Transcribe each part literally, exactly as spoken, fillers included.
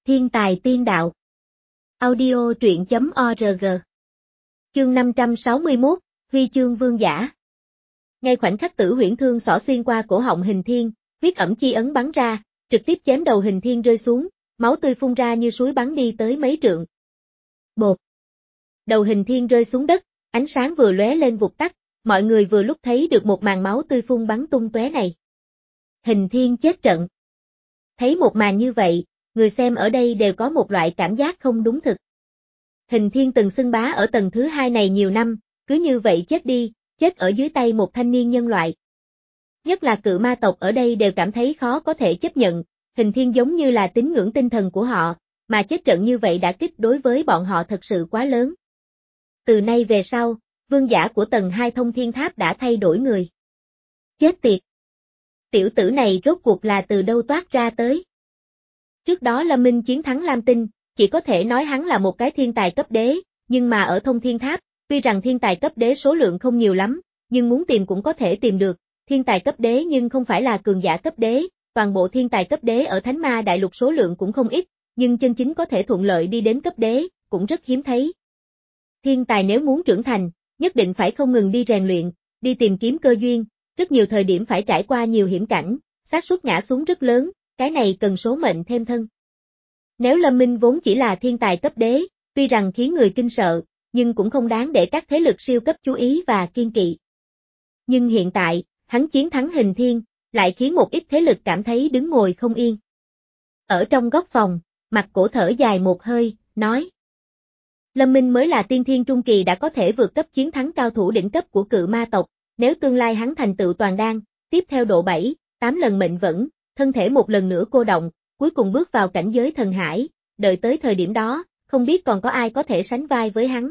Thiên tài tiên đạo. Audio truyện chấm org. Chương năm trăm sáu mươi mốt, Huy chương vương giả. Ngay khoảnh khắc Tử Huyễn thương xỏ xuyên qua cổ họng Hình Thiên, huyết ẩm chi ấn bắn ra, trực tiếp chém đầu Hình Thiên rơi xuống, máu tươi phun ra như suối bắn đi tới mấy trượng. Bột. Đầu Hình Thiên rơi xuống đất, ánh sáng vừa lóe lên vụt tắt, mọi người vừa lúc thấy được một màn máu tươi phun bắn tung tóe này. Hình Thiên chết trận. Thấy một màn như vậy, người xem ở đây đều có một loại cảm giác không đúng thực. Hình Thiên từng xưng bá ở tầng thứ hai này nhiều năm, cứ như vậy chết đi, chết ở dưới tay một thanh niên nhân loại. Nhất là cự ma tộc ở đây đều cảm thấy khó có thể chấp nhận, Hình Thiên giống như là tín ngưỡng tinh thần của họ, mà chết trận như vậy đã kích đối với bọn họ thật sự quá lớn. Từ nay về sau, vương giả của tầng hai Thông Thiên Tháp đã thay đổi người. Chết tiệt! Tiểu tử này rốt cuộc là từ đâu toát ra tới? Trước đó Lâm Minh chiến thắng Lam Tinh, chỉ có thể nói hắn là một cái thiên tài cấp đế, nhưng mà ở Thông Thiên Tháp, tuy rằng thiên tài cấp đế số lượng không nhiều lắm, nhưng muốn tìm cũng có thể tìm được, thiên tài cấp đế nhưng không phải là cường giả cấp đế, toàn bộ thiên tài cấp đế ở Thánh Ma Đại Lục số lượng cũng không ít, nhưng chân chính có thể thuận lợi đi đến cấp đế, cũng rất hiếm thấy. Thiên tài nếu muốn trưởng thành, nhất định phải không ngừng đi rèn luyện, đi tìm kiếm cơ duyên, rất nhiều thời điểm phải trải qua nhiều hiểm cảnh, xác suất ngã xuống rất lớn, cái này cần số mệnh thêm thân. Nếu Lâm Minh vốn chỉ là thiên tài cấp đế, tuy rằng khiến người kinh sợ, nhưng cũng không đáng để các thế lực siêu cấp chú ý và kiên kỵ. Nhưng hiện tại, hắn chiến thắng Hình Thiên, lại khiến một ít thế lực cảm thấy đứng ngồi không yên. Ở trong góc phòng, Mặt Cổ thở dài một hơi, nói. Lâm Minh mới là tiên thiên trung kỳ đã có thể vượt cấp chiến thắng cao thủ đỉnh cấp của cự ma tộc, nếu tương lai hắn thành tựu toàn đan, tiếp theo độ bảy, tám lần mệnh vẫn, thân thể một lần nữa cô động, cuối cùng bước vào cảnh giới thần hải, đợi tới thời điểm đó, không biết còn có ai có thể sánh vai với hắn.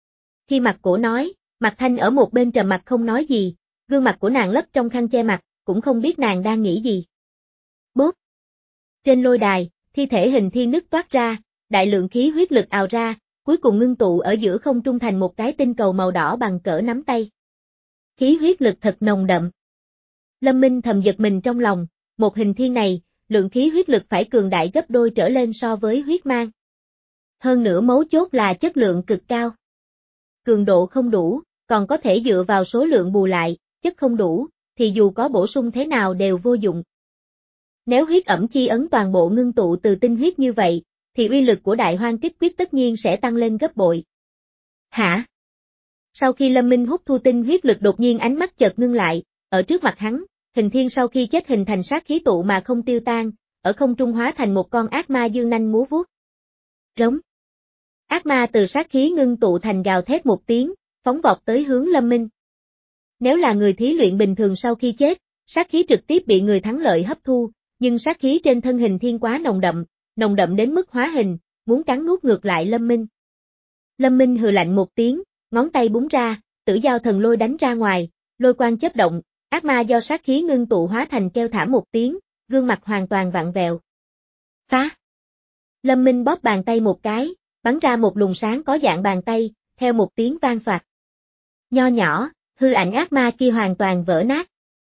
Khi Mặt Cổ nói, Mạc Thanh ở một bên trầm mặt không nói gì, gương mặt của nàng lấp trong khăn che mặt, cũng không biết nàng đang nghĩ gì. Bốp! Trên lôi đài, thi thể Hình Thiên nứt toát ra, đại lượng khí huyết lực ào ra, cuối cùng ngưng tụ ở giữa không trung thành một cái tinh cầu màu đỏ bằng cỡ nắm tay. Khí huyết lực thật nồng đậm. Lâm Minh thầm giật mình trong lòng, một Hình Thiên này, lượng khí huyết lực phải cường đại gấp đôi trở lên so với huyết mang. Hơn nữa mấu chốt là chất lượng cực cao. Cường độ không đủ, còn có thể dựa vào số lượng bù lại, chất không đủ, thì dù có bổ sung thế nào đều vô dụng. Nếu huyết ẩm chi ấn toàn bộ ngưng tụ từ tinh huyết như vậy, thì uy lực của đại hoang kích quyết tất nhiên sẽ tăng lên gấp bội. Hả? Sau khi Lâm Minh hút thu tinh huyết lực đột nhiên ánh mắt chợt ngưng lại, ở trước mặt hắn, Hình Thiên sau khi chết hình thành sát khí tụ mà không tiêu tan, ở không trung hóa thành một con ác ma dương nanh múa vuốt. Rống. Ác ma từ sát khí ngưng tụ thành gào thét một tiếng, phóng vọt tới hướng Lâm Minh. Nếu là người thí luyện bình thường sau khi chết, sát khí trực tiếp bị người thắng lợi hấp thu, nhưng sát khí trên thân Hình Thiên quá nồng đậm, nồng đậm đến mức hóa hình, muốn cắn nuốt ngược lại Lâm Minh. Lâm Minh hừ lạnh một tiếng, ngón tay búng ra, tử giao thần lôi đánh ra ngoài, lôi quang chớp động, ác ma do sát khí ngưng tụ hóa thành kêu thảm một tiếng, gương mặt hoàn toàn vặn vẹo. Phá! Lâm Minh bóp bàn tay một cái, bắn ra một luồng sáng có dạng bàn tay, theo một tiếng vang xoạt. Nho nhỏ, hư ảnh ác ma kia hoàn toàn vỡ nát.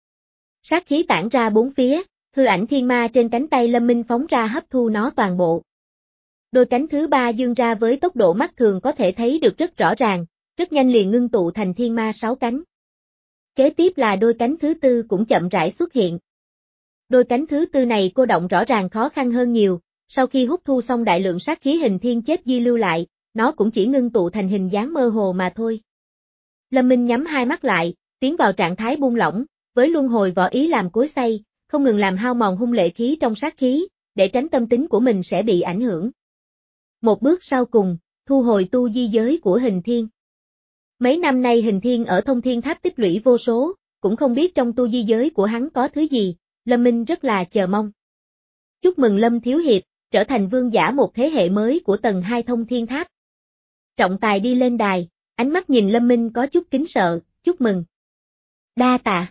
Sát khí tản ra bốn phía, hư ảnh thiên ma trên cánh tay Lâm Minh phóng ra hấp thu nó toàn bộ. Đôi cánh thứ ba dương ra với tốc độ mắt thường có thể thấy được rất rõ ràng, rất nhanh liền ngưng tụ thành thiên ma sáu cánh. Kế tiếp là đôi cánh thứ tư cũng chậm rãi xuất hiện. Đôi cánh thứ tư này cô động rõ ràng khó khăn hơn nhiều, sau khi hút thu xong đại lượng sát khí Hình Thiên chết di lưu lại, nó cũng chỉ ngưng tụ thành hình dáng mơ hồ mà thôi. Lâm Minh nhắm hai mắt lại, tiến vào trạng thái buông lỏng, với luân hồi võ ý làm cối xay, không ngừng làm hao mòn hung lệ khí trong sát khí, để tránh tâm tính của mình sẽ bị ảnh hưởng. Một bước sau cùng, thu hồi tu di giới của Hình Thiên. Mấy năm nay Hình Thiên ở Thông Thiên Tháp tích lũy vô số, cũng không biết trong tu di giới của hắn có thứ gì, Lâm Minh rất là chờ mong. Chúc mừng Lâm Thiếu Hiệp, trở thành vương giả một thế hệ mới của tầng hai Thông Thiên Tháp. Trọng tài đi lên đài, ánh mắt nhìn Lâm Minh có chút kính sợ, chúc mừng. Đa tạ.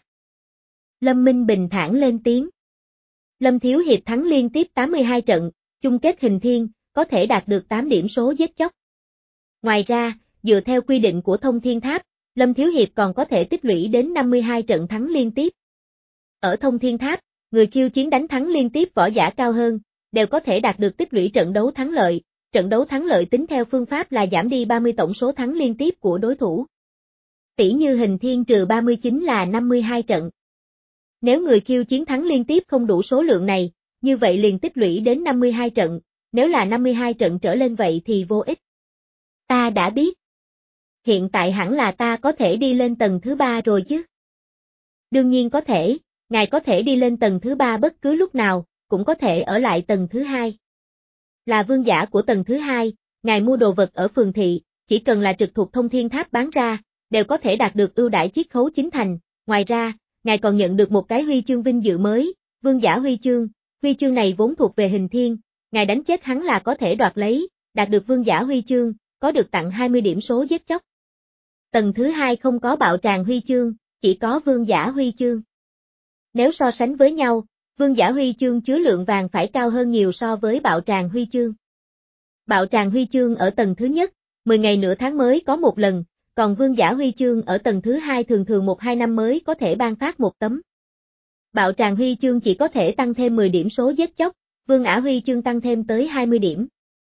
Lâm Minh bình thản lên tiếng. Lâm Thiếu Hiệp thắng liên tiếp tám mươi hai trận, chung kết Hình Thiên, có thể đạt được tám điểm số giết chóc. Ngoài ra, dựa theo quy định của Thông Thiên Tháp, Lâm Thiếu Hiệp còn có thể tích lũy đến năm mươi hai trận thắng liên tiếp. Ở Thông Thiên Tháp, người khiêu chiến đánh thắng liên tiếp võ giả cao hơn, đều có thể đạt được tích lũy trận đấu thắng lợi. Trận đấu thắng lợi tính theo phương pháp là giảm đi ba mươi tổng số thắng liên tiếp của đối thủ. Tỷ như hình thiên trừ ba mươi chín là năm mươi hai trận. Nếu người khiêu chiến thắng liên tiếp không đủ số lượng này, như vậy liền tích lũy đến năm mươi hai trận, nếu là năm mươi hai trận trở lên vậy thì vô ích. Ta đã biết. Hiện tại hẳn là ta có thể đi lên tầng thứ ba rồi chứ? Đương nhiên có thể, ngài có thể đi lên tầng thứ ba bất cứ lúc nào, cũng có thể ở lại tầng thứ hai. Là vương giả của tầng thứ hai, ngài mua đồ vật ở phường thị, chỉ cần là trực thuộc Thông Thiên Tháp bán ra, đều có thể đạt được ưu đãi chiết khấu chính thành. Ngoài ra, ngài còn nhận được một cái huy chương vinh dự mới, vương giả huy chương. Huy chương này vốn thuộc về Hình Thiên, ngài đánh chết hắn là có thể đoạt lấy, đạt được vương giả huy chương, có được tặng hai mươi điểm số giết chóc. Tầng thứ hai không có bạo tràng huy chương, chỉ có vương giả huy chương. Nếu so sánh với nhau, vương giả huy chương chứa lượng vàng phải cao hơn nhiều so với bạo tràng huy chương. Bạo tràng huy chương ở tầng thứ nhất, mười ngày nửa tháng mới có một lần, còn vương giả huy chương ở tầng thứ hai thường thường một hai năm mới có thể ban phát một tấm. Bạo tràng huy chương chỉ có thể tăng thêm mười điểm số giết chóc, vương ả huy chương tăng thêm tới hai mươi điểm.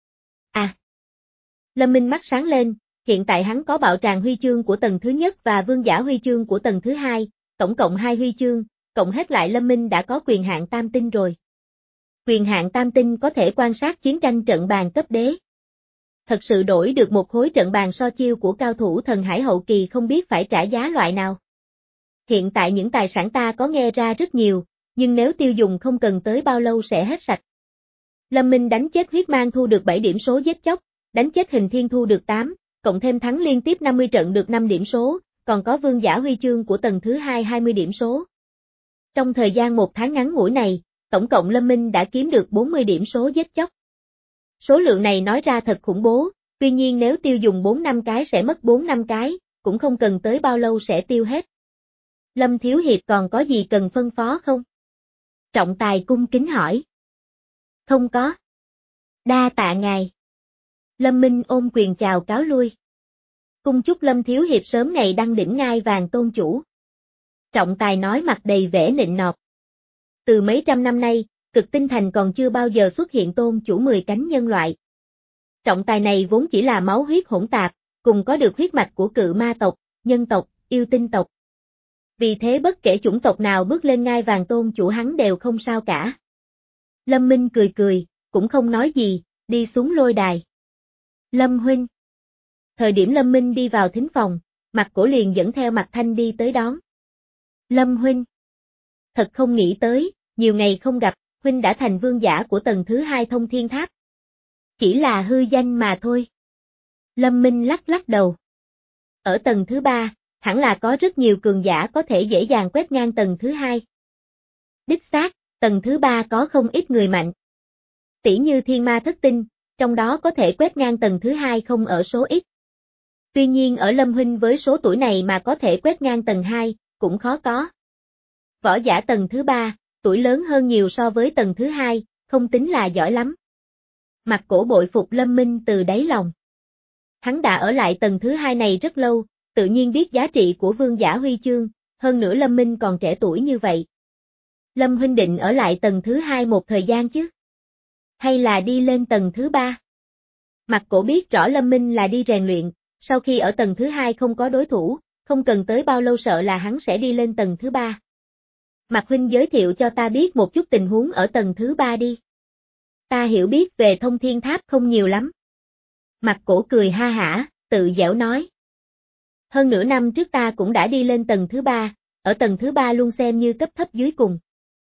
À! Lâm Minh mắt sáng lên, hiện tại hắn có bạo tràng huy chương của tầng thứ nhất và vương giả huy chương của tầng thứ hai, tổng cộng hai huy chương, cộng hết lại Lâm Minh đã có quyền hạn tam tinh rồi. Quyền hạn tam tinh có thể quan sát chiến tranh trận bàn cấp đế. Thật sự đổi được một khối trận bàn so chiêu của cao thủ thần hải hậu kỳ không biết phải trả giá loại nào. Hiện tại những tài sản ta có nghe ra rất nhiều, nhưng nếu tiêu dùng không cần tới bao lâu sẽ hết sạch. Lâm Minh đánh chết huyết mang thu được bảy điểm số giết chóc, đánh chết Hình Thiên thu được tám, cộng thêm thắng liên tiếp năm mươi trận được năm điểm số, còn có vương giả huy chương của tầng thứ hai hai mươi điểm số. Trong thời gian một tháng ngắn ngủi này, tổng cộng Lâm Minh đã kiếm được bốn mươi điểm số giết chóc. Số lượng này nói ra thật khủng bố, tuy nhiên nếu tiêu dùng bốn năm cái sẽ mất bốn năm cái, cũng không cần tới bao lâu sẽ tiêu hết. Lâm Thiếu Hiệp còn có gì cần phân phó không? Trọng Tài cung kính hỏi. Không có. Đa tạ ngài. Lâm Minh ôm quyền chào cáo lui. Cung chúc Lâm Thiếu Hiệp sớm ngày đăng đỉnh ngai vàng tôn chủ. Trọng Tài nói mặt đầy vẻ nịnh nọt. Từ mấy trăm năm nay, Cực Tinh Thành còn chưa bao giờ xuất hiện tôn chủ mười cánh nhân loại. Trọng Tài này vốn chỉ là máu huyết hỗn tạp, cùng có được huyết mạch của cự ma tộc, nhân tộc, yêu tinh tộc. Vì thế bất kể chủng tộc nào bước lên ngai vàng tôn chủ hắn đều không sao cả. Lâm Minh cười cười, cũng không nói gì, đi xuống lôi đài. Lâm huynh. Thời điểm Lâm Minh đi vào thính phòng, Mạc Cổ liền dẫn theo Mạc Thanh đi tới đón. Lâm huynh. Thật không nghĩ tới, nhiều ngày không gặp, huynh đã thành vương giả của tầng thứ hai Thông Thiên Tháp. Chỉ là hư danh mà thôi. Lâm Minh lắc lắc đầu. Ở tầng thứ ba, hẳn là có rất nhiều cường giả có thể dễ dàng quét ngang tầng thứ hai. Đích xác, tầng thứ ba có không ít người mạnh. Tỷ như thiên ma thất tinh, trong đó có thể quét ngang tầng thứ hai không ở số ít. Tuy nhiên ở Lâm huynh với số tuổi này mà có thể quét ngang tầng hai, cũng khó có. Võ giả tầng thứ ba, tuổi lớn hơn nhiều so với tầng thứ hai, không tính là giỏi lắm. Mạc Cổ bội phục Lâm Minh từ đáy lòng. Hắn đã ở lại tầng thứ hai này rất lâu, tự nhiên biết giá trị của vương giả huy chương, hơn nữa Lâm Minh còn trẻ tuổi như vậy. Lâm huynh định ở lại tầng thứ hai một thời gian chứ? Hay là đi lên tầng thứ ba? Mạc Cổ biết rõ Lâm Minh là đi rèn luyện, sau khi ở tầng thứ hai không có đối thủ, không cần tới bao lâu sợ là hắn sẽ đi lên tầng thứ ba. Mạc huynh giới thiệu cho ta biết một chút tình huống ở tầng thứ ba đi. Ta hiểu biết về Thông Thiên Tháp không nhiều lắm. Mạc Cổ cười ha hả, tự giễu nói. Hơn nửa năm trước ta cũng đã đi lên tầng thứ ba, ở tầng thứ ba luôn xem như cấp thấp dưới cùng.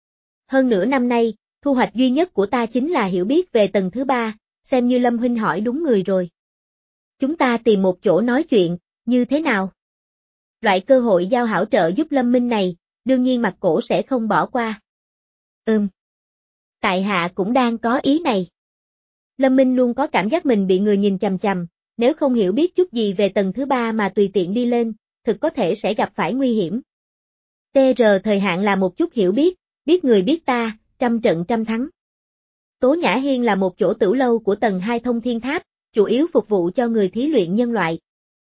Hơn nửa năm nay, thu hoạch duy nhất của ta chính là hiểu biết về tầng thứ ba, xem như Lâm huynh hỏi đúng người rồi. Chúng ta tìm một chỗ nói chuyện, như thế nào? Loại cơ hội giao hảo trợ giúp Lâm Minh này, đương nhiên Mạc Cổ sẽ không bỏ qua. Ừm. Tại hạ cũng đang có ý này. Lâm Minh luôn có cảm giác mình bị người nhìn chằm chằm, nếu không hiểu biết chút gì về tầng thứ ba mà tùy tiện đi lên, thực có thể sẽ gặp phải nguy hiểm. tê rờ thời hạn là một chút hiểu biết, biết người biết ta, trăm trận trăm thắng. Tố Nhã Hiên là một chỗ tửu lâu của tầng hai Thông Thiên Tháp, chủ yếu phục vụ cho người thí luyện nhân loại.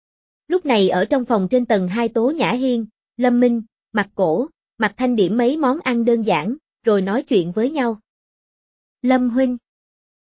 Lúc này ở trong phòng trên tầng hai Tố Nhã Hiên, Lâm Minh, Mạc Cổ, Mạc Thanh điểm mấy món ăn đơn giản, rồi nói chuyện với nhau. Lâm huynh,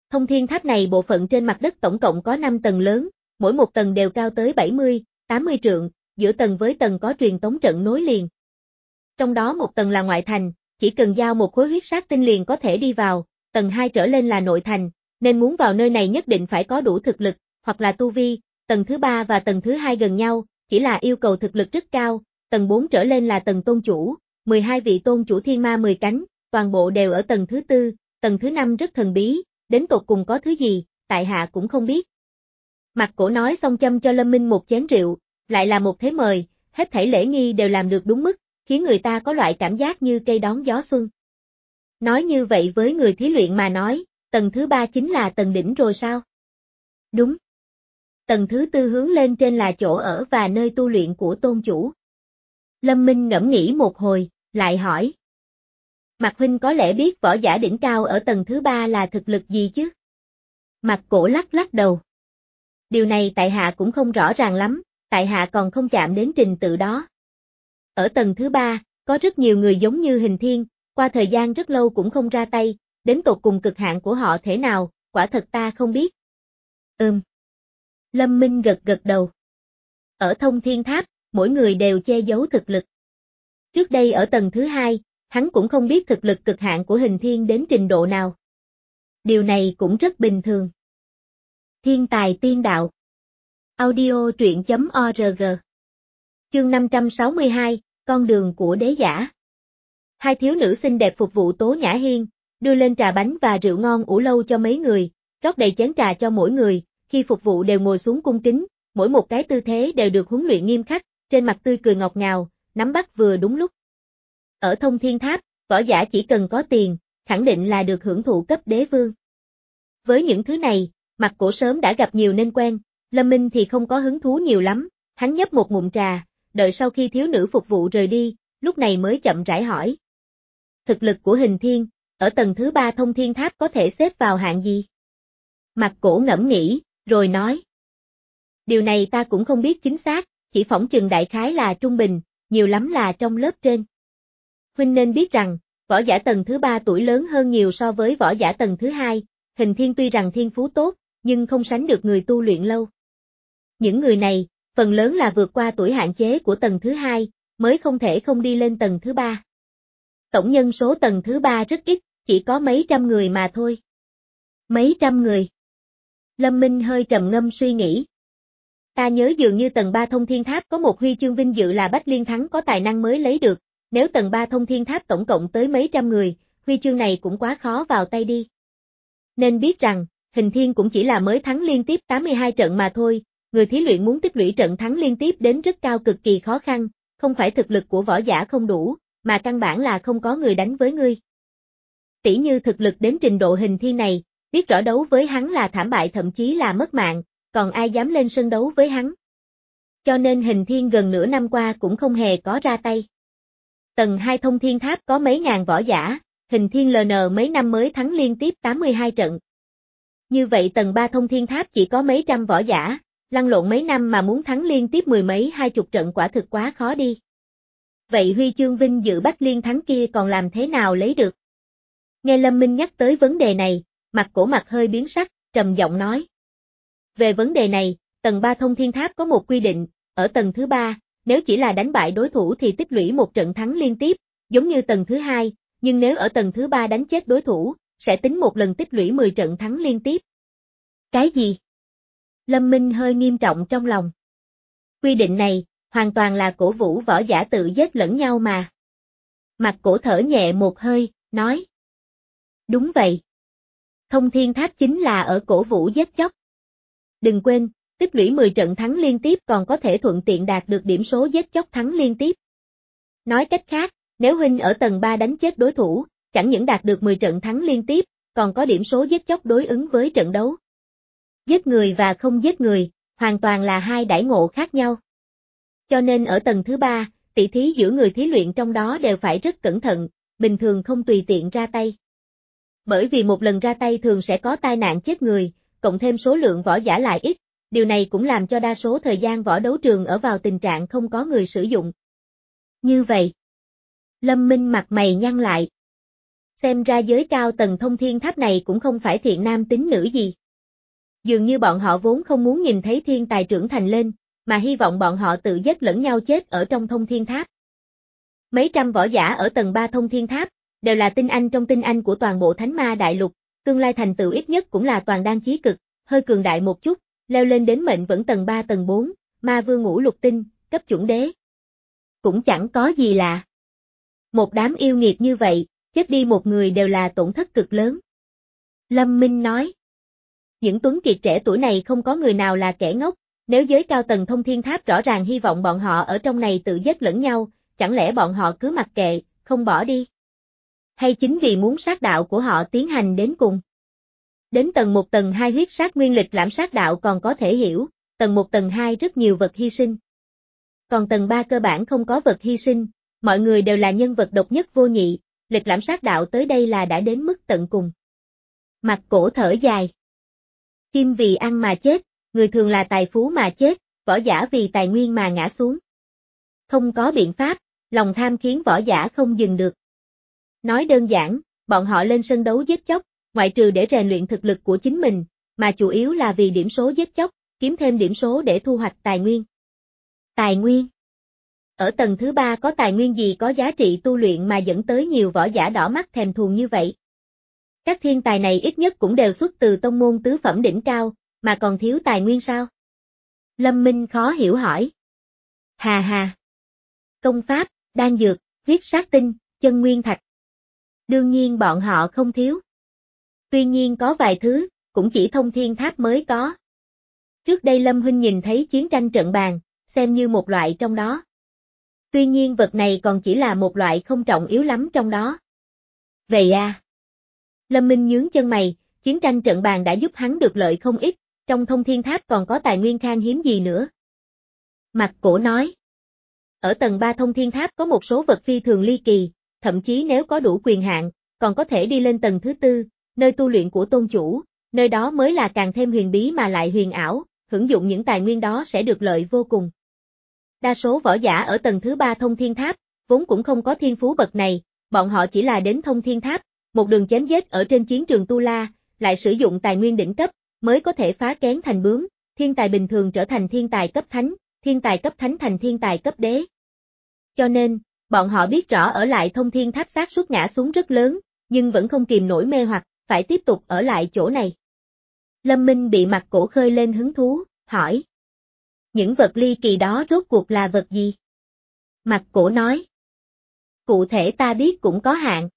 Thông thiên tháp này bộ phận trên mặt đất tổng cộng có năm tầng lớn, mỗi một tầng đều cao tới bảy mươi, tám mươi trượng, giữa tầng với tầng có truyền tống trận nối liền. Trong đó một tầng là ngoại thành, chỉ cần giao một khối huyết sát tinh liền có thể đi vào, tầng hai trở lên là nội thành, nên muốn vào nơi này nhất định phải có đủ thực lực, hoặc là tu vi, tầng thứ ba và tầng thứ hai gần nhau, chỉ là yêu cầu thực lực rất cao, tầng bốn trở lên là tầng tôn chủ, mười hai vị tôn chủ thiên ma mười cánh, toàn bộ đều ở tầng thứ tư, tầng thứ năm rất thần bí, đến tột cùng có thứ gì, tại hạ cũng không biết. Mặt Cổ nói xong châm cho Lâm Minh một chén rượu, lại là một thế mời, hết thảy lễ nghi đều làm được đúng mức, khiến người ta có loại cảm giác như cây đón gió xuân. Nói như vậy với người thí luyện mà nói, tầng thứ ba chính là tầng đỉnh rồi sao? Đúng. Tầng thứ tư hướng lên trên là chỗ ở và nơi tu luyện của tôn chủ. Lâm Minh ngẫm nghĩ một hồi, lại hỏi. Mạc huynh có lẽ biết võ giả đỉnh cao ở tầng thứ ba là thực lực gì chứ? Mạc Cổ lắc lắc đầu. Điều này tại hạ cũng không rõ ràng lắm, tại hạ còn không chạm đến trình tự đó. Ở tầng thứ ba, có rất nhiều người giống như Hình Thiên, qua thời gian rất lâu cũng không ra tay, đến tột cùng cực hạn của họ thế nào, quả thật ta không biết. Ừm. Lâm Minh gật gật đầu. Ở Thông Thiên Tháp, mỗi người đều che giấu thực lực. Trước đây ở tầng thứ hai, hắn cũng không biết thực lực cực hạn của Hình Thiên đến trình độ nào. Điều này cũng rất bình thường. Thiên tài tiên đạo. Audio truyện chấm org. Chương năm trăm sáu mươi hai, con đường của đế giả. Hai thiếu nữ xinh đẹp phục vụ Tố Nhã Hiên, đưa lên trà bánh và rượu ngon ủ lâu cho mấy người, rót đầy chén trà cho mỗi người, khi phục vụ đều ngồi xuống cung kính, mỗi một cái tư thế đều được huấn luyện nghiêm khắc, trên mặt tươi cười ngọt ngào, nắm bắt vừa đúng lúc. Ở Thông Thiên Tháp, võ giả chỉ cần có tiền, khẳng định là được hưởng thụ cấp đế vương. Với những thứ này, Mạc Cổ sớm đã gặp nhiều nên quen, Lâm Minh thì không có hứng thú nhiều lắm, hắn nhấp một ngụm trà, đợi sau khi thiếu nữ phục vụ rời đi, lúc này mới chậm rãi hỏi. Thực lực của Hình Thiên, ở tầng thứ ba Thông Thiên Tháp có thể xếp vào hạng gì? Mạc Cổ ngẫm nghĩ, rồi nói. Điều này ta cũng không biết chính xác, chỉ phỏng chừng đại khái là trung bình, nhiều lắm là trong lớp trên. Huynh nên biết rằng, võ giả tầng thứ ba tuổi lớn hơn nhiều so với võ giả tầng thứ hai, Hình Thiên tuy rằng thiên phú tốt, nhưng không sánh được người tu luyện lâu. Những người này, phần lớn là vượt qua tuổi hạn chế của tầng thứ hai, mới không thể không đi lên tầng thứ ba. Tổng nhân số tầng thứ ba rất ít, chỉ có mấy trăm người mà thôi. Mấy trăm người. Lâm Minh hơi trầm ngâm suy nghĩ. Ta nhớ dường như tầng ba Thông Thiên Tháp có một huy chương vinh dự là Bách Liên Thắng có tài năng mới lấy được, nếu tầng ba Thông Thiên Tháp tổng cộng tới mấy trăm người, huy chương này cũng quá khó vào tay đi. Nên biết rằng, Hình Thiên cũng chỉ là mới thắng liên tiếp tám mươi hai trận mà thôi, người thí luyện muốn tích lũy trận thắng liên tiếp đến rất cao cực kỳ khó khăn, không phải thực lực của võ giả không đủ, mà căn bản là không có người đánh với ngươi. Tỷ như thực lực đến trình độ Hình Thiên này, biết rõ đấu với hắn là thảm bại thậm chí là mất mạng, còn ai dám lên sân đấu với hắn. Cho nên Hình Thiên gần nửa năm qua cũng không hề có ra tay. Tầng hai Thông Thiên Tháp có mấy ngàn võ giả, Hình Thiên lờ nờ mấy năm mới thắng liên tiếp tám mươi hai trận. Như vậy tầng ba Thông Thiên Tháp chỉ có mấy trăm võ giả, lăn lộn mấy năm mà muốn thắng liên tiếp mười mấy hai chục trận quả thực quá khó đi. Vậy huy chương vinh dự Bách Liên Thắng kia còn làm thế nào lấy được? Nghe Lâm Minh nhắc tới vấn đề này, mặt Cổ mặt hơi biến sắc, trầm giọng nói. Về vấn đề này, tầng ba Thông Thiên Tháp có một quy định, ở tầng thứ ba, nếu chỉ là đánh bại đối thủ thì tích lũy một trận thắng liên tiếp, giống như tầng thứ hai, nhưng nếu ở tầng thứ ba đánh chết đối thủ, sẽ tính một lần tích lũy mười trận thắng liên tiếp. Cái gì? Lâm Minh hơi nghiêm trọng trong lòng. Quy định này, hoàn toàn là cổ vũ võ giả tự giết lẫn nhau mà. Mặt Cổ thở nhẹ một hơi, nói. Đúng vậy. Thông Thiên Tháp chính là ở cổ vũ giết chóc. Đừng quên, tích lũy mười trận thắng liên tiếp còn có thể thuận tiện đạt được điểm số giết chóc thắng liên tiếp. Nói cách khác, nếu huynh ở tầng ba đánh chết đối thủ, chẳng những đạt được mười trận thắng liên tiếp, còn có điểm số giết chóc đối ứng với trận đấu. Giết người và không giết người, hoàn toàn là hai đãi ngộ khác nhau. Cho nên ở tầng thứ ba, tỷ thí giữa người thí luyện trong đó đều phải rất cẩn thận, bình thường không tùy tiện ra tay. Bởi vì một lần ra tay thường sẽ có tai nạn chết người, cộng thêm số lượng võ giả lại ít, điều này cũng làm cho đa số thời gian võ đấu trường ở vào tình trạng không có người sử dụng. Như vậy, Lâm Minh mặt mày nhăn lại. Xem ra giới cao tầng thông thiên tháp này cũng không phải thiện nam tín nữ gì. Dường như bọn họ vốn không muốn nhìn thấy thiên tài trưởng thành lên, mà hy vọng bọn họ tự giết lẫn nhau chết ở trong thông thiên tháp. Mấy trăm võ giả ở tầng ba thông thiên tháp, đều là tinh anh trong tinh anh của toàn bộ Thánh Ma Đại Lục, tương lai thành tựu ít nhất cũng là toàn đan chí cực, hơi cường đại một chút, leo lên đến mệnh vẫn tầng ba tầng bốn, ma vương ngũ lục tinh, cấp chuẩn đế. Cũng chẳng có gì lạ. Một đám yêu nghiệt như vậy, chết đi một người đều là tổn thất cực lớn. Lâm Minh nói. Những tuấn kiệt trẻ tuổi này không có người nào là kẻ ngốc, nếu giới cao tầng thông thiên tháp rõ ràng hy vọng bọn họ ở trong này tự giết lẫn nhau, chẳng lẽ bọn họ cứ mặc kệ, không bỏ đi? Hay chính vì muốn sát đạo của họ tiến hành đến cùng? Đến tầng một tầng hai huyết sát nguyên lịch lãm sát đạo còn có thể hiểu, tầng một tầng hai rất nhiều vật hy sinh. Còn tầng ba cơ bản không có vật hy sinh, mọi người đều là nhân vật độc nhất vô nhị, lịch lãm sát đạo tới đây là đã đến mức tận cùng. Mặt cổ thở dài. Chim vì ăn mà chết, người thường là tài phú mà chết, võ giả vì tài nguyên mà ngã xuống. Không có biện pháp, lòng tham khiến võ giả không dừng được. Nói đơn giản, bọn họ lên sân đấu giết chóc, ngoại trừ để rèn luyện thực lực của chính mình, mà chủ yếu là vì điểm số giết chóc, kiếm thêm điểm số để thu hoạch tài nguyên. Tài nguyên. Ở tầng thứ ba có tài nguyên gì có giá trị tu luyện mà dẫn tới nhiều võ giả đỏ mắt thèm thuồng như vậy? Các thiên tài này ít nhất cũng đều xuất từ tông môn tứ phẩm đỉnh cao, mà còn thiếu tài nguyên sao? Lâm Minh khó hiểu hỏi. Hà hà. Công pháp, đan dược, huyết sát tinh, chân nguyên thạch. Đương nhiên bọn họ không thiếu. Tuy nhiên có vài thứ, cũng chỉ thông thiên tháp mới có. Trước đây Lâm Huynh nhìn thấy chiến tranh trận bàn, xem như một loại trong đó. Tuy nhiên vật này còn chỉ là một loại không trọng yếu lắm trong đó. Vậy à? Lâm Minh nhướng chân mày, chiến tranh trận bàn đã giúp hắn được lợi không ít, trong thông thiên tháp còn có tài nguyên khan hiếm gì nữa. Mặt cổ nói. Ở tầng ba thông thiên tháp có một số vật phi thường ly kỳ, thậm chí nếu có đủ quyền hạn, còn có thể đi lên tầng thứ tư, nơi tu luyện của tôn chủ, nơi đó mới là càng thêm huyền bí mà lại huyền ảo, hưởng dụng những tài nguyên đó sẽ được lợi vô cùng. Đa số võ giả ở tầng thứ ba thông thiên tháp, vốn cũng không có thiên phú bậc này, bọn họ chỉ là đến thông thiên tháp, một đường chém giết ở trên chiến trường Tu La, lại sử dụng tài nguyên đỉnh cấp, mới có thể phá kén thành bướm, thiên tài bình thường trở thành thiên tài cấp thánh, thiên tài cấp thánh thành thiên tài cấp đế. Cho nên, bọn họ biết rõ ở lại thông thiên tháp xác suất ngã xuống rất lớn, nhưng vẫn không kìm nổi mê hoặc, phải tiếp tục ở lại chỗ này. Lâm Minh bị mặt cổ khơi lên hứng thú, hỏi. Những vật ly kỳ đó rốt cuộc là vật gì? Mặt cổ nói. Cụ thể ta biết cũng có hạn.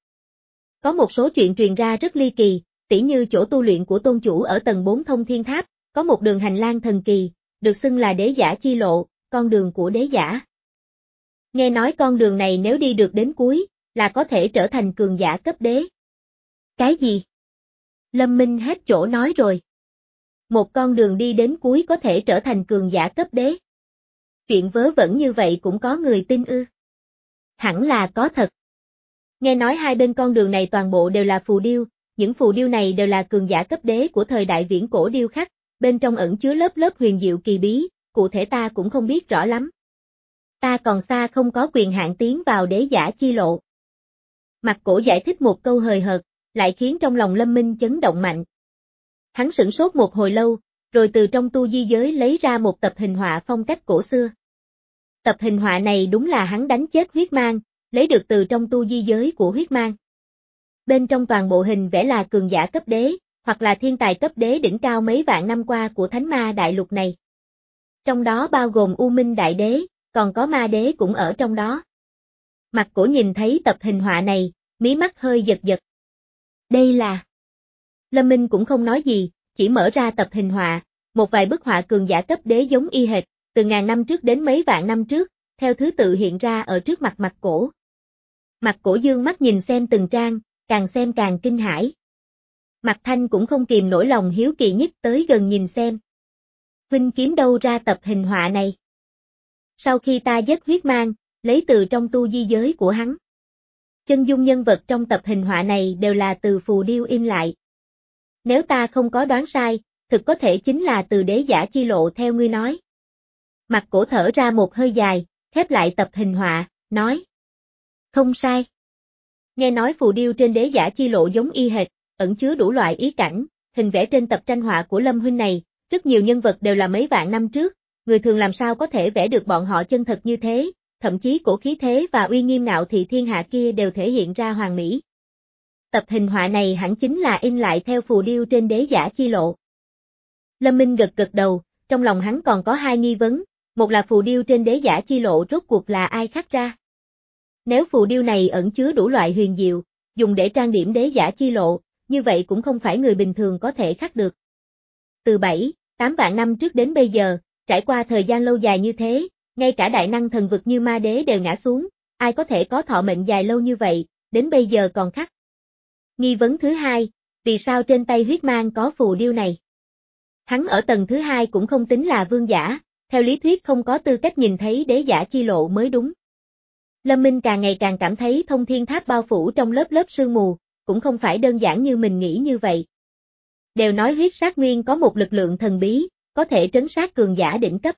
Có một số chuyện truyền ra rất ly kỳ, tỉ như chỗ tu luyện của tôn chủ ở tầng bốn thông thiên tháp, có một đường hành lang thần kỳ, được xưng là đế giả chi lộ, con đường của đế giả. Nghe nói con đường này nếu đi được đến cuối, là có thể trở thành cường giả cấp đế. Cái gì? Lâm Minh hết chỗ nói rồi. Một con đường đi đến cuối có thể trở thành cường giả cấp đế. Chuyện vớ vẩn như vậy cũng có người tin ư? Hẳn là có thật. Nghe nói hai bên con đường này toàn bộ đều là phù điêu, những phù điêu này đều là cường giả cấp đế của thời đại viễn cổ điêu khắc, bên trong ẩn chứa lớp lớp huyền diệu kỳ bí, cụ thể ta cũng không biết rõ lắm. Ta còn xa không có quyền hạn tiến vào đế giả chi lộ. Mặt cổ giải thích một câu hời hợt, lại khiến trong lòng Lâm Minh chấn động mạnh. Hắn sửng sốt một hồi lâu, rồi từ trong tu di giới lấy ra một tập hình họa phong cách cổ xưa. Tập hình họa này đúng là hắn đánh chết huyết mang, lấy được từ trong tu di giới của huyết mang. Bên trong toàn bộ hình vẽ là cường giả cấp đế, hoặc là thiên tài cấp đế đỉnh cao mấy vạn năm qua của Thánh Ma Đại Lục này. Trong đó bao gồm U Minh Đại Đế, còn có Ma Đế cũng ở trong đó. Mặt cổ nhìn thấy tập hình họa này, mí mắt hơi giật giật. Đây là... Lâm Minh cũng không nói gì, chỉ mở ra tập hình họa, một vài bức họa cường giả cấp đế giống y hệt, từ ngàn năm trước đến mấy vạn năm trước, theo thứ tự hiện ra ở trước mặt mặt cổ. Mặt cổ dương mắt nhìn xem từng trang, càng xem càng kinh hãi. Mặt Thanh cũng không kìm nổi lòng hiếu kỳ nhất tới gần nhìn xem. Huynh kiếm đâu ra tập hình họa này? Sau khi ta giết huyết mang, lấy từ trong tu di giới của hắn. Chân dung nhân vật trong tập hình họa này đều là từ phù điêu in lại. Nếu ta không có đoán sai, thực có thể chính là từ đế giả chi lộ theo ngươi nói. Mặt cổ thở ra một hơi dài, khép lại tập hình họa, nói. Không sai. Nghe nói phù điêu trên đế giả chi lộ giống y hệt, ẩn chứa đủ loại ý cảnh, hình vẽ trên tập tranh họa của Lâm huynh này, rất nhiều nhân vật đều là mấy vạn năm trước, người thường làm sao có thể vẽ được bọn họ chân thật như thế, thậm chí cổ khí thế và uy nghiêm ngạo thị thiên hạ kia đều thể hiện ra hoàn mỹ. Tập hình họa này hẳn chính là in lại theo phù điêu trên đế giả chi lộ. Lâm Minh gật gật đầu, trong lòng hắn còn có hai nghi vấn, một là phù điêu trên đế giả chi lộ rốt cuộc là ai khắc ra. Nếu phù điêu này ẩn chứa đủ loại huyền diệu, dùng để trang điểm đế giả chi lộ, như vậy cũng không phải người bình thường có thể khắc được. Từ bảy, tám vạn năm trước đến bây giờ, trải qua thời gian lâu dài như thế, ngay cả đại năng thần vực như ma đế đều ngã xuống, ai có thể có thọ mệnh dài lâu như vậy, đến bây giờ còn khắc. Nghi vấn thứ hai, vì sao trên tay huyết mang có phù điêu này? Hắn ở tầng thứ hai cũng không tính là vương giả, theo lý thuyết không có tư cách nhìn thấy đế giả chi lộ mới đúng. Lâm Minh càng ngày càng cảm thấy thông thiên tháp bao phủ trong lớp lớp sương mù, cũng không phải đơn giản như mình nghĩ như vậy. Đều nói huyết sát nguyên có một lực lượng thần bí, có thể trấn sát cường giả đỉnh cấp.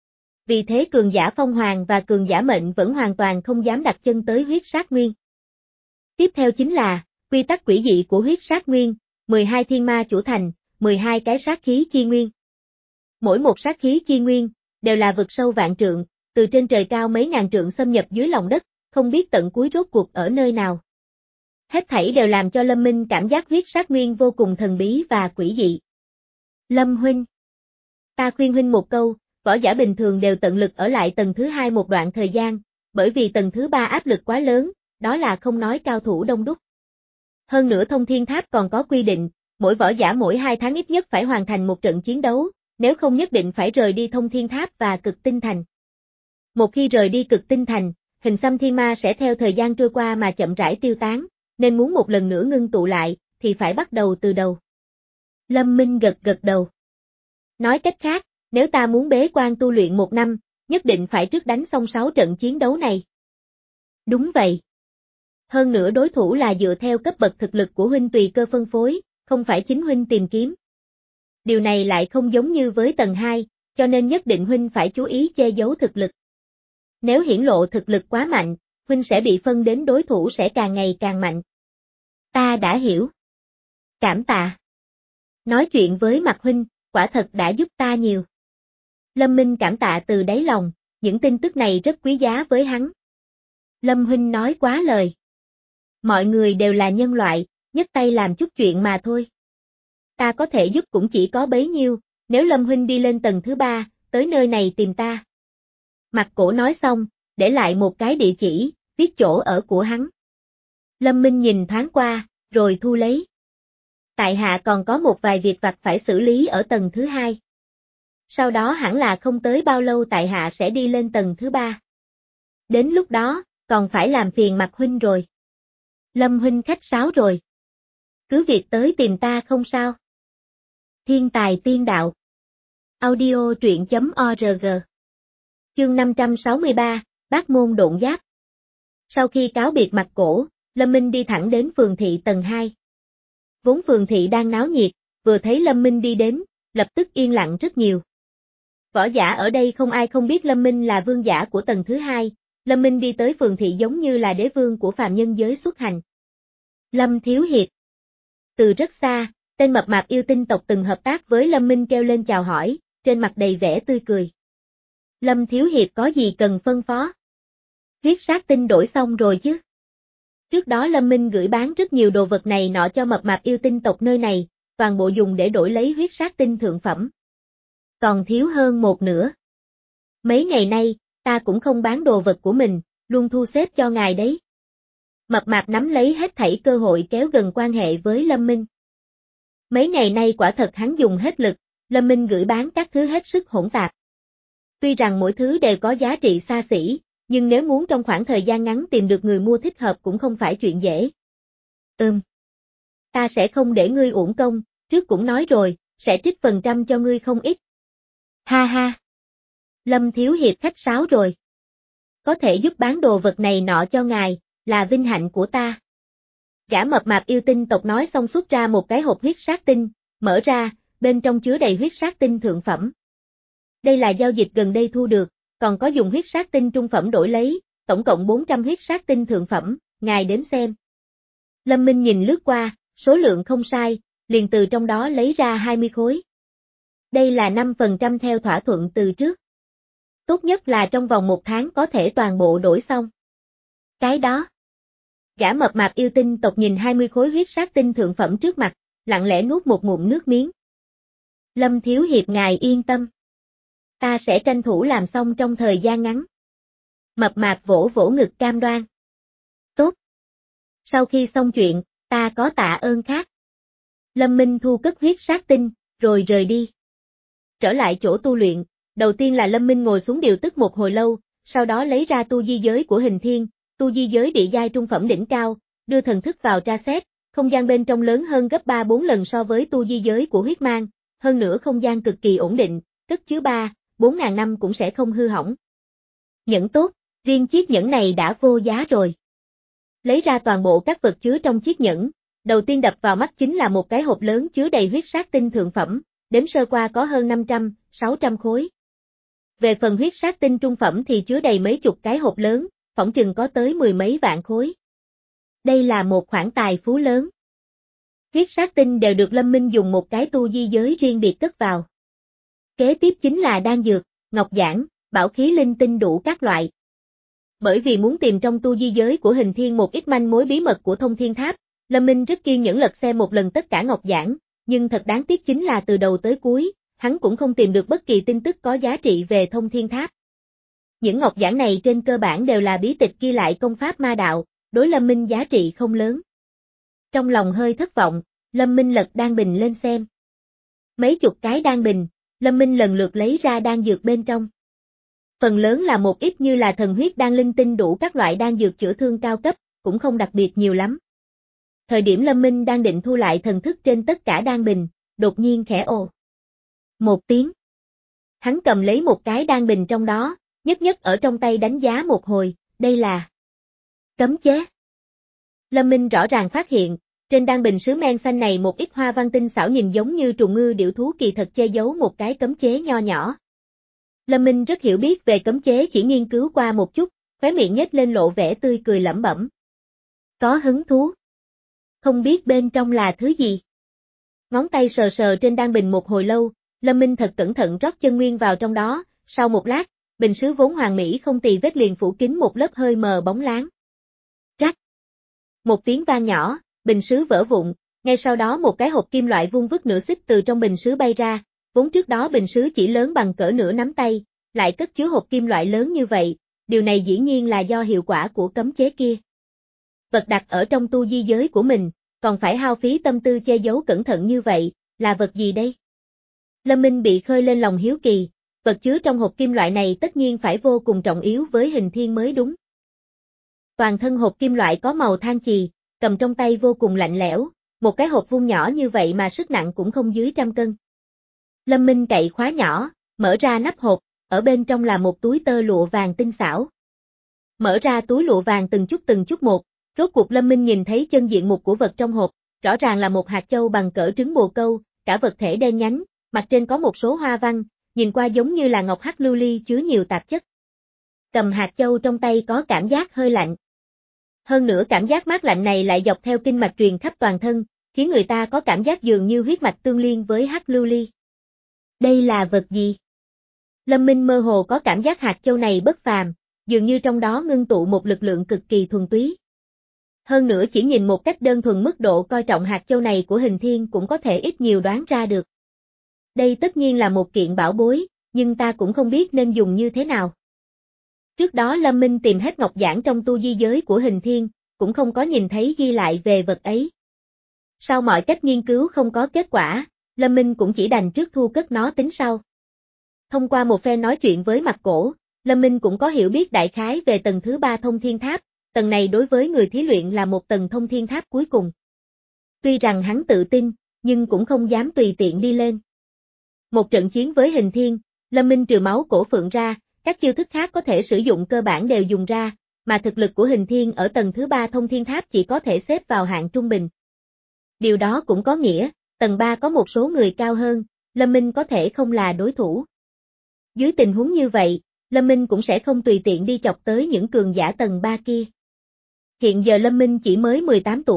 Vì thế cường giả phong hoàng và cường giả mệnh vẫn hoàn toàn không dám đặt chân tới huyết sát nguyên. Tiếp theo chính là, quy tắc quỷ dị của huyết sát nguyên, mười hai thiên ma chủ thành, mười hai cái sát khí chi nguyên. Mỗi một sát khí chi nguyên, đều là vực sâu vạn trượng, từ trên trời cao mấy ngàn trượng xâm nhập dưới lòng đất, không biết tận cuối rốt cuộc ở nơi nào. Hết thảy đều làm cho Lâm Minh cảm giác huyết sát nguyên vô cùng thần bí và quỷ dị. Lâm huynh, ta khuyên huynh một câu, võ giả bình thường đều tận lực ở lại tầng thứ hai một đoạn thời gian, bởi vì tầng thứ ba áp lực quá lớn, đó là không nói cao thủ đông đúc. Hơn nữa thông thiên tháp còn có quy định, mỗi võ giả mỗi hai tháng ít nhất phải hoàn thành một trận chiến đấu, nếu không nhất định phải rời đi thông thiên tháp và cực tinh thành. Một khi rời đi cực tinh thành, hình xăm thiên ma sẽ theo thời gian trôi qua mà chậm rãi tiêu tán, nên muốn một lần nữa ngưng tụ lại, thì phải bắt đầu từ đầu. Lâm Minh gật gật đầu. Nói cách khác, nếu ta muốn bế quan tu luyện một năm, nhất định phải trước đánh xong sáu trận chiến đấu này. Đúng vậy. Hơn nữa đối thủ là dựa theo cấp bậc thực lực của huynh tùy cơ phân phối, không phải chính huynh tìm kiếm. Điều này lại không giống như với tầng hai, cho nên nhất định huynh phải chú ý che giấu thực lực. Nếu hiển lộ thực lực quá mạnh, huynh sẽ bị phân đến đối thủ sẽ càng ngày càng mạnh. Ta đã hiểu. Cảm tạ. Nói chuyện với Mạc huynh, quả thật đã giúp ta nhiều. Lâm Minh cảm tạ từ đáy lòng, những tin tức này rất quý giá với hắn. Lâm huynh nói quá lời. Mọi người đều là nhân loại, nhấc tay làm chút chuyện mà thôi. Ta có thể giúp cũng chỉ có bấy nhiêu, nếu Lâm huynh đi lên tầng thứ ba, tới nơi này tìm ta. Mặt Cổ nói xong, để lại một cái địa chỉ, viết chỗ ở của hắn. Lâm Minh nhìn thoáng qua, rồi thu lấy. Tại hạ còn có một vài việc vặt phải xử lý ở tầng thứ hai. Sau đó hẳn là không tới bao lâu tại hạ sẽ đi lên tầng thứ ba. Đến lúc đó, còn phải làm phiền Mạc huynh rồi. Lâm huynh khách sáo rồi. Cứ việc tới tìm ta không sao. Thiên tài tiên đạo. Audio truyện chấm org. Chương năm trăm sáu mươi ba, Bát môn độn giáp. Sau khi cáo biệt Mạc Cổ, Lâm Minh đi thẳng đến phường thị tầng hai. Vốn phường thị đang náo nhiệt, vừa thấy Lâm Minh đi đến, lập tức yên lặng rất nhiều. Võ giả ở đây không ai không biết Lâm Minh là vương giả của tầng thứ hai, Lâm Minh đi tới phường thị giống như là đế vương của phàm nhân giới xuất hành. Lâm Thiếu Hiệp. Từ rất xa, tên mập mạp yêu tinh tộc từng hợp tác với Lâm Minh kêu lên chào hỏi, trên mặt đầy vẻ tươi cười. Lâm Thiếu Hiệp có gì cần phân phó? Huyết sát tinh đổi xong rồi chứ? Trước đó Lâm Minh gửi bán rất nhiều đồ vật này nọ cho mập mạp yêu tinh tộc nơi này, toàn bộ dùng để đổi lấy huyết sát tinh thượng phẩm. Còn thiếu hơn một nửa. Mấy ngày nay, ta cũng không bán đồ vật của mình, luôn thu xếp cho ngài đấy. Mập mạp nắm lấy hết thảy cơ hội kéo gần quan hệ với Lâm Minh. Mấy ngày nay quả thật hắn dùng hết lực, Lâm Minh gửi bán các thứ hết sức hỗn tạp. Tuy rằng mỗi thứ đều có giá trị xa xỉ, nhưng nếu muốn trong khoảng thời gian ngắn tìm được người mua thích hợp cũng không phải chuyện dễ. Ừm. Ta sẽ không để ngươi uổng công, trước cũng nói rồi, sẽ trích phần trăm cho ngươi không ít. Ha ha. Lâm Thiếu Hiệp khách sáo rồi. Có thể giúp bán đồ vật này nọ cho ngài, là vinh hạnh của ta. Gã mập mạp yêu tinh tộc nói xong xuất ra một cái hộp huyết sát tinh, mở ra, bên trong chứa đầy huyết sát tinh thượng phẩm. Đây là giao dịch gần đây thu được, còn có dùng huyết sát tinh trung phẩm đổi lấy, tổng cộng bốn trăm huyết sát tinh thượng phẩm, ngài đếm xem. Lâm Minh nhìn lướt qua, số lượng không sai, liền từ trong đó lấy ra hai mươi khối. Đây là năm phần trăm theo thỏa thuận từ trước. Tốt nhất là trong vòng một tháng có thể toàn bộ đổi xong. Cái đó. Gã mập mạp yêu tinh tộc nhìn hai mươi khối huyết sát tinh thượng phẩm trước mặt, lặng lẽ nuốt một ngụm nước miếng. Lâm Thiếu Hiệp ngài yên tâm. Ta sẽ tranh thủ làm xong trong thời gian ngắn. Mập mạp vỗ vỗ ngực cam đoan. Tốt. Sau khi xong chuyện, ta có tạ ơn khác. Lâm Minh thu cất huyết sát tinh, rồi rời đi. Trở lại chỗ tu luyện, đầu tiên là Lâm Minh ngồi xuống điều tức một hồi lâu, sau đó lấy ra tu di giới của Hình Thiên, tu di giới địa giai trung phẩm đỉnh cao, đưa thần thức vào tra xét, không gian bên trong lớn hơn gấp ba bốn lần so với tu di giới của huyết mang, hơn nữa không gian cực kỳ ổn định, cất chứa ba, bốn ngàn năm cũng sẽ không hư hỏng. Nhẫn tốt, riêng chiếc nhẫn này đã vô giá rồi. Lấy ra toàn bộ các vật chứa trong chiếc nhẫn, đầu tiên đập vào mắt chính là một cái hộp lớn chứa đầy huyết sát tinh thượng phẩm, đếm sơ qua có hơn năm trăm, sáu trăm khối. Về phần huyết sát tinh trung phẩm thì chứa đầy mấy chục cái hộp lớn, phỏng chừng có tới mười mấy vạn khối. Đây là một khoản tài phú lớn. Huyết sát tinh đều được Lâm Minh dùng một cái tu di giới riêng biệt cất vào. Kế tiếp chính là đan dược, ngọc giản, bảo khí linh tinh đủ các loại. Bởi vì muốn tìm trong tu di giới của Hình Thiên một ít manh mối bí mật của Thông Thiên Tháp, Lâm Minh rất kiên nhẫn lật xem một lần tất cả ngọc giản, nhưng thật đáng tiếc chính là từ đầu tới cuối, hắn cũng không tìm được bất kỳ tin tức có giá trị về Thông Thiên Tháp. Những ngọc giản này trên cơ bản đều là bí tịch ghi lại công pháp ma đạo, đối Lâm Minh giá trị không lớn. Trong lòng hơi thất vọng, Lâm Minh lật đan bình lên xem. Mấy chục cái đan bình, Lâm Minh lần lượt lấy ra đan dược bên trong. Phần lớn là một ít như là thần huyết đan linh tinh đủ các loại đan dược chữa thương cao cấp, cũng không đặc biệt nhiều lắm. Thời điểm Lâm Minh đang định thu lại thần thức trên tất cả đan bình, đột nhiên khẽ ồ. Một tiếng. Hắn cầm lấy một cái đan bình trong đó, nhất nhất ở trong tay đánh giá một hồi, đây là cấm chế. Lâm Minh rõ ràng phát hiện, trên đan bình sứ men xanh này một ít hoa văn tinh xảo nhìn giống như trùng ngư điểu thú kỳ thật che giấu một cái cấm chế nho nhỏ. Lâm Minh rất hiểu biết về cấm chế chỉ nghiên cứu qua một chút, khóe miệng nhếch lên lộ vẻ tươi cười lẩm bẩm. Có hứng thú. Không biết bên trong là thứ gì. Ngón tay sờ sờ trên đan bình một hồi lâu, Lâm Minh thật cẩn thận rót chân nguyên vào trong đó, sau một lát, bình sứ vốn hoàn mỹ không tì vết liền phủ kín một lớp hơi mờ bóng láng. Rắc. Một tiếng vang nhỏ, bình sứ vỡ vụn, ngay sau đó một cái hộp kim loại vuông vức nửa xích từ trong bình sứ bay ra, vốn trước đó bình sứ chỉ lớn bằng cỡ nửa nắm tay, lại cất chứa hộp kim loại lớn như vậy, điều này dĩ nhiên là do hiệu quả của cấm chế kia. Vật đặt ở trong tu di giới của mình, còn phải hao phí tâm tư che giấu cẩn thận như vậy, là vật gì đây? Lâm Minh bị khơi lên lòng hiếu kỳ, vật chứa trong hộp kim loại này tất nhiên phải vô cùng trọng yếu với Hình Thiên mới đúng. Toàn thân hộp kim loại có màu than chì, cầm trong tay vô cùng lạnh lẽo, một cái hộp vuông nhỏ như vậy mà sức nặng cũng không dưới trăm cân. Lâm Minh cậy khóa nhỏ, mở ra nắp hộp, ở bên trong là một túi tơ lụa vàng tinh xảo. Mở ra túi lụa vàng từng chút từng chút một, rốt cuộc Lâm Minh nhìn thấy chân diện mục của vật trong hộp, rõ ràng là một hạt châu bằng cỡ trứng bồ câu, cả vật thể đen nhánh, mặt trên có một số hoa văn, nhìn qua giống như là ngọc hắc lưu ly chứa nhiều tạp chất. Cầm hạt châu trong tay có cảm giác hơi lạnh. Hơn nữa cảm giác mát lạnh này lại dọc theo kinh mạch truyền khắp toàn thân, khiến người ta có cảm giác dường như huyết mạch tương liên với hắc lưu ly. Đây là vật gì? Lâm Minh mơ hồ có cảm giác hạt châu này bất phàm, dường như trong đó ngưng tụ một lực lượng cực kỳ thuần túy. Hơn nữa chỉ nhìn một cách đơn thuần mức độ coi trọng hạt châu này của Hình Thiên cũng có thể ít nhiều đoán ra được. Đây tất nhiên là một kiện bảo bối, nhưng ta cũng không biết nên dùng như thế nào. Trước đó Lâm Minh tìm hết ngọc giản trong tu di giới của Hình Thiên, cũng không có nhìn thấy ghi lại về vật ấy. Sau mọi cách nghiên cứu không có kết quả, Lâm Minh cũng chỉ đành trước thu cất nó tính sau. Thông qua một phen nói chuyện với Mặc Cổ, Lâm Minh cũng có hiểu biết đại khái về tầng thứ ba Thông Thiên Tháp, tầng này đối với người thí luyện là một tầng Thông Thiên Tháp cuối cùng. Tuy rằng hắn tự tin, nhưng cũng không dám tùy tiện đi lên. Một trận chiến với Hình Thiên, Lâm Minh trừ máu cổ phượng ra, các chiêu thức khác có thể sử dụng cơ bản đều dùng ra, mà thực lực của Hình Thiên ở tầng thứ ba Thông Thiên Tháp chỉ có thể xếp vào hạng trung bình. Điều đó cũng có nghĩa, tầng ba có một số người cao hơn, Lâm Minh có thể không là đối thủ. Dưới tình huống như vậy, Lâm Minh cũng sẽ không tùy tiện đi chọc tới những cường giả tầng ba kia. Hiện giờ Lâm Minh chỉ mới mười tám tuổi,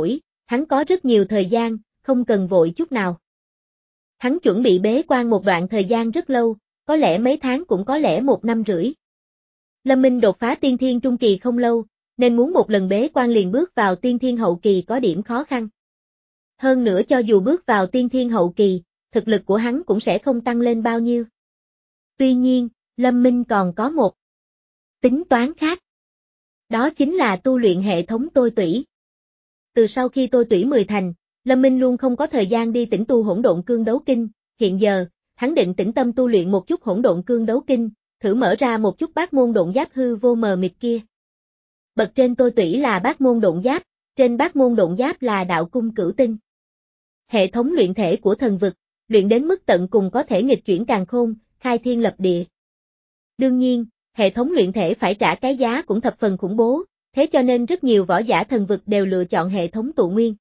hắn có rất nhiều thời gian, không cần vội chút nào. Hắn chuẩn bị bế quan một đoạn thời gian rất lâu, có lẽ mấy tháng cũng có lẽ một năm rưỡi. Lâm Minh đột phá tiên thiên trung kỳ không lâu, nên muốn một lần bế quan liền bước vào tiên thiên hậu kỳ có điểm khó khăn. Hơn nữa cho dù bước vào tiên thiên hậu kỳ, thực lực của hắn cũng sẽ không tăng lên bao nhiêu. Tuy nhiên, Lâm Minh còn có một tính toán khác. Đó chính là tu luyện hệ thống tôi tủy. Từ sau khi tôi tủy mười thành, Lâm Minh luôn không có thời gian đi tĩnh tu hỗn độn cương đấu kinh, hiện giờ, hắn định tĩnh tâm tu luyện một chút hỗn độn cương đấu kinh, thử mở ra một chút bát môn độn giáp hư vô mờ mịt kia. Bậc trên tôi tủy là bát môn độn giáp, trên bát môn độn giáp là đạo cung cửu tinh. Hệ thống luyện thể của thần vực, luyện đến mức tận cùng có thể nghịch chuyển càn khôn, khai thiên lập địa. Đương nhiên, hệ thống luyện thể phải trả cái giá cũng thập phần khủng bố, thế cho nên rất nhiều võ giả thần vực đều lựa chọn hệ thống tụ nguyên.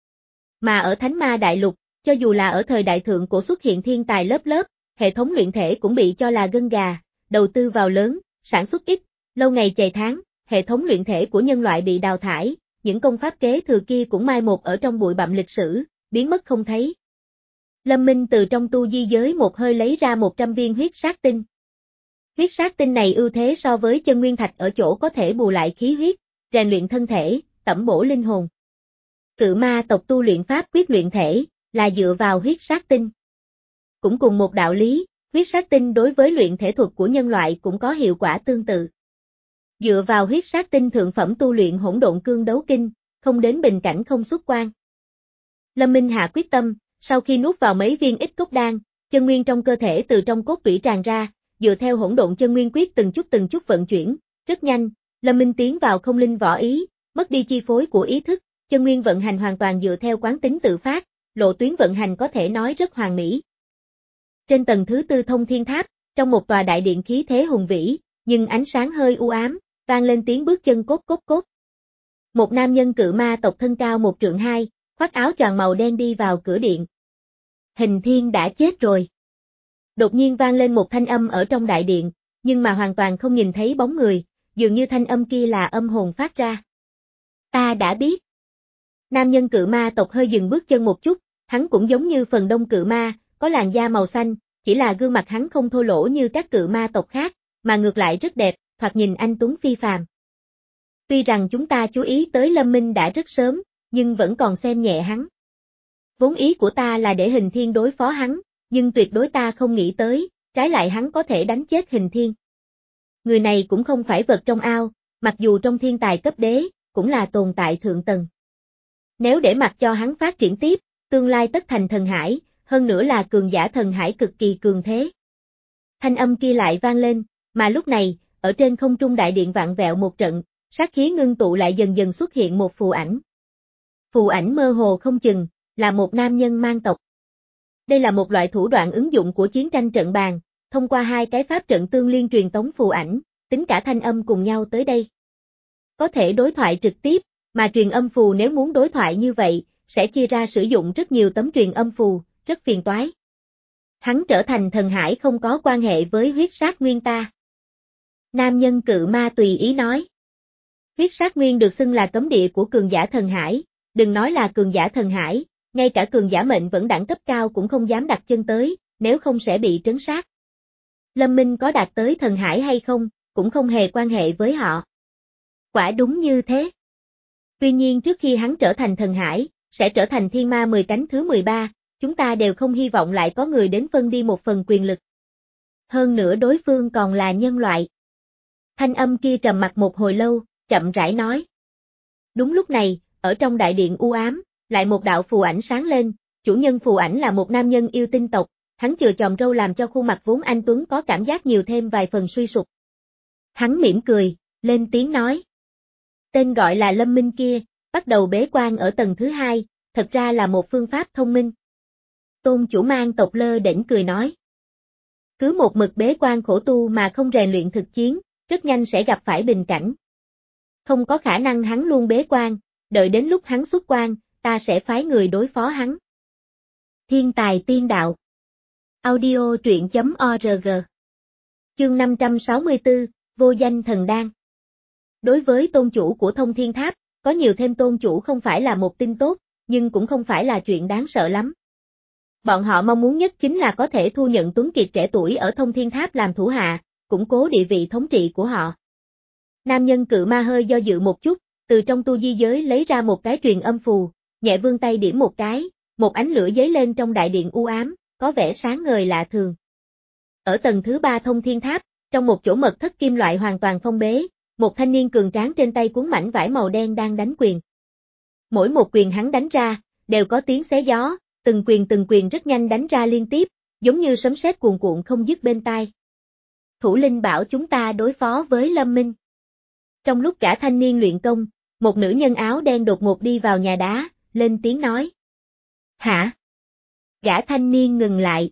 Mà ở Thánh Ma Đại Lục, cho dù là ở thời đại thượng cổ xuất hiện thiên tài lớp lớp, hệ thống luyện thể cũng bị cho là gân gà, đầu tư vào lớn, sản xuất ít, lâu ngày chày tháng, hệ thống luyện thể của nhân loại bị đào thải, những công pháp kế thừa kia cũng mai một ở trong bụi bặm lịch sử, biến mất không thấy. Lâm Minh từ trong tu di giới một hơi lấy ra một trăm viên huyết sát tinh. Huyết sát tinh này ưu thế so với chân nguyên thạch ở chỗ có thể bù lại khí huyết, rèn luyện thân thể, tẩm bổ linh hồn. Cự ma tộc tu luyện pháp quyết luyện thể, là dựa vào huyết sát tinh. Cũng cùng một đạo lý, huyết sát tinh đối với luyện thể thuật của nhân loại cũng có hiệu quả tương tự. Dựa vào huyết sát tinh thượng phẩm tu luyện hỗn độn cương đấu kinh, không đến bình cảnh không xuất quan. Lâm Minh hạ quyết tâm, sau khi nuốt vào mấy viên ít cốc đan, chân nguyên trong cơ thể từ trong cốt tủy tràn ra, dựa theo hỗn độn chân nguyên quyết từng chút từng chút vận chuyển, rất nhanh, Lâm Minh tiến vào không linh võ ý, mất đi chi phối của ý thức, chân nguyên vận hành hoàn toàn dựa theo quán tính tự phát, lộ tuyến vận hành có thể nói rất hoàn mỹ. Trên tầng thứ tư thông thiên tháp, trong một tòa đại điện khí thế hùng vĩ, nhưng ánh sáng hơi u ám, vang lên tiếng bước chân cốt cốt cốt. Một nam nhân cự ma tộc thân cao một trượng hai, khoác áo choàng màu đen đi vào cửa điện. Hình Thiên đã chết rồi. Đột nhiên vang lên một thanh âm ở trong đại điện, nhưng mà hoàn toàn không nhìn thấy bóng người, dường như thanh âm kia là âm hồn phát ra. Ta đã biết. Nam nhân cự ma tộc hơi dừng bước chân một chút, hắn cũng giống như phần đông cự ma, có làn da màu xanh, chỉ là gương mặt hắn không thô lỗ như các cự ma tộc khác, mà ngược lại rất đẹp, thoạt nhìn anh tuấn phi phàm. Tuy rằng chúng ta chú ý tới Lâm Minh đã rất sớm, nhưng vẫn còn xem nhẹ hắn. Vốn ý của ta là để Hình Thiên đối phó hắn, nhưng tuyệt đối ta không nghĩ tới, trái lại hắn có thể đánh chết Hình Thiên. Người này cũng không phải vật trong ao, mặc dù trong thiên tài cấp đế, cũng là tồn tại thượng tầng. Nếu để mặc cho hắn phát triển tiếp, tương lai tất thành thần hải, hơn nữa là cường giả thần hải cực kỳ cường thế. Thanh âm kia lại vang lên, mà lúc này, ở trên không trung đại điện vạn vẹo một trận, sát khí ngưng tụ lại dần dần xuất hiện một phù ảnh. Phù ảnh mơ hồ không chừng, là một nam nhân mang tộc. Đây là một loại thủ đoạn ứng dụng của chiến tranh trận bàn, thông qua hai cái pháp trận tương liên truyền tống phù ảnh, tính cả thanh âm cùng nhau tới đây. Có thể đối thoại trực tiếp, mà truyền âm phù nếu muốn đối thoại như vậy, sẽ chia ra sử dụng rất nhiều tấm truyền âm phù, rất phiền toái. Hắn trở thành thần hải không có quan hệ với huyết sát nguyên ta. Nam nhân cự ma tùy ý nói. Huyết sát nguyên được xưng là cấm địa của cường giả thần hải, đừng nói là cường giả thần hải, ngay cả cường giả mệnh vẫn đẳng cấp cao cũng không dám đặt chân tới, nếu không sẽ bị trấn sát. Lâm Minh có đạt tới thần hải hay không, cũng không hề quan hệ với họ. Quả đúng như thế. Tuy nhiên trước khi hắn trở thành thần hải, sẽ trở thành thiên ma mười cánh thứ mười ba, chúng ta đều không hy vọng lại có người đến phân đi một phần quyền lực. Hơn nữa đối phương còn là nhân loại. Thanh âm kia trầm mặc một hồi lâu, chậm rãi nói. Đúng lúc này, ở trong đại điện u ám, lại một đạo phù ảnh sáng lên, chủ nhân phù ảnh là một nam nhân yêu tinh tộc, hắn chừa chòm râu làm cho khuôn mặt vốn anh tuấn có cảm giác nhiều thêm vài phần suy sụp. Hắn mỉm cười, lên tiếng nói. Tên gọi là Lâm Minh kia, bắt đầu bế quan ở tầng thứ hai, thật ra là một phương pháp thông minh. Tôn chủ mang tộc lơ đễnh cười nói. Cứ một mực bế quan khổ tu mà không rèn luyện thực chiến, rất nhanh sẽ gặp phải bình cảnh. Không có khả năng hắn luôn bế quan, đợi đến lúc hắn xuất quan, ta sẽ phái người đối phó hắn. Thiên tài tiên đạo. Audio truyện chấm org. Chương năm trăm sáu mươi tư, vô danh thần đan. Đối với tôn chủ của thông thiên tháp, có nhiều thêm tôn chủ không phải là một tin tốt, nhưng cũng không phải là chuyện đáng sợ lắm. Bọn họ mong muốn nhất chính là có thể thu nhận Tuấn Kiệt trẻ tuổi ở Thông Thiên Tháp làm thủ hạ, củng cố địa vị thống trị của họ. Nam nhân cự ma hơi do dự một chút, từ trong tu di giới lấy ra một cái truyền âm phù, nhẹ vươn tay điểm một cái, một ánh lửa giấy lên trong đại điện u ám, có vẻ sáng ngời lạ thường. Ở tầng thứ ba Thông Thiên Tháp, trong một chỗ mật thất kim loại hoàn toàn phong bế, một thanh niên cường tráng trên tay cuốn mảnh vải màu đen đang đánh quyền. Mỗi một quyền hắn đánh ra, đều có tiếng xé gió, từng quyền từng quyền rất nhanh đánh ra liên tiếp, giống như sấm sét cuồn cuộn không dứt bên tai. Thủ linh bảo chúng ta đối phó với Lâm Minh. Trong lúc cả thanh niên luyện công, một nữ nhân áo đen đột ngột đi vào nhà đá, lên tiếng nói. Hả? Gã thanh niên ngừng lại.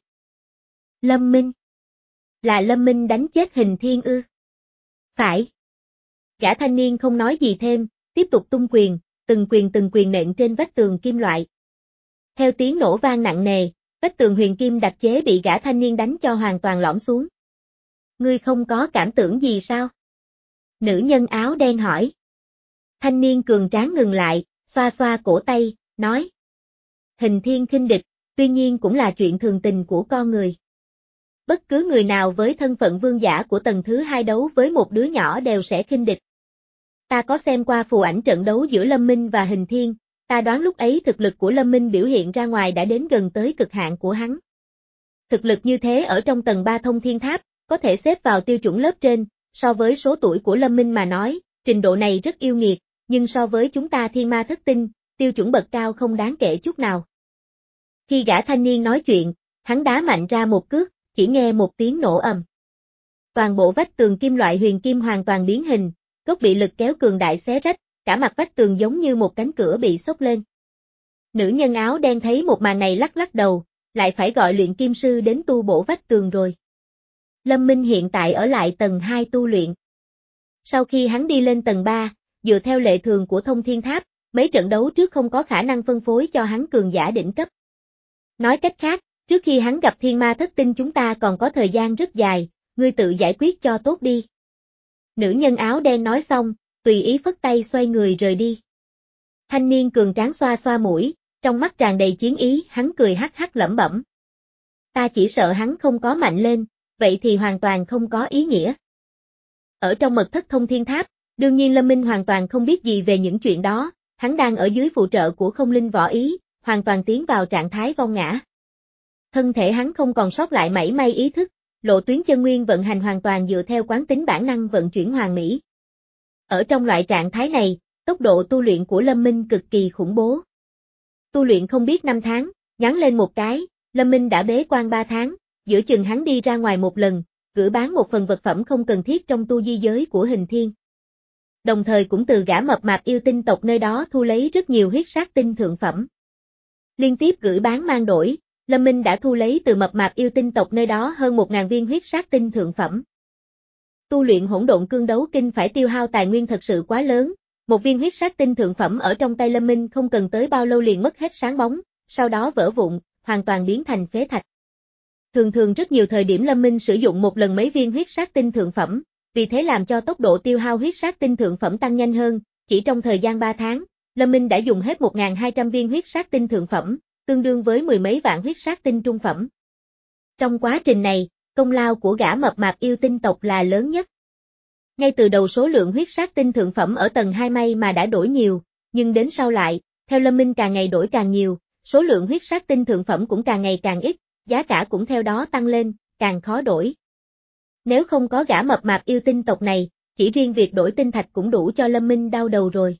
Lâm Minh. Là Lâm Minh đánh chết Hình Thiên ư? Phải. Gã thanh niên không nói gì thêm, tiếp tục tung quyền, từng quyền từng quyền nện trên vách tường kim loại. Theo tiếng nổ vang nặng nề, vách tường huyền kim đặc chế bị gã thanh niên đánh cho hoàn toàn lõm xuống. Ngươi không có cảm tưởng gì sao? Nữ nhân áo đen hỏi. Thanh niên cường tráng ngừng lại, xoa xoa cổ tay, nói. Hình Thiên khinh địch, tuy nhiên cũng là chuyện thường tình của con người. Bất cứ người nào với thân phận vương giả của tầng thứ hai đấu với một đứa nhỏ đều sẽ khinh địch. Ta có xem qua phù ảnh trận đấu giữa Lâm Minh và Hình Thiên, ta đoán lúc ấy thực lực của Lâm Minh biểu hiện ra ngoài đã đến gần tới cực hạn của hắn. Thực lực như thế ở trong tầng ba Thông Thiên Tháp, có thể xếp vào tiêu chuẩn lớp trên, so với số tuổi của Lâm Minh mà nói, trình độ này rất yêu nghiệt, nhưng so với chúng ta thiên ma thất tinh, tiêu chuẩn bậc cao không đáng kể chút nào. Khi gã thanh niên nói chuyện, hắn đá mạnh ra một cước, chỉ nghe một tiếng nổ ầm. Toàn bộ vách tường kim loại huyền kim hoàn toàn biến hình, gốc bị lực kéo cường đại xé rách, cả mặt vách tường giống như một cánh cửa bị xốc lên. Nữ nhân áo đen thấy một màn này lắc lắc đầu, lại phải gọi luyện kim sư đến tu bổ vách tường rồi. Lâm Minh hiện tại ở lại tầng hai tu luyện. Sau khi hắn đi lên tầng ba, dựa theo lệ thường của Thông Thiên Tháp, mấy trận đấu trước không có khả năng phân phối cho hắn cường giả đỉnh cấp. Nói cách khác, trước khi hắn gặp thiên ma thất tinh chúng ta còn có thời gian rất dài, ngươi tự giải quyết cho tốt đi. Nữ nhân áo đen nói xong, tùy ý phất tay xoay người rời đi. Thanh niên cường tráng xoa xoa mũi, trong mắt tràn đầy chiến ý, hắn cười hắc hắc lẩm bẩm. Ta chỉ sợ hắn không có mạnh lên, vậy thì hoàn toàn không có ý nghĩa. Ở trong mật thất Thông Thiên Tháp, đương nhiên Lâm Minh hoàn toàn không biết gì về những chuyện đó, hắn đang ở dưới phụ trợ của không linh võ ý, hoàn toàn tiến vào trạng thái vong ngã. Thân thể hắn không còn sót lại mảy may ý thức, lộ tuyến chân nguyên vận hành hoàn toàn dựa theo quán tính bản năng vận chuyển hoàn mỹ. Ở trong loại trạng thái này, tốc độ tu luyện của Lâm Minh cực kỳ khủng bố. Tu luyện không biết năm tháng, ngắn lên một cái, Lâm Minh đã bế quan ba tháng, giữa chừng hắn đi ra ngoài một lần, gửi bán một phần vật phẩm không cần thiết trong tu di giới của Hình Thiên. Đồng thời cũng từ gã mập mạp yêu tinh tộc nơi đó thu lấy rất nhiều huyết sát tinh thượng phẩm. Liên tiếp gửi bán mang đổi, Lâm Minh đã thu lấy từ mập mạp yêu tinh tộc nơi đó hơn một nghìn viên huyết sát tinh thượng phẩm. Tu luyện hỗn độn cương đấu kinh phải tiêu hao tài nguyên thật sự quá lớn, một viên huyết sát tinh thượng phẩm ở trong tay Lâm Minh không cần tới bao lâu liền mất hết sáng bóng, sau đó vỡ vụn, hoàn toàn biến thành phế thạch. Thường thường rất nhiều thời điểm Lâm Minh sử dụng một lần mấy viên huyết sát tinh thượng phẩm, vì thế làm cho tốc độ tiêu hao huyết sát tinh thượng phẩm tăng nhanh hơn, chỉ trong thời gian ba tháng, Lâm Minh đã dùng hết một nghìn hai trăm viên huyết sát tinh thượng phẩm, tương đương với mười mấy vạn huyết sát tinh trung phẩm. Trong quá trình này, công lao của gã mập mạp yêu tinh tộc là lớn nhất. Ngay từ đầu số lượng huyết sát tinh thượng phẩm ở tầng hai may mà đã đổi nhiều, nhưng đến sau lại, theo Lâm Minh càng ngày đổi càng nhiều, số lượng huyết sát tinh thượng phẩm cũng càng ngày càng ít, giá cả cũng theo đó tăng lên, càng khó đổi. Nếu không có gã mập mạp yêu tinh tộc này, chỉ riêng việc đổi tinh thạch cũng đủ cho Lâm Minh đau đầu rồi.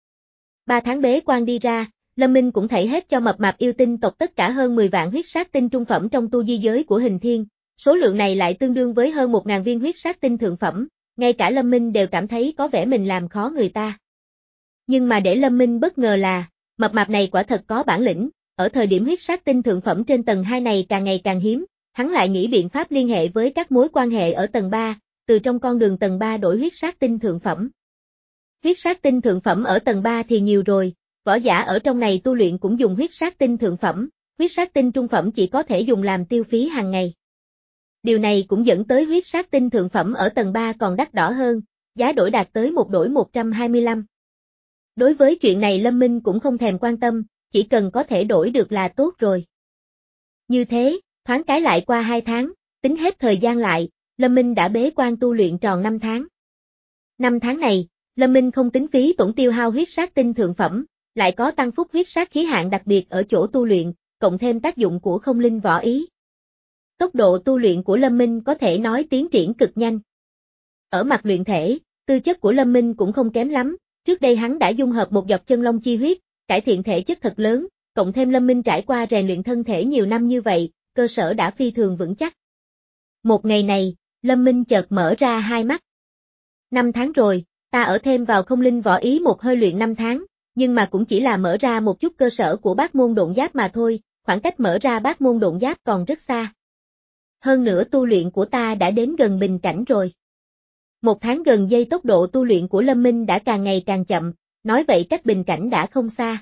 Ba tháng bế quan đi ra, Lâm Minh cũng thảy hết cho mập mạp yêu tinh tộc tất cả hơn mười vạn huyết sát tinh trung phẩm trong tu di giới của Hình Thiên, số lượng này lại tương đương với hơn một nghìn viên huyết sát tinh thượng phẩm, ngay cả Lâm Minh đều cảm thấy có vẻ mình làm khó người ta. Nhưng mà để Lâm Minh bất ngờ là, mập mạp này quả thật có bản lĩnh, ở thời điểm huyết sát tinh thượng phẩm trên tầng hai này càng ngày càng hiếm, hắn lại nghĩ biện pháp liên hệ với các mối quan hệ ở tầng ba, từ trong con đường tầng ba đổi huyết sát tinh thượng phẩm. Huyết sát tinh thượng phẩm ở tầng ba thì nhiều rồi, võ giả ở trong này tu luyện cũng dùng huyết sát tinh thượng phẩm, huyết sát tinh trung phẩm chỉ có thể dùng làm tiêu phí hàng ngày. Điều này cũng dẫn tới huyết sát tinh thượng phẩm ở tầng ba còn đắt đỏ hơn, giá đổi đạt tới một đổi một trăm hai mươi lăm. Đối với chuyện này Lâm Minh cũng không thèm quan tâm, chỉ cần có thể đổi được là tốt rồi. Như thế, thoáng cái lại qua hai tháng, tính hết thời gian lại, Lâm Minh đã bế quan tu luyện tròn năm tháng. Năm tháng này, Lâm Minh không tính phí tổn tiêu hao huyết sát tinh thượng phẩm, lại có tăng phúc huyết sát khí hạn đặc biệt ở chỗ tu luyện, cộng thêm tác dụng của không linh võ ý. Tốc độ tu luyện của Lâm Minh có thể nói tiến triển cực nhanh. Ở mặt luyện thể, tư chất của Lâm Minh cũng không kém lắm, trước đây hắn đã dung hợp một giọt chân long chi huyết, cải thiện thể chất thật lớn, cộng thêm Lâm Minh trải qua rèn luyện thân thể nhiều năm như vậy, cơ sở đã phi thường vững chắc. Một ngày này, Lâm Minh chợt mở ra hai mắt. Năm tháng rồi, ta ở thêm vào không linh võ ý một hơi luyện năm tháng, nhưng mà cũng chỉ là mở ra một chút cơ sở của bát môn độn giáp mà thôi, khoảng cách mở ra bát môn độn giáp còn rất xa. Hơn nữa tu luyện của ta đã đến gần bình cảnh rồi. Một tháng gần giây tốc độ tu luyện của Lâm Minh đã càng ngày càng chậm, nói vậy cách bình cảnh đã không xa.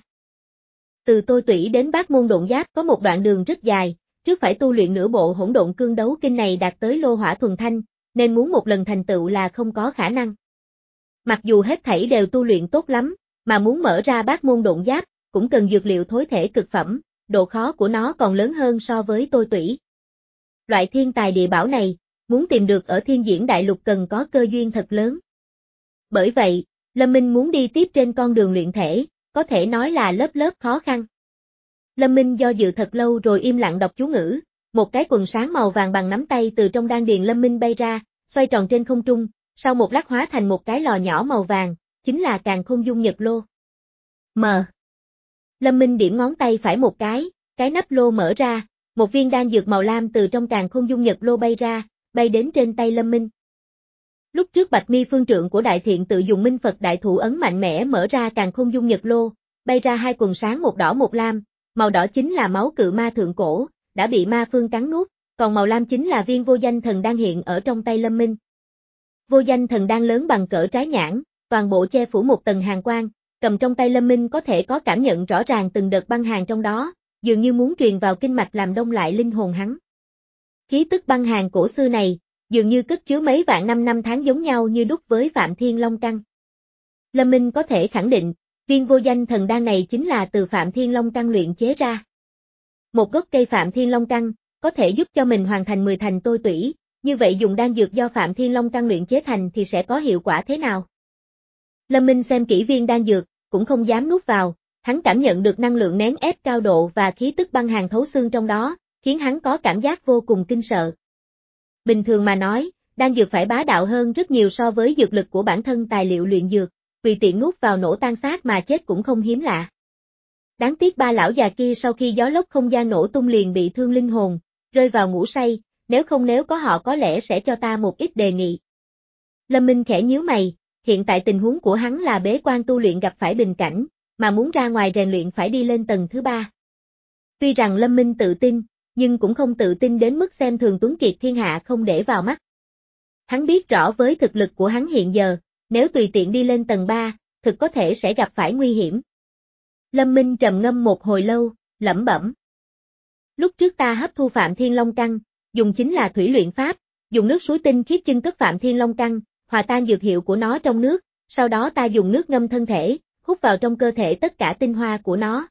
Từ tôi tủy đến bát môn độn giáp có một đoạn đường rất dài, trước phải tu luyện nửa bộ hỗn độn cương đấu kinh này đạt tới lô hỏa thuần thanh, nên muốn một lần thành tựu là không có khả năng. Mặc dù hết thảy đều tu luyện tốt lắm, mà muốn mở ra bát môn độn giáp, cũng cần dược liệu thối thể cực phẩm, độ khó của nó còn lớn hơn so với tôi tủy. Loại thiên tài địa bảo này, muốn tìm được ở thiên diễn đại lục cần có cơ duyên thật lớn. Bởi vậy, Lâm Minh muốn đi tiếp trên con đường luyện thể, có thể nói là lớp lớp khó khăn. Lâm Minh do dự thật lâu rồi im lặng đọc chú ngữ, một cái quần sáng màu vàng bằng nắm tay từ trong đan điền Lâm Minh bay ra, xoay tròn trên không trung, sau một lát hóa thành một cái lò nhỏ màu vàng, chính là Càn Khôn Dung Nhật Lô. M. Lâm Minh điểm ngón tay phải một cái, cái nắp lô mở ra, một viên đan dược màu lam từ trong Càn Khôn Dung Nhật Lô bay ra, bay đến trên tay Lâm Minh. Lúc trước Bạch Mi phương trượng của Đại Thiện tự dùng Minh Phật Đại Thủ ấn mạnh mẽ mở ra Càn Khôn Dung Nhật Lô, bay ra hai quần sáng một đỏ một lam, màu đỏ chính là máu cự ma thượng cổ, đã bị ma phương cắn nuốt, còn màu lam chính là viên vô danh thần đan hiện ở trong tay Lâm Minh. Vô danh thần đan lớn bằng cỡ trái nhãn, toàn bộ che phủ một tầng hàn quang, cầm trong tay Lâm Minh có thể có cảm nhận rõ ràng từng đợt băng hàn trong đó, dường như muốn truyền vào kinh mạch làm đông lại linh hồn hắn. Khí tức băng hàn cổ xưa này, dường như cất chứa mấy vạn năm năm tháng giống nhau như đúc với Phạm Thiên Long Căn. Lâm Minh có thể khẳng định, viên vô danh thần đan này chính là từ Phạm Thiên Long Căn luyện chế ra. Một gốc cây Phạm Thiên Long Căn, có thể giúp cho mình hoàn thành mười thành tôi tủy, như vậy dùng đan dược do Phạm Thiên Long Căn luyện chế thành thì sẽ có hiệu quả thế nào? Lâm Minh xem kỹ viên đan dược, cũng không dám nuốt vào, hắn cảm nhận được năng lượng nén ép cao độ và khí tức băng hàn thấu xương trong đó, khiến hắn có cảm giác vô cùng kinh sợ. Bình thường mà nói, đan dược phải bá đạo hơn rất nhiều so với dược lực của bản thân tài liệu luyện dược, tùy tiện nuốt vào nổ tan xác mà chết cũng không hiếm lạ. Đáng tiếc ba lão già kia sau khi gió lốc không gian nổ tung liền bị thương linh hồn, rơi vào ngủ say, nếu không nếu có họ có lẽ sẽ cho ta một ít đề nghị. Lâm Minh khẽ nhíu mày, hiện tại tình huống của hắn là bế quan tu luyện gặp phải bình cảnh, mà muốn ra ngoài rèn luyện phải đi lên tầng thứ ba. Tuy rằng Lâm Minh tự tin, nhưng cũng không tự tin đến mức xem thường tuấn kiệt thiên hạ không để vào mắt. Hắn biết rõ với thực lực của hắn hiện giờ, nếu tùy tiện đi lên tầng ba, thực có thể sẽ gặp phải nguy hiểm. Lâm Minh trầm ngâm một hồi lâu, lẩm bẩm. Lúc trước ta hấp thu Phạm Thiên Long Căn, dùng chính là thủy luyện pháp, dùng nước suối tinh khiết chưng cất Phạm Thiên Long Căn, hòa tan dược hiệu của nó trong nước, sau đó ta dùng nước ngâm thân thể, hút vào trong cơ thể tất cả tinh hoa của nó.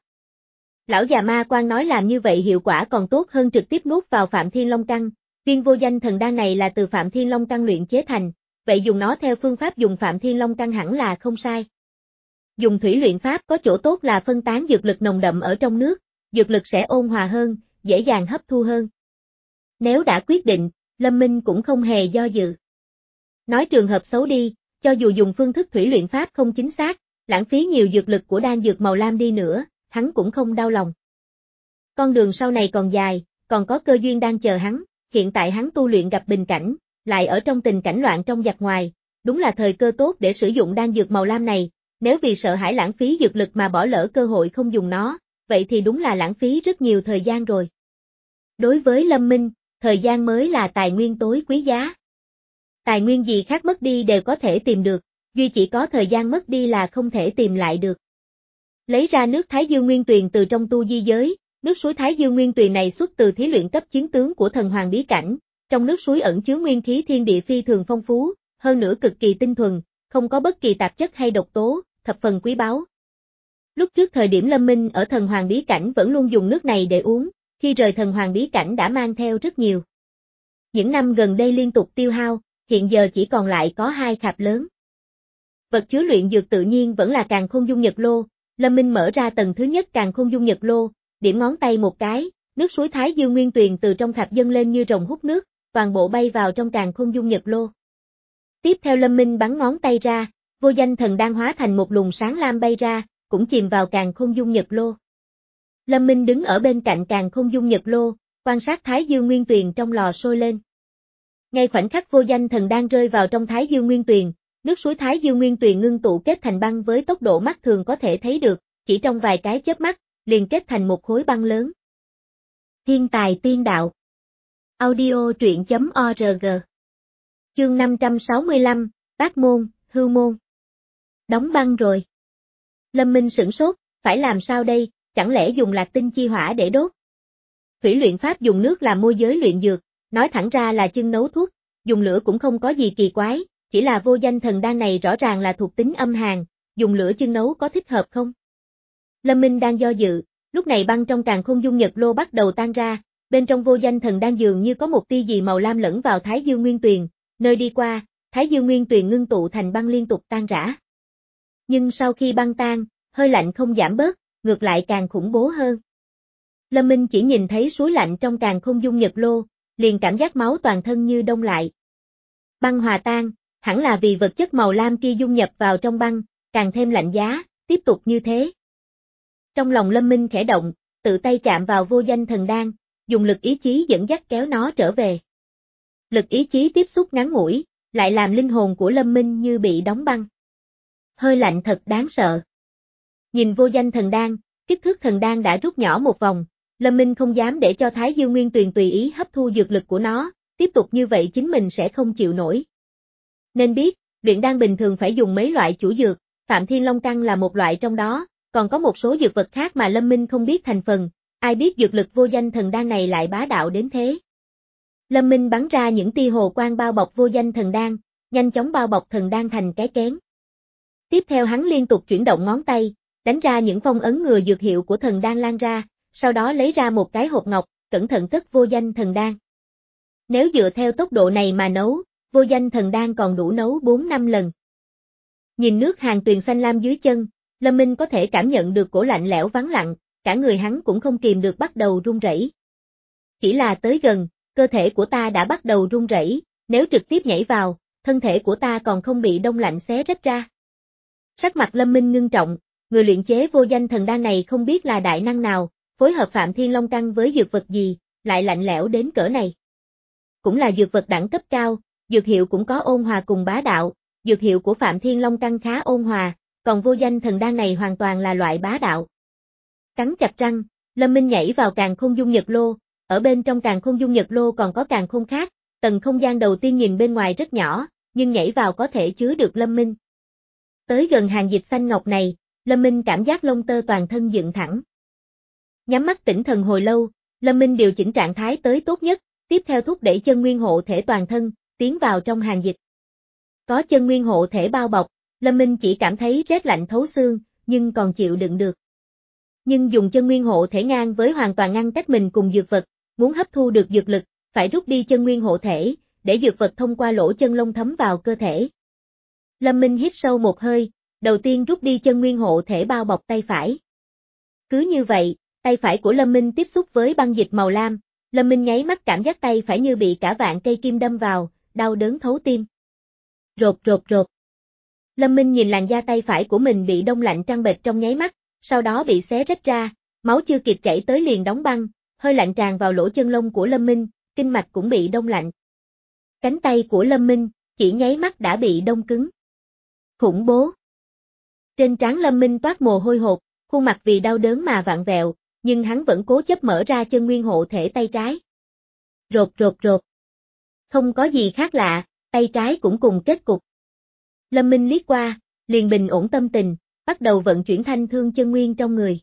Lão già ma quan nói làm như vậy hiệu quả còn tốt hơn trực tiếp nuốt vào Phạm Thiên Long Căn, viên vô danh thần đan này là từ Phạm Thiên Long Căn luyện chế thành, vậy dùng nó theo phương pháp dùng Phạm Thiên Long Căn hẳn là không sai. Dùng thủy luyện pháp có chỗ tốt là phân tán dược lực nồng đậm ở trong nước, dược lực sẽ ôn hòa hơn, dễ dàng hấp thu hơn. Nếu đã quyết định, Lâm Minh cũng không hề do dự. Nói trường hợp xấu đi, cho dù dùng phương thức thủy luyện pháp không chính xác, lãng phí nhiều dược lực của đan dược màu lam đi nữa, hắn cũng không đau lòng. Con đường sau này còn dài, còn có cơ duyên đang chờ hắn, hiện tại hắn tu luyện gặp bình cảnh, lại ở trong tình cảnh loạn trong giặc ngoài, đúng là thời cơ tốt để sử dụng đan dược màu lam này, nếu vì sợ hãi lãng phí dược lực mà bỏ lỡ cơ hội không dùng nó, vậy thì đúng là lãng phí rất nhiều thời gian rồi. Đối với Lâm Minh, thời gian mới là tài nguyên tối quý giá. Tài nguyên gì khác mất đi đều có thể tìm được, duy chỉ có thời gian mất đi là không thể tìm lại được. Lấy ra nước Thái Dương Nguyên Tuyền từ trong tu di giới, nước suối Thái Dương Nguyên Tuyền này xuất từ thí luyện cấp chiến tướng của thần hoàng bí cảnh, trong nước suối ẩn chứa nguyên khí thiên địa phi thường phong phú, hơn nữa cực kỳ tinh thuần, không có bất kỳ tạp chất hay độc tố, thập phần quý báu. Lúc trước thời điểm Lâm Minh ở thần hoàng bí cảnh vẫn luôn dùng nước này để uống, khi rời thần hoàng bí cảnh đã mang theo rất nhiều. Những năm gần đây liên tục tiêu hao, hiện giờ chỉ còn lại có hai khạp lớn. Vật chứa luyện dược tự nhiên vẫn là Càn Khôn Dung Nhật Lô, Lâm Minh mở ra tầng thứ nhất Càn Khôn Dung Nhật Lô, điểm ngón tay một cái, nước suối Thái Dương Nguyên Tuyền từ trong khạp dâng lên như rồng hút nước, toàn bộ bay vào trong Càn Khôn Dung Nhật Lô. Tiếp theo Lâm Minh bắn ngón tay ra, vô danh thần đan hóa thành một luồng sáng lam bay ra, cũng chìm vào Càn Khôn Dung Nhật Lô. Lâm Minh đứng ở bên cạnh Càn Khôn Dung Nhật Lô, quan sát Thái Dương Nguyên Tuyền trong lò sôi lên. Ngay khoảnh khắc vô danh thần đan rơi vào trong Thái Dương Nguyên Tuyền, nước suối Thái Dương Nguyên Tuyền ngưng tụ kết thành băng với tốc độ mắt thường có thể thấy được, chỉ trong vài cái chớp mắt, liền kết thành một khối băng lớn. Thiên tài tiên đạo. Audio truyện chấm org. Chương năm trăm sáu mươi lăm, Bát môn, Hưu môn. Đóng băng rồi. Lâm Minh sửng sốt, phải làm sao đây, chẳng lẽ dùng lạc tinh chi hỏa để đốt? Thủy luyện pháp dùng nước làm môi giới luyện dược, nói thẳng ra là chưng nấu thuốc, dùng lửa cũng không có gì kỳ quái, chỉ là vô danh thần đan này rõ ràng là thuộc tính âm hàn, dùng lửa chưng nấu có thích hợp không? Lâm Minh đang do dự, lúc này băng trong Càn Khôn Dung Nhật Lô bắt đầu tan ra, bên trong vô danh thần đan dường như có một tia gì màu lam lẫn vào Thái Dương Nguyên Tuyền, nơi đi qua, Thái Dương Nguyên Tuyền ngưng tụ thành băng liên tục tan rã. Nhưng sau khi băng tan, hơi lạnh không giảm bớt, ngược lại càng khủng bố hơn. Lâm Minh chỉ nhìn thấy suối lạnh trong Càn Khôn Dung Nhật Lô, liền cảm giác máu toàn thân như đông lại. Băng hòa tan, hẳn là vì vật chất màu lam kia dung nhập vào trong băng, càng thêm lạnh giá, tiếp tục như thế. Trong lòng Lâm Minh khẽ động, tự tay chạm vào vô danh thần đan, dùng lực ý chí dẫn dắt kéo nó trở về. Lực ý chí tiếp xúc ngắn ngủi, lại làm linh hồn của Lâm Minh như bị đóng băng. Hơi lạnh thật đáng sợ. Nhìn vô danh thần đan, kích thước thần đan đã rút nhỏ một vòng, Lâm Minh không dám để cho Thái Dương Nguyên Tuyền tùy ý hấp thu dược lực của nó, tiếp tục như vậy chính mình sẽ không chịu nổi. Nên biết, luyện đan bình thường phải dùng mấy loại chủ dược, Phạm Thiên Long Căn là một loại trong đó, còn có một số dược vật khác mà Lâm Minh không biết thành phần, ai biết dược lực vô danh thần đan này lại bá đạo đến thế. Lâm Minh bắn ra những tia hồ quang bao bọc vô danh thần đan, nhanh chóng bao bọc thần đan thành cái kén. Tiếp theo hắn liên tục chuyển động ngón tay, đánh ra những phong ấn ngừa dược hiệu của thần đan lan ra, sau đó lấy ra một cái hộp ngọc, cẩn thận cất vô danh thần đan. Nếu dựa theo tốc độ này mà nấu, vô danh thần đan còn đủ nấu bốn năm lần. Nhìn nước hàng tuyền xanh lam dưới chân, Lâm Minh có thể cảm nhận được cổ lạnh lẽo vắng lặng, cả người hắn cũng không kìm được bắt đầu run rẩy. Chỉ là tới gần, cơ thể của ta đã bắt đầu run rẩy, nếu trực tiếp nhảy vào, thân thể của ta còn không bị đông lạnh xé rách ra. Sắc mặt Lâm Minh ngưng trọng, người luyện chế vô danh thần đan này không biết là đại năng nào, phối hợp Phạm Thiên Long Căn với dược vật gì, lại lạnh lẽo đến cỡ này. Cũng là dược vật đẳng cấp cao, dược hiệu cũng có ôn hòa cùng bá đạo, dược hiệu của Phạm Thiên Long Căn khá ôn hòa, còn vô danh thần đan này hoàn toàn là loại bá đạo. Cắn chặt răng, Lâm Minh nhảy vào Càn Khôn Dung Nhật Lô, ở bên trong Càn Khôn Dung Nhật Lô còn có càn khôn khác, tầng không gian đầu tiên nhìn bên ngoài rất nhỏ, nhưng nhảy vào có thể chứa được Lâm Minh. Tới gần hàng dịch xanh ngọc này, Lâm Minh cảm giác lông tơ toàn thân dựng thẳng. Nhắm mắt tĩnh thần hồi lâu, Lâm Minh điều chỉnh trạng thái tới tốt nhất, tiếp theo thúc đẩy chân nguyên hộ thể toàn thân, tiến vào trong hàng dịch. Có chân nguyên hộ thể bao bọc, Lâm Minh chỉ cảm thấy rét lạnh thấu xương, nhưng còn chịu đựng được. Nhưng dùng chân nguyên hộ thể ngang với hoàn toàn ngăn cách mình cùng dược vật, muốn hấp thu được dược lực, phải rút đi chân nguyên hộ thể, để dược vật thông qua lỗ chân lông thấm vào cơ thể. Lâm Minh hít sâu một hơi, đầu tiên rút đi chân nguyên hộ thể bao bọc tay phải. Cứ như vậy, tay phải của Lâm Minh tiếp xúc với băng dịch màu lam, Lâm Minh nháy mắt cảm giác tay phải như bị cả vạn cây kim đâm vào, đau đớn thấu tim. Rột rột rột. Lâm Minh nhìn làn da tay phải của mình bị đông lạnh trăng bệch trong nháy mắt, sau đó bị xé rách ra, máu chưa kịp chảy tới liền đóng băng, hơi lạnh tràn vào lỗ chân lông của Lâm Minh, kinh mạch cũng bị đông lạnh. Cánh tay của Lâm Minh, chỉ nháy mắt đã bị đông cứng. Khủng bố. Trên trán Lâm Minh toát mồ hôi hột, khuôn mặt vì đau đớn mà vặn vẹo, nhưng hắn vẫn cố chấp mở ra chân nguyên hộ thể tay trái. Rột rột rột. Không có gì khác lạ, tay trái cũng cùng kết cục. Lâm Minh liếc qua, liền bình ổn tâm tình, bắt đầu vận chuyển thanh thương chân nguyên trong người.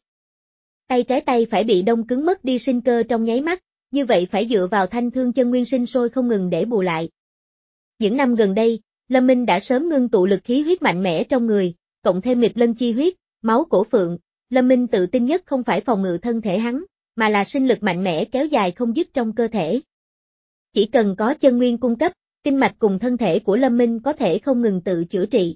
Tay trái tay phải bị đông cứng mất đi sinh cơ trong nháy mắt, như vậy phải dựa vào thanh thương chân nguyên sinh sôi không ngừng để bù lại. Những năm gần đây, Lâm Minh đã sớm ngưng tụ lực khí huyết mạnh mẽ trong người, cộng thêm nghịch lân chi huyết, máu cổ phượng, Lâm Minh tự tin nhất không phải phòng ngự thân thể hắn, mà là sinh lực mạnh mẽ kéo dài không dứt trong cơ thể. Chỉ cần có chân nguyên cung cấp, kinh mạch cùng thân thể của Lâm Minh có thể không ngừng tự chữa trị.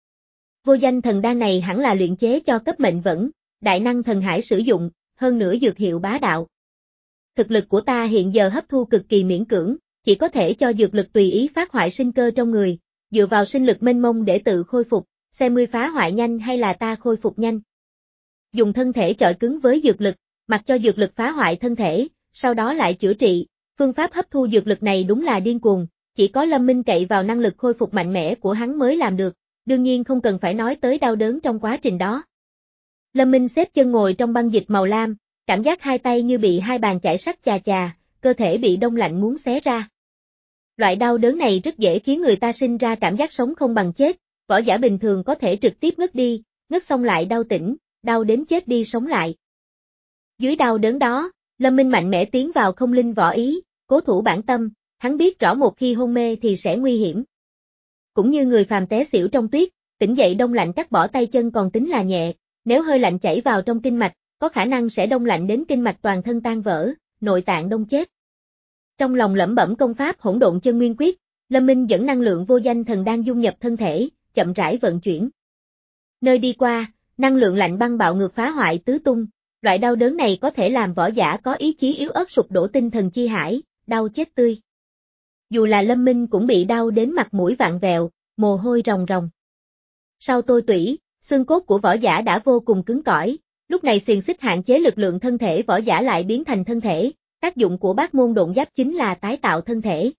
Vô danh thần đan này hẳn là luyện chế cho cấp mệnh vẫn, đại năng thần hải sử dụng, hơn nữa dược hiệu bá đạo. Thực lực của ta hiện giờ hấp thu cực kỳ miễn cưỡng, chỉ có thể cho dược lực tùy ý phát hoại sinh cơ trong người, dựa vào sinh lực mênh mông để tự khôi phục, xem ngươi phá hoại nhanh hay là ta khôi phục nhanh. Dùng thân thể chọi cứng với dược lực, mặc cho dược lực phá hoại thân thể, sau đó lại chữa trị, phương pháp hấp thu dược lực này đúng là điên cuồng, chỉ có Lâm Minh cậy vào năng lực khôi phục mạnh mẽ của hắn mới làm được, đương nhiên không cần phải nói tới đau đớn trong quá trình đó. Lâm Minh xếp chân ngồi trong băng dịch màu lam, cảm giác hai tay như bị hai bàn chải sắt chà chà, cơ thể bị đông lạnh muốn xé ra. Loại đau đớn này rất dễ khiến người ta sinh ra cảm giác sống không bằng chết, võ giả bình thường có thể trực tiếp ngất đi, ngất xong lại đau tỉnh, đau đến chết đi sống lại. Dưới đau đớn đó, Lâm Minh mạnh mẽ tiến vào không linh võ ý, cố thủ bản tâm, hắn biết rõ một khi hôn mê thì sẽ nguy hiểm. Cũng như người phàm té xỉu trong tuyết, tỉnh dậy đông lạnh cắt bỏ tay chân còn tính là nhẹ, nếu hơi lạnh chảy vào trong kinh mạch, có khả năng sẽ đông lạnh đến kinh mạch toàn thân tan vỡ, nội tạng đông chết. Trong lòng lẩm bẩm công pháp hỗn độn chân nguyên quyết, Lâm Minh dẫn năng lượng vô danh thần đan dung nhập thân thể, chậm rãi vận chuyển. Nơi đi qua, năng lượng lạnh băng bạo ngược phá hoại tứ tung, loại đau đớn này có thể làm võ giả có ý chí yếu ớt sụp đổ tinh thần chi hải, đau chết tươi. Dù là Lâm Minh cũng bị đau đến mặt mũi vạn vẹo, mồ hôi ròng ròng. Sau tôi tủy, xương cốt của võ giả đã vô cùng cứng cỏi, lúc này xiềng xích hạn chế lực lượng thân thể võ giả lại biến thành thân thể, tác dụng của bát môn độn giáp chính là tái tạo thân thể.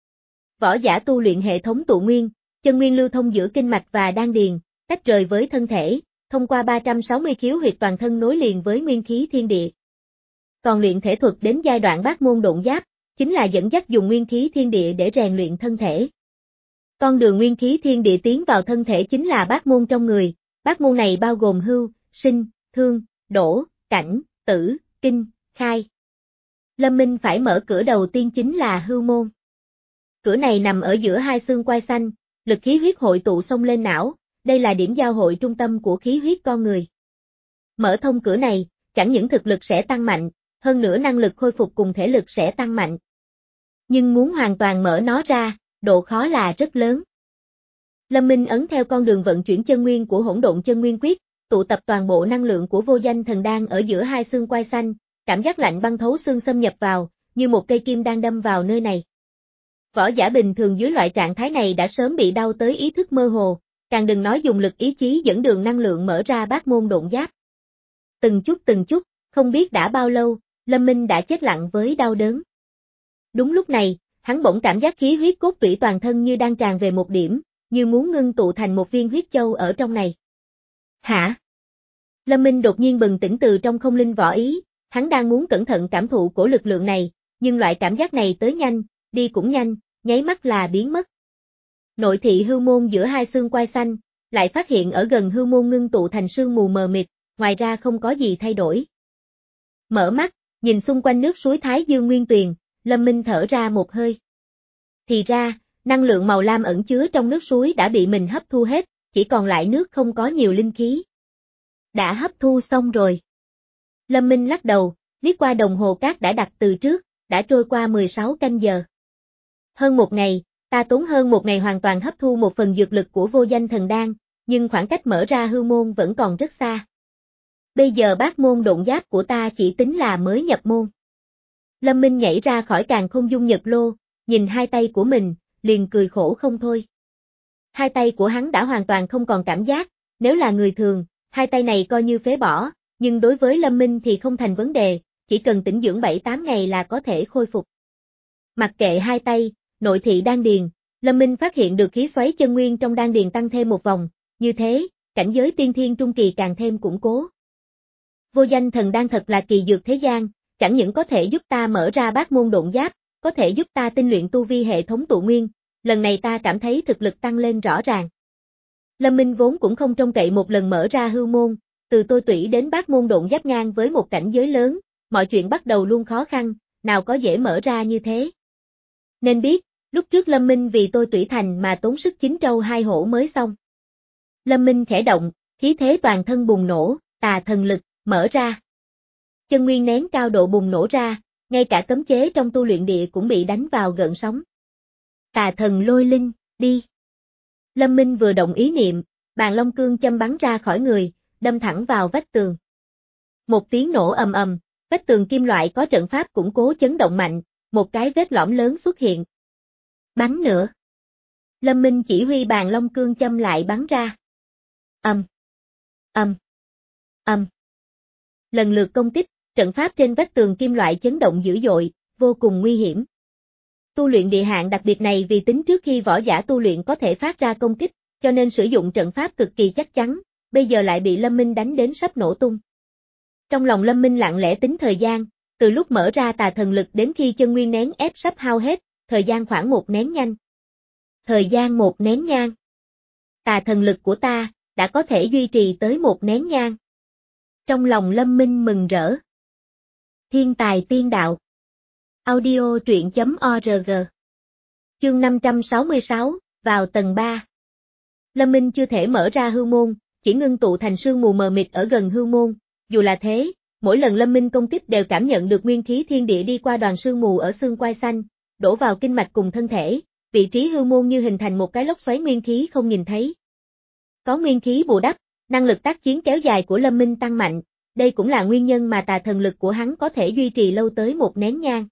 Võ giả tu luyện hệ thống tụ nguyên, chân nguyên lưu thông giữa kinh mạch và đan điền, tách rời với thân thể, thông qua ba trăm sáu mươi khiếu huyệt toàn thân nối liền với nguyên khí thiên địa. Còn luyện thể thuật đến giai đoạn bát môn độn giáp, chính là dẫn dắt dùng nguyên khí thiên địa để rèn luyện thân thể. Con đường nguyên khí thiên địa tiến vào thân thể chính là bát môn trong người, bát môn này bao gồm hưu, sinh, thương, đổ, cảnh, tử, kinh, khai. Lâm Minh phải mở cửa đầu tiên chính là hưu môn. Cửa này nằm ở giữa hai xương quai xanh, lực khí huyết hội tụ xông lên não, đây là điểm giao hội trung tâm của khí huyết con người. Mở thông cửa này, chẳng những thực lực sẽ tăng mạnh, hơn nữa năng lực khôi phục cùng thể lực sẽ tăng mạnh. Nhưng muốn hoàn toàn mở nó ra, độ khó là rất lớn. Lâm Minh ấn theo con đường vận chuyển chân nguyên của hỗn độn chân nguyên quyết, tụ tập toàn bộ năng lượng của vô danh thần đan ở giữa hai xương quai xanh, cảm giác lạnh băng thấu xương xâm nhập vào, như một cây kim đang đâm vào nơi này. Võ giả bình thường dưới loại trạng thái này đã sớm bị đau tới ý thức mơ hồ, càng đừng nói dùng lực ý chí dẫn đường năng lượng mở ra bát môn độn giáp. Từng chút từng chút, không biết đã bao lâu, Lâm Minh đã chết lặng với đau đớn. Đúng lúc này, hắn bỗng cảm giác khí huyết cốt tủy toàn thân như đang tràn về một điểm, như muốn ngưng tụ thành một viên huyết châu ở trong này. Hả? Lâm Minh đột nhiên bừng tỉnh từ trong không linh võ ý, hắn đang muốn cẩn thận cảm thụ cổ lực lượng này, nhưng loại cảm giác này tới nhanh, đi cũng nhanh, nháy mắt là biến mất. Nội thị hưu môn giữa hai xương quai xanh, lại phát hiện ở gần hưu môn ngưng tụ thành sương mù mờ mịt, ngoài ra không có gì thay đổi. Mở mắt, nhìn xung quanh nước suối Thái Dương Nguyên Tuyền, Lâm Minh thở ra một hơi. Thì ra, năng lượng màu lam ẩn chứa trong nước suối đã bị mình hấp thu hết, chỉ còn lại nước không có nhiều linh khí. Đã hấp thu xong rồi. Lâm Minh lắc đầu, liếc qua đồng hồ cát đã đặt từ trước, đã trôi qua mười sáu canh giờ. Hơn một ngày, ta tốn hơn một ngày hoàn toàn hấp thu một phần dược lực của vô danh thần đan, nhưng khoảng cách mở ra hư môn vẫn còn rất xa. Bây giờ bát môn độn giáp của ta chỉ tính là mới nhập môn. Lâm Minh nhảy ra khỏi càn không dung nhật lô, nhìn hai tay của mình, liền cười khổ không thôi. Hai tay của hắn đã hoàn toàn không còn cảm giác, nếu là người thường, hai tay này coi như phế bỏ, nhưng đối với Lâm Minh thì không thành vấn đề, chỉ cần tĩnh dưỡng bảy tám ngày là có thể khôi phục. Mặc kệ hai tay, nội thị đan điền, Lâm Minh phát hiện được khí xoáy chân nguyên trong đan điền tăng thêm một vòng, như thế, cảnh giới tiên thiên trung kỳ càng thêm củng cố. Vô danh thần đan thật là kỳ dược thế gian, chẳng những có thể giúp ta mở ra bát môn độn giáp, có thể giúp ta tinh luyện tu vi hệ thống tụ nguyên, lần này ta cảm thấy thực lực tăng lên rõ ràng. Lâm Minh vốn cũng không trông cậy một lần mở ra hư môn, từ tôi tủy đến bát môn độn giáp ngang với một cảnh giới lớn, mọi chuyện bắt đầu luôn khó khăn, nào có dễ mở ra như thế. Nên biết, lúc trước Lâm Minh vì tôi tủy thành mà tốn sức chín trâu hai hổ mới xong. Lâm Minh khẽ động, khí thế toàn thân bùng nổ, tà thần lực, mở ra. Chân nguyên nén cao độ bùng nổ ra, ngay cả cấm chế trong tu luyện địa cũng bị đánh vào gợn sóng. Tà thần lôi linh, đi. Lâm Minh vừa động ý niệm, bàn long cương châm bắn ra khỏi người, đâm thẳng vào vách tường. Một tiếng nổ ầm ầm, vách tường kim loại có trận pháp củng cố chấn động mạnh, một cái vết lõm lớn xuất hiện. Bắn nữa. Lâm Minh chỉ huy bàn long cương châm lại bắn ra. Ầm. Ầm. Ầm. Lần lượt công kích, trận pháp trên vách tường kim loại chấn động dữ dội, vô cùng nguy hiểm. Tu luyện địa hạng đặc biệt này vì tính trước khi võ giả tu luyện có thể phát ra công kích, cho nên sử dụng trận pháp cực kỳ chắc chắn, bây giờ lại bị Lâm Minh đánh đến sắp nổ tung. Trong lòng Lâm Minh lặng lẽ tính thời gian, từ lúc mở ra tà thần lực đến khi chân nguyên nén ép sắp hao hết, thời gian khoảng một nén nhang. Thời gian một nén nhang. Tà thần lực của ta, đã có thể duy trì tới một nén nhang. Trong lòng Lâm Minh mừng rỡ. Thiên tài tiên đạo. Audio truyện chấm org. Chương năm trăm sáu mươi sáu, vào tầng ba. Lâm Minh chưa thể mở ra hư môn, chỉ ngưng tụ thành sương mù mờ mịt ở gần hư môn, dù là thế, mỗi lần Lâm Minh công kích đều cảm nhận được nguyên khí thiên địa đi qua đoàn sương mù ở xương quai xanh, đổ vào kinh mạch cùng thân thể, vị trí hư môn như hình thành một cái lốc xoáy nguyên khí không nhìn thấy. Có nguyên khí bù đắp, năng lực tác chiến kéo dài của Lâm Minh tăng mạnh, đây cũng là nguyên nhân mà tà thần lực của hắn có thể duy trì lâu tới một nén nhang.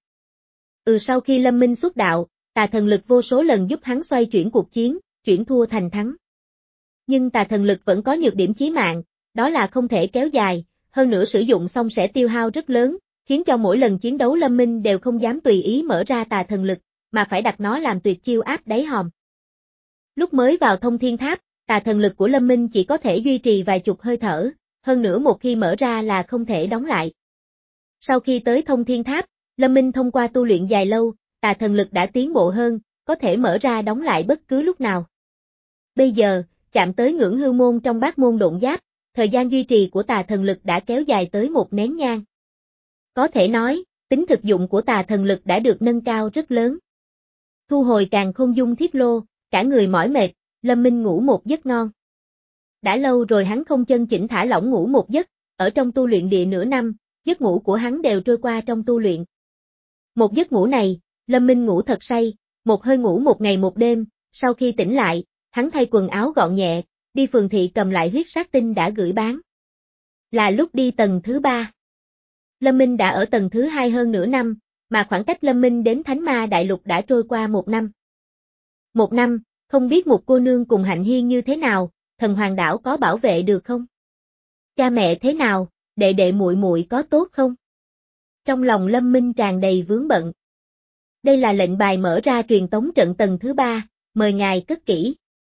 Ừ sau khi Lâm Minh xuất đạo, tà thần lực vô số lần giúp hắn xoay chuyển cuộc chiến, chuyển thua thành thắng. Nhưng tà thần lực vẫn có nhược điểm chí mạng, đó là không thể kéo dài, hơn nữa sử dụng xong sẽ tiêu hao rất lớn, khiến cho mỗi lần chiến đấu Lâm Minh đều không dám tùy ý mở ra tà thần lực, mà phải đặt nó làm tuyệt chiêu áp đáy hòm. Lúc mới vào thông thiên tháp, tà thần lực của Lâm Minh chỉ có thể duy trì vài chục hơi thở, hơn nữa một khi mở ra là không thể đóng lại. Sau khi tới thông thiên tháp, Lâm Minh thông qua tu luyện dài lâu, tà thần lực đã tiến bộ hơn, có thể mở ra đóng lại bất cứ lúc nào. Bây giờ, chạm tới ngưỡng hư môn trong bát môn độn giáp, thời gian duy trì của tà thần lực đã kéo dài tới một nén nhang. Có thể nói, tính thực dụng của tà thần lực đã được nâng cao rất lớn. Thu hồi càn khôn dung thiết lô, cả người mỏi mệt, Lâm Minh ngủ một giấc ngon. Đã lâu rồi hắn không chân chỉnh thả lỏng ngủ một giấc, ở trong tu luyện địa nửa năm, giấc ngủ của hắn đều trôi qua trong tu luyện. Một giấc ngủ này, Lâm Minh ngủ thật say, một hơi ngủ một ngày một đêm, sau khi tỉnh lại, hắn thay quần áo gọn nhẹ, đi phường thị cầm lại huyết sát tinh đã gửi bán. Là lúc đi tầng thứ ba. Lâm Minh đã ở tầng thứ hai hơn nửa năm, mà khoảng cách Lâm Minh đến Thánh Ma Đại Lục đã trôi qua một năm. Một năm, không biết một cô nương cùng Hạnh Hiên như thế nào, thần hoàng đảo có bảo vệ được không? Cha mẹ thế nào, đệ đệ muội muội có tốt không? Trong lòng Lâm Minh tràn đầy vướng bận. Đây là lệnh bài mở ra truyền tống trận tầng thứ ba, mời ngài cất kỹ.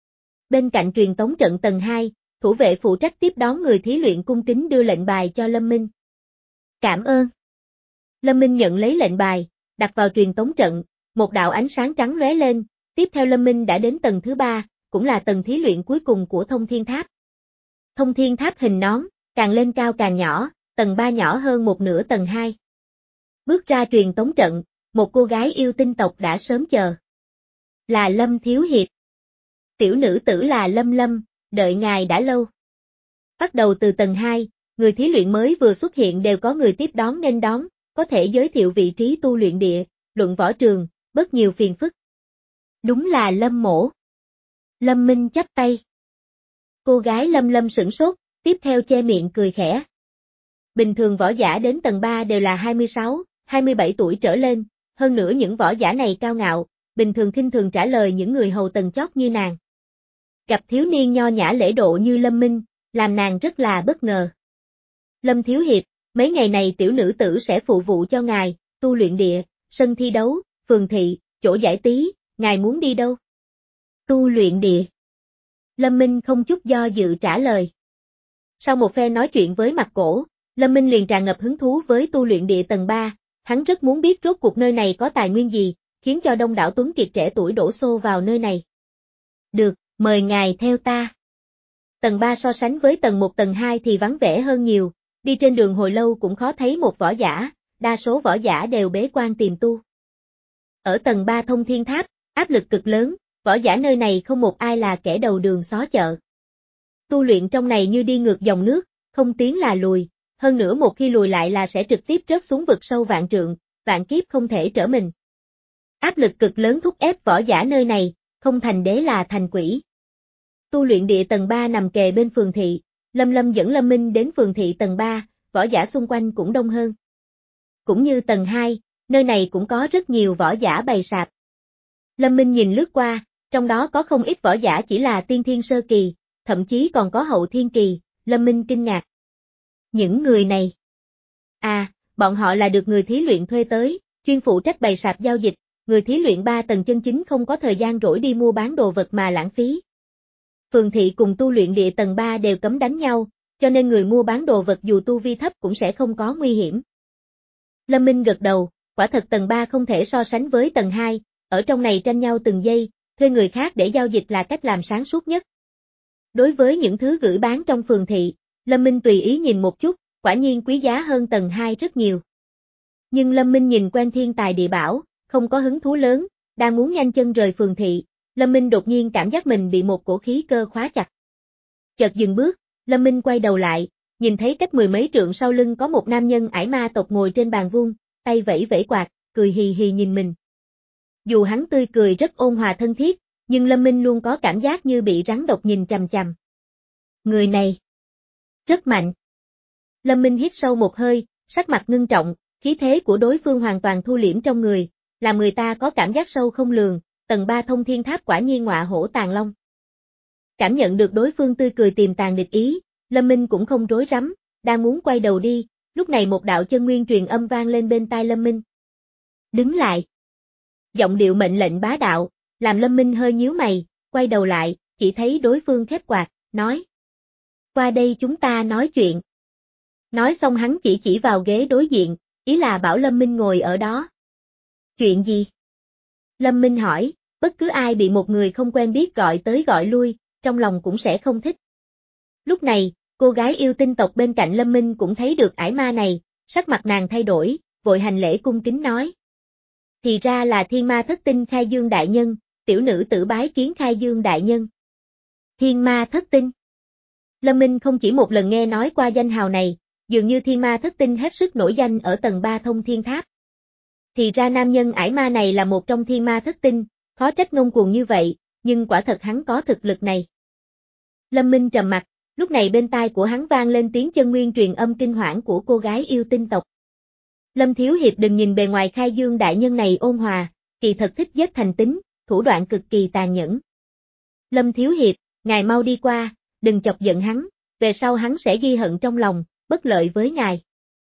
Bên cạnh truyền tống trận tầng hai, thủ vệ phụ trách tiếp đón người thí luyện cung kính đưa lệnh bài cho Lâm Minh. Cảm ơn. Lâm Minh nhận lấy lệnh bài, đặt vào truyền tống trận, một đạo ánh sáng trắng lóe lên, tiếp theo Lâm Minh đã đến tầng thứ ba, cũng là tầng thí luyện cuối cùng của thông thiên tháp. Thông thiên tháp hình nón, càng lên cao càng nhỏ, tầng ba nhỏ hơn một nửa tầng hai. Bước ra truyền tống trận, một cô gái yêu tinh tộc đã sớm chờ. Là Lâm Thiếu Hiệp. Tiểu nữ tử là Lâm Lâm, đợi ngài đã lâu. Bắt đầu từ tầng hai, người thí luyện mới vừa xuất hiện đều có người tiếp đón nên đón, có thể giới thiệu vị trí tu luyện địa, luận võ trường, bớt nhiều phiền phức. Đúng là Lâm mỗ. Lâm Minh chắp tay. Cô gái Lâm Lâm sửng sốt, tiếp theo che miệng cười khẽ. Bình thường võ giả đến tầng ba đều là hai mươi sáu, hai mươi bảy tuổi trở lên, hơn nữa những võ giả này cao ngạo, bình thường khinh thường trả lời những người hầu tầng chót như nàng. Gặp thiếu niên nho nhã lễ độ như Lâm Minh, làm nàng rất là bất ngờ. Lâm Thiếu Hiệp, mấy ngày này tiểu nữ tử sẽ phụ vụ cho ngài, tu luyện địa, sân thi đấu, phường thị, chỗ giải trí, ngài muốn đi đâu? Tu luyện địa. Lâm Minh không chút do dự trả lời. Sau một phen nói chuyện với Mặt Cổ, Lâm Minh liền tràn ngập hứng thú với tu luyện địa tầng ba, hắn rất muốn biết rốt cuộc nơi này có tài nguyên gì, khiến cho đông đảo tuấn kiệt trẻ tuổi đổ xô vào nơi này. Được, mời ngài theo ta. Tầng ba so sánh với tầng một tầng hai thì vắng vẻ hơn nhiều, đi trên đường hồi lâu cũng khó thấy một võ giả, đa số võ giả đều bế quan tìm tu. Ở tầng ba thông thiên tháp, áp lực cực lớn, võ giả nơi này không một ai là kẻ đầu đường xó chợ. Tu luyện trong này như đi ngược dòng nước, không tiến là lùi, hơn nữa một khi lùi lại là sẽ trực tiếp rớt xuống vực sâu vạn trượng, vạn kiếp không thể trở mình. Áp lực cực lớn thúc ép võ giả nơi này, không thành đế là thành quỷ. Tu luyện địa tầng ba nằm kề bên phường thị, Lâm Lâm dẫn Lâm Minh đến phường thị tầng ba, võ giả xung quanh cũng đông hơn. Cũng như tầng hai, nơi này cũng có rất nhiều võ giả bày sạp. Lâm Minh nhìn lướt qua, trong đó có không ít võ giả chỉ là tiên thiên sơ kỳ, thậm chí còn có hậu thiên kỳ, Lâm Minh kinh ngạc. Những người này. À, bọn họ là được người thí luyện thuê tới, chuyên phụ trách bày sạp giao dịch, người thí luyện ba tầng chân chính không có thời gian rỗi đi mua bán đồ vật mà lãng phí. Phường thị cùng tu luyện địa tầng ba đều cấm đánh nhau, cho nên người mua bán đồ vật dù tu vi thấp cũng sẽ không có nguy hiểm. Lâm Minh gật đầu, quả thật tầng ba không thể so sánh với tầng hai, ở trong này tranh nhau từng giây, thuê người khác để giao dịch là cách làm sáng suốt nhất. Đối với những thứ gửi bán trong phường thị, Lâm Minh tùy ý nhìn một chút, quả nhiên quý giá hơn tầng hai rất nhiều. Nhưng Lâm Minh nhìn quen thiên tài địa bảo, không có hứng thú lớn, đang muốn nhanh chân rời phường thị, Lâm Minh đột nhiên cảm giác mình bị một cổ khí cơ khóa chặt. Chợt dừng bước, Lâm Minh quay đầu lại, nhìn thấy cách mười mấy trượng sau lưng có một nam nhân ải ma tộc ngồi trên bàn vuông, tay vẫy vẫy quạt, cười hì hì nhìn mình. Dù hắn tươi cười rất ôn hòa thân thiết, nhưng Lâm Minh luôn có cảm giác như bị rắn độc nhìn chằm chằm. Người này rất mạnh. Lâm Minh hít sâu một hơi, sắc mặt ngưng trọng, khí thế của đối phương hoàn toàn thu liễm trong người, làm người ta có cảm giác sâu không lường, tầng ba thông thiên tháp quả nhiên ngọa hổ tàng long. Cảm nhận được đối phương tươi cười tiềm tàng địch ý, Lâm Minh cũng không rối rắm, đang muốn quay đầu đi, lúc này một đạo chân nguyên truyền âm vang lên bên tai Lâm Minh. Đứng lại. Giọng điệu mệnh lệnh bá đạo, làm Lâm Minh hơi nhíu mày, quay đầu lại, chỉ thấy đối phương khép quạt, nói. Qua đây chúng ta nói chuyện. Nói xong hắn chỉ chỉ vào ghế đối diện, ý là bảo Lâm Minh ngồi ở đó. Chuyện gì? Lâm Minh hỏi, bất cứ ai bị một người không quen biết gọi tới gọi lui, trong lòng cũng sẽ không thích. Lúc này, cô gái yêu tinh tộc bên cạnh Lâm Minh cũng thấy được ải ma này, sắc mặt nàng thay đổi, vội hành lễ cung kính nói. Thì ra là thiên ma thất tinh khai dương đại nhân, tiểu nữ tử bái kiến khai dương đại nhân. Thiên ma thất tinh. Lâm Minh không chỉ một lần nghe nói qua danh hào này, dường như thiên ma thất tinh hết sức nổi danh ở tầng ba thông thiên tháp. Thì ra nam nhân ải ma này là một trong thiên ma thất tinh, khó trách ngông cuồng như vậy, nhưng quả thật hắn có thực lực này. Lâm Minh trầm mặt, lúc này bên tai của hắn vang lên tiếng chân nguyên truyền âm kinh hoảng của cô gái yêu tinh tộc. Lâm Thiếu Hiệp đừng nhìn bề ngoài khai dương đại nhân này ôn hòa, kỳ thật thích giết thành tính, thủ đoạn cực kỳ tàn nhẫn. Lâm Thiếu Hiệp, ngài mau đi qua, đừng chọc giận hắn, về sau hắn sẽ ghi hận trong lòng, bất lợi với ngài.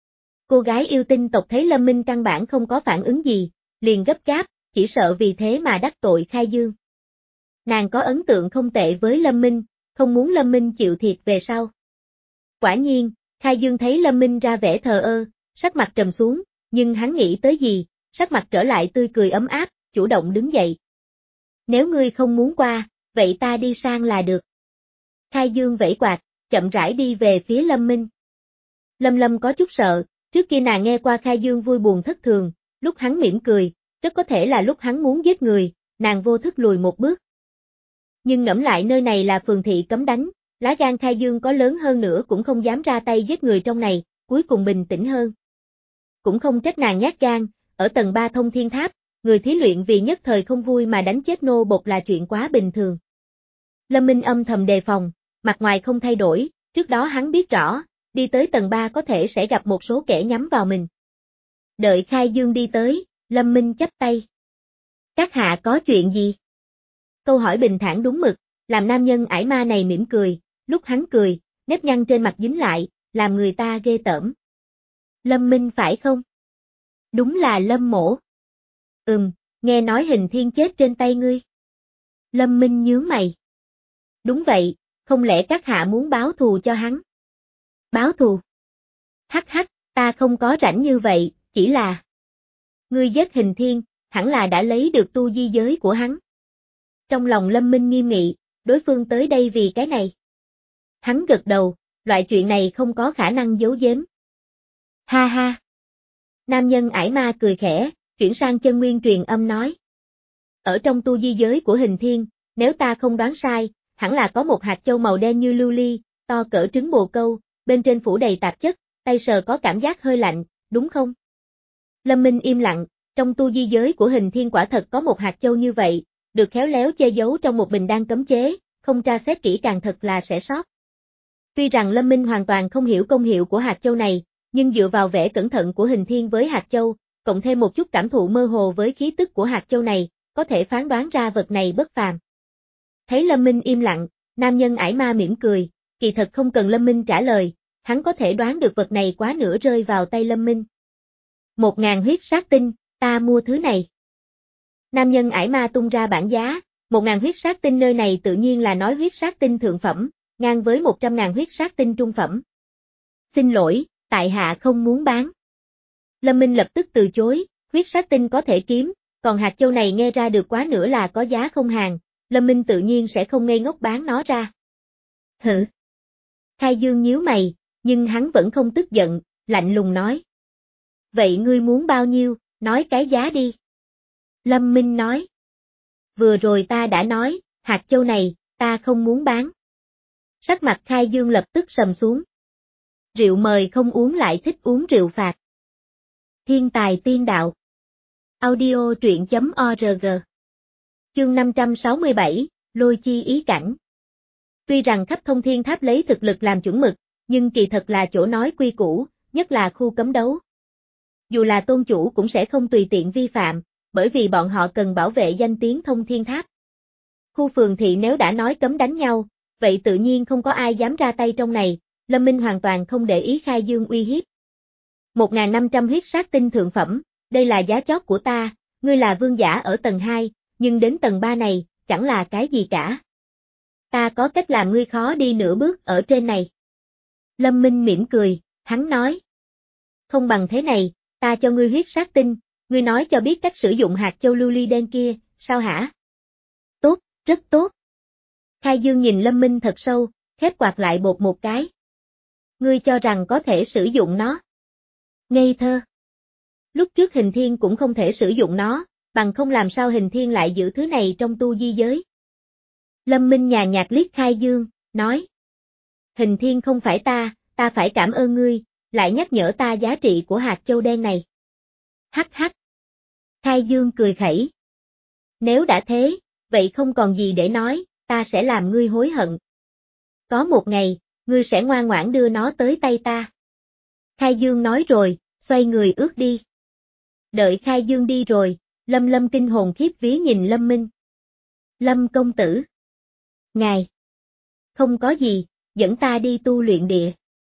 Cô gái yêu tinh tộc thấy Lâm Minh căn bản không có phản ứng gì, liền gấp gáp, chỉ sợ vì thế mà đắc tội khai dương. Nàng có ấn tượng không tệ với Lâm Minh, không muốn Lâm Minh chịu thiệt về sau. Quả nhiên, khai dương thấy Lâm Minh ra vẻ thờ ơ, sắc mặt trầm xuống, nhưng hắn nghĩ tới gì, sắc mặt trở lại tươi cười ấm áp, chủ động đứng dậy. Nếu ngươi không muốn qua, vậy ta đi sang là được. Khai dương vẫy quạt, chậm rãi đi về phía Lâm Minh. Lâm Lâm có chút sợ, trước kia nàng nghe qua khai dương vui buồn thất thường, lúc hắn mỉm cười, rất có thể là lúc hắn muốn giết người, nàng vô thức lùi một bước. Nhưng ngẫm lại nơi này là phường thị cấm đánh, lá gan khai dương có lớn hơn nữa cũng không dám ra tay giết người trong này, cuối cùng bình tĩnh hơn. Cũng không trách nàng nhát gan, ở tầng ba thông thiên tháp, người thí luyện vì nhất thời không vui mà đánh chết nô bộc là chuyện quá bình thường. Lâm Minh âm thầm đề phòng, mặt ngoài không thay đổi, trước đó hắn biết rõ, đi tới tầng ba có thể sẽ gặp một số kẻ nhắm vào mình. Đợi khai dương đi tới, Lâm Minh chắp tay. Các hạ có chuyện gì? Câu hỏi bình thản đúng mực, làm nam nhân ải ma này mỉm cười, lúc hắn cười, nếp nhăn trên mặt dính lại, làm người ta ghê tởm. Lâm Minh phải không? Đúng là Lâm mỗ. Ừm, nghe nói hình thiên chết trên tay ngươi. Lâm Minh nhướng mày. Đúng vậy, không lẽ các hạ muốn báo thù cho hắn? Báo thù? Hắc hắc, ta không có rảnh như vậy, chỉ là... Ngươi giết hình thiên, hẳn là đã lấy được tu di giới của hắn. Trong lòng Lâm Minh nghiêm nghị, đối phương tới đây vì cái này. Hắn gật đầu, loại chuyện này không có khả năng giấu giếm. Ha ha. Nam nhân ải ma cười khẽ, chuyển sang chân nguyên truyền âm nói. Ở trong tu di giới của hình thiên, nếu ta không đoán sai, hẳn là có một hạt châu màu đen như lưu ly, to cỡ trứng bồ câu, bên trên phủ đầy tạp chất, tay sờ có cảm giác hơi lạnh, đúng không? Lâm Minh im lặng, trong tu di giới của Hình Thiên quả thật có một hạt châu như vậy, được khéo léo che giấu trong một bình đan cấm chế, không tra xét kỹ càng thật là sẽ sót. Tuy rằng Lâm Minh hoàn toàn không hiểu công hiệu của hạt châu này, nhưng dựa vào vẻ cẩn thận của Hình Thiên với hạt châu, cộng thêm một chút cảm thụ mơ hồ với khí tức của hạt châu này, có thể phán đoán ra vật này bất phàm. Thấy Lâm Minh im lặng, nam nhân ải ma mỉm cười, kỳ thật không cần Lâm Minh trả lời, hắn có thể đoán được vật này quá nửa rơi vào tay Lâm Minh. Một ngàn huyết sát tinh, ta mua thứ này. Nam nhân ải ma tung ra bảng giá, một ngàn huyết sát tinh nơi này tự nhiên là nói huyết sát tinh thượng phẩm, ngang với một trăm ngàn huyết sát tinh trung phẩm. Xin lỗi, tại hạ không muốn bán. Lâm Minh lập tức từ chối, huyết sát tinh có thể kiếm, còn hạt châu này nghe ra được quá nửa là có giá không hàng, Lâm Minh tự nhiên sẽ không ngây ngốc bán nó ra. Hử? Khai Dương nhíu mày, nhưng hắn vẫn không tức giận, lạnh lùng nói. Vậy ngươi muốn bao nhiêu, nói cái giá đi. Lâm Minh nói. Vừa rồi ta đã nói, hạt châu này, ta không muốn bán. Sắc mặt Khai Dương lập tức sầm xuống. Rượu mời không uống lại thích uống rượu phạt. Thiên tài tiên đạo. Audio truyện chấm org. Chương năm trăm sáu mươi bảy, Lôi chi ý cảnh. Tuy rằng khắp thông thiên tháp lấy thực lực làm chuẩn mực, nhưng kỳ thật là chỗ nói quy củ, nhất là khu cấm đấu. Dù là tôn chủ cũng sẽ không tùy tiện vi phạm, bởi vì bọn họ cần bảo vệ danh tiếng thông thiên tháp. Khu phường thị nếu đã nói cấm đánh nhau, vậy tự nhiên không có ai dám ra tay trong này, Lâm Minh hoàn toàn không để ý Khai Dương uy hiếp. một nghìn năm trăm huyết sát tinh thượng phẩm, đây là giá chót của ta, ngươi là vương giả ở tầng hai, nhưng đến tầng ba này, chẳng là cái gì cả. Ta có cách làm ngươi khó đi nửa bước ở trên này. Lâm Minh mỉm cười, hắn nói. Không bằng thế này, ta cho ngươi huyết sát tinh, ngươi nói cho biết cách sử dụng hạt châu lưu ly đen kia, sao hả? Tốt, rất tốt. Khai Dương nhìn Lâm Minh thật sâu, khép quạt lại bột một cái. Ngươi cho rằng có thể sử dụng nó. Ngây thơ. Lúc trước Hình Thiên cũng không thể sử dụng nó, bằng không làm sao Hình Thiên lại giữ thứ này trong tu di giới. Lâm Minh nhàn nhạt liếc Khai Dương, nói. Hình Thiên không phải ta, ta phải cảm ơn ngươi, lại nhắc nhở ta giá trị của hạt châu đen này. Hắc hắc. Khai Dương cười khẩy. Nếu đã thế, vậy không còn gì để nói, ta sẽ làm ngươi hối hận. Có một ngày, ngươi sẽ ngoan ngoãn đưa nó tới tay ta. Khai Dương nói rồi, xoay người ước đi. Đợi Khai Dương đi rồi, Lâm Lâm kinh hồn khiếp vía nhìn Lâm Minh. Lâm công tử. Ngài. Không có gì, dẫn ta đi tu luyện địa.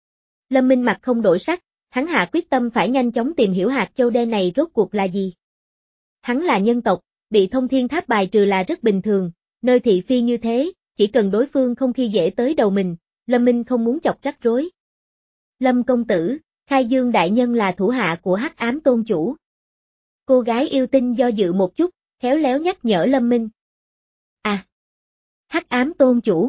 Lâm Minh mặt không đổi sắc, hắn hạ quyết tâm phải nhanh chóng tìm hiểu hạt châu đen này rốt cuộc là gì. Hắn là nhân tộc, bị thông thiên tháp bài trừ là rất bình thường, nơi thị phi như thế, chỉ cần đối phương không khi dễ tới đầu mình, Lâm Minh không muốn chọc rắc rối. Lâm công tử, Khai Dương đại nhân là thủ hạ của Hắc Ám tôn chủ. Cô gái yêu tinh do dự một chút, khéo léo nhắc nhở Lâm Minh. À, Hắc Ám tôn chủ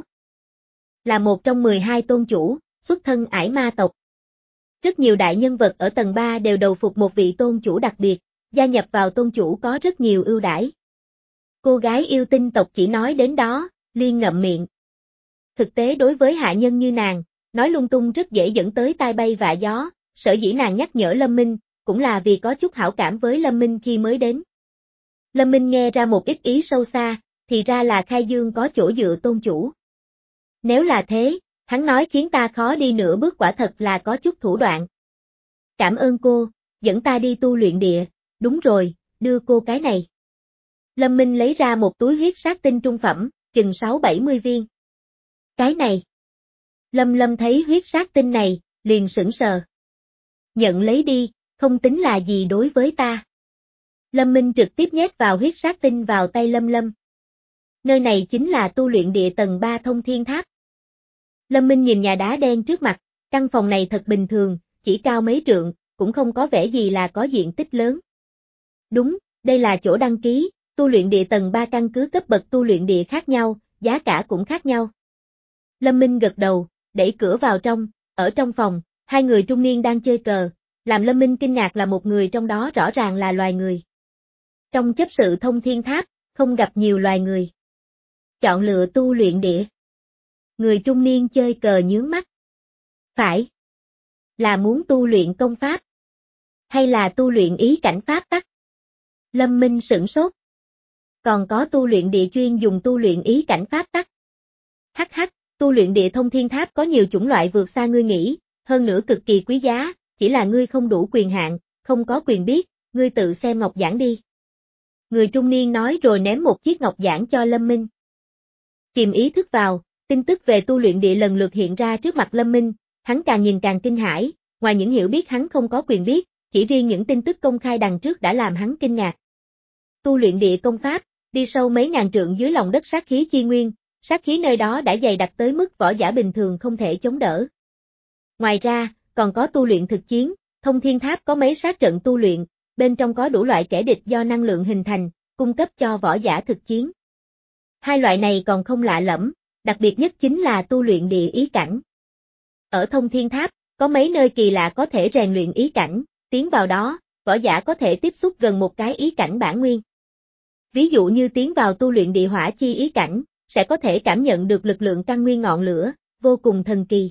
là một trong mười hai tôn chủ, xuất thân ải ma tộc. Rất nhiều đại nhân vật ở tầng ba đều đầu phục một vị tôn chủ đặc biệt, gia nhập vào tôn chủ có rất nhiều ưu đãi. Cô gái yêu tinh tộc chỉ nói đến đó, liên ngậm miệng. Thực tế đối với hạ nhân như nàng, nói lung tung rất dễ dẫn tới tai bay vạ gió, sở dĩ nàng nhắc nhở Lâm Minh, cũng là vì có chút hảo cảm với Lâm Minh khi mới đến. Lâm Minh nghe ra một ít ý sâu xa, thì ra là Khai Dương có chỗ dựa tôn chủ. Nếu là thế, hắn nói khiến ta khó đi nửa bước quả thật là có chút thủ đoạn. Cảm ơn cô, dẫn ta đi tu luyện địa, đúng rồi, đưa cô cái này. Lâm Minh lấy ra một túi huyết sát tinh trung phẩm, chừng sáu bảy mươi viên. Cái này. Lâm Lâm thấy huyết sát tinh này, liền sững sờ. Nhận lấy đi, không tính là gì đối với ta. Lâm Minh trực tiếp nhét vào huyết sát tinh vào tay Lâm Lâm. Nơi này chính là tu luyện địa tầng ba thông thiên tháp. Lâm Minh nhìn nhà đá đen trước mặt, căn phòng này thật bình thường, chỉ cao mấy trượng, cũng không có vẻ gì là có diện tích lớn. Đúng, đây là chỗ đăng ký, tu luyện địa tầng ba căn cứ cấp bậc tu luyện địa khác nhau, giá cả cũng khác nhau. Lâm Minh gật đầu, đẩy cửa vào trong, ở trong phòng, hai người trung niên đang chơi cờ, làm Lâm Minh kinh ngạc là một người trong đó rõ ràng là loài người. Trong chấp sự thông thiên tháp, không gặp nhiều loài người. Chọn lựa tu luyện địa. Người trung niên chơi cờ nhướng mắt. Phải. Là muốn tu luyện công pháp? Hay là tu luyện ý cảnh pháp tắc? Lâm Minh sửng sốt. Còn có tu luyện địa chuyên dùng tu luyện ý cảnh pháp tắc. Hắc hắc, tu luyện địa thông thiên tháp có nhiều chủng loại vượt xa ngươi nghĩ, hơn nữa cực kỳ quý giá, chỉ là ngươi không đủ quyền hạn, không có quyền biết, ngươi tự xem ngọc giản đi. Người trung niên nói rồi ném một chiếc ngọc giản cho Lâm Minh. Chìm ý thức vào, tin tức về tu luyện địa lần lượt hiện ra trước mặt Lâm Minh, hắn càng nhìn càng kinh hãi, ngoài những hiểu biết hắn không có quyền biết, chỉ riêng những tin tức công khai đằng trước đã làm hắn kinh ngạc. Tu luyện địa công pháp, đi sâu mấy ngàn trượng dưới lòng đất sát khí chi nguyên, sát khí nơi đó đã dày đặc tới mức võ giả bình thường không thể chống đỡ. Ngoài ra, còn có tu luyện thực chiến, thông thiên tháp có mấy sát trận tu luyện, bên trong có đủ loại kẻ địch do năng lượng hình thành, cung cấp cho võ giả thực chiến. Hai loại này còn không lạ lẫm, đặc biệt nhất chính là tu luyện địa ý cảnh. Ở thông thiên tháp, có mấy nơi kỳ lạ có thể rèn luyện ý cảnh, tiến vào đó, võ giả có thể tiếp xúc gần một cái ý cảnh bản nguyên. Ví dụ như tiến vào tu luyện địa hỏa chi ý cảnh, sẽ có thể cảm nhận được lực lượng căn nguyên ngọn lửa, vô cùng thần kỳ.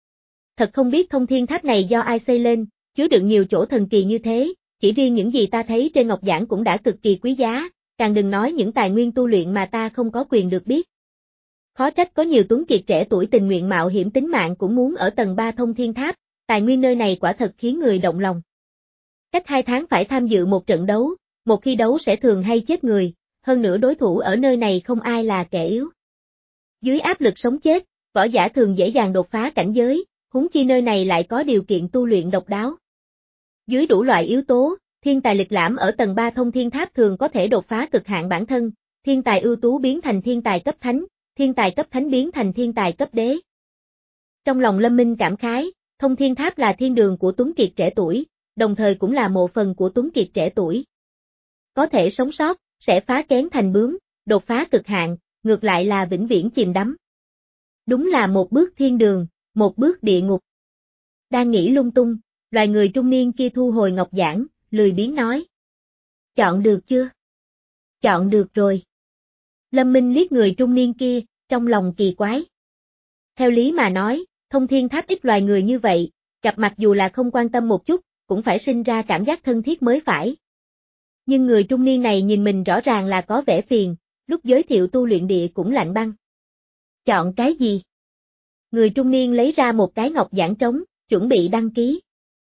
Thật không biết thông thiên tháp này do ai xây lên, chứa đựng nhiều chỗ thần kỳ như thế, chỉ riêng những gì ta thấy trên ngọc giản cũng đã cực kỳ quý giá, càng đừng nói những tài nguyên tu luyện mà ta không có quyền được biết. Khó trách có nhiều tuấn kiệt trẻ tuổi tình nguyện mạo hiểm tính mạng cũng muốn ở tầng ba thông thiên tháp, tài nguyên nơi này quả thật khiến người động lòng. Cách hai tháng phải tham dự một trận đấu, một khi đấu sẽ thường hay chết người, hơn nữa đối thủ ở nơi này không ai là kẻ yếu. Dưới áp lực sống chết, võ giả thường dễ dàng đột phá cảnh giới, huống chi nơi này lại có điều kiện tu luyện độc đáo. Dưới đủ loại yếu tố, thiên tài lịch lãm ở tầng ba thông thiên tháp thường có thể đột phá cực hạn bản thân, thiên tài ưu tú biến thành thiên tài cấp thánh, thiên tài cấp thánh biến thành thiên tài cấp đế. Trong lòng Lâm Minh cảm khái, thông thiên tháp là thiên đường của tuấn kiệt trẻ tuổi, đồng thời cũng là mộ phần của tuấn kiệt trẻ tuổi. Có thể sống sót, sẽ phá kén thành bướm, đột phá cực hạn, ngược lại là vĩnh viễn chìm đắm. Đúng là một bước thiên đường, một bước địa ngục. Đang nghĩ lung tung, loài người trung niên kia thu hồi ngọc giản, lười biếng nói. Chọn được chưa? Chọn được rồi. Lâm Minh liếc người trung niên kia, trong lòng kỳ quái. Theo lý mà nói, thông thiên tháp ít loài người như vậy, gặp mặt dù là không quan tâm một chút, cũng phải sinh ra cảm giác thân thiết mới phải. Nhưng người trung niên này nhìn mình rõ ràng là có vẻ phiền, lúc giới thiệu tu luyện địa cũng lạnh băng. Chọn cái gì? Người trung niên lấy ra một cái ngọc giản trống, chuẩn bị đăng ký.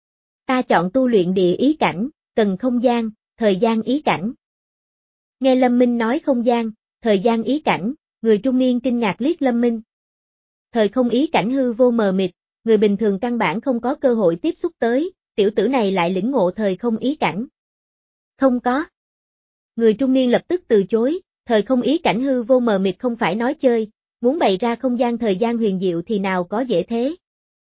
Ta chọn tu luyện địa ý cảnh, cần không gian, thời gian ý cảnh. Nghe Lâm Minh nói không gian, thời gian ý cảnh, người trung niên kinh ngạc liếc Lâm Minh. Thời không ý cảnh hư vô mờ mịt, người bình thường căn bản không có cơ hội tiếp xúc tới, tiểu tử này lại lĩnh ngộ thời không ý cảnh. Không có. Người trung niên lập tức từ chối, thời không ý cảnh hư vô mờ mịt không phải nói chơi, muốn bày ra không gian thời gian huyền diệu thì nào có dễ thế.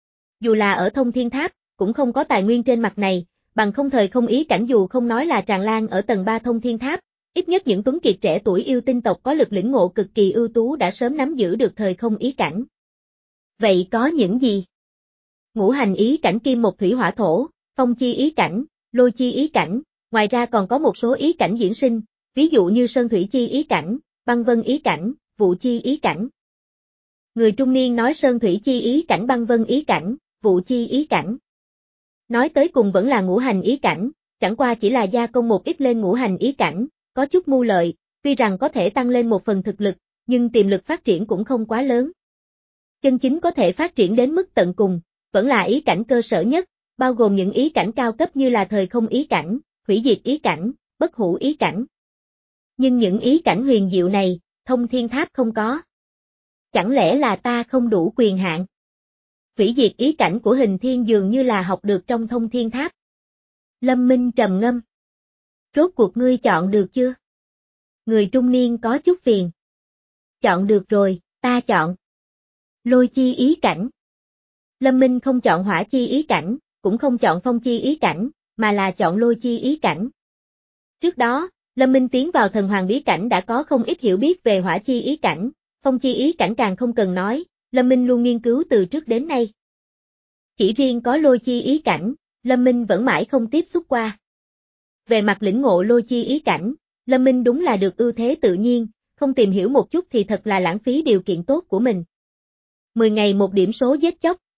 Dù là ở thông thiên tháp, cũng không có tài nguyên trên mặt này, bằng không thời không ý cảnh dù không nói là tràn lan ở tầng ba thông thiên tháp, ít nhất những tuấn kiệt trẻ tuổi yêu tinh tộc có lực lĩnh ngộ cực kỳ ưu tú đã sớm nắm giữ được thời không ý cảnh. Vậy có những gì? Ngũ hành ý cảnh kim một thủy hỏa thổ, phong chi ý cảnh, lôi chi ý cảnh, ngoài ra còn có một số ý cảnh diễn sinh, ví dụ như sơn thủy chi ý cảnh, băng vân ý cảnh, vụ chi ý cảnh. Người trung niên nói sơn thủy chi ý cảnh băng vân ý cảnh, vụ chi ý cảnh. Nói tới cùng vẫn là ngũ hành ý cảnh, chẳng qua chỉ là gia công một ít lên ngũ hành ý cảnh, có chút mưu lợi, tuy rằng có thể tăng lên một phần thực lực, nhưng tiềm lực phát triển cũng không quá lớn. Chân chính có thể phát triển đến mức tận cùng, vẫn là ý cảnh cơ sở nhất, bao gồm những ý cảnh cao cấp như là thời không ý cảnh, hủy diệt ý cảnh, bất hủ ý cảnh. Nhưng những ý cảnh huyền diệu này, thông thiên tháp không có. Chẳng lẽ là ta không đủ quyền hạn? Hủy diệt ý cảnh của Hình Thiên dường như là học được trong thông thiên tháp. Lâm Minh trầm ngâm. Rốt cuộc ngươi chọn được chưa? Người trung niên có chút phiền. Chọn được rồi, ta chọn. Lôi chi ý cảnh. Lâm Minh không chọn hỏa chi ý cảnh, cũng không chọn phong chi ý cảnh, mà là chọn lôi chi ý cảnh. Trước đó, Lâm Minh tiến vào thần hoàng bí cảnh đã có không ít hiểu biết về hỏa chi ý cảnh, phong chi ý cảnh càng không cần nói, Lâm Minh luôn nghiên cứu từ trước đến nay. Chỉ riêng có lôi chi ý cảnh, Lâm Minh vẫn mãi không tiếp xúc qua. Về mặt lĩnh ngộ lôi chi ý cảnh, Lâm Minh đúng là được ưu thế tự nhiên, không tìm hiểu một chút thì thật là lãng phí điều kiện tốt của mình. Mười ngày một điểm số giết chóc,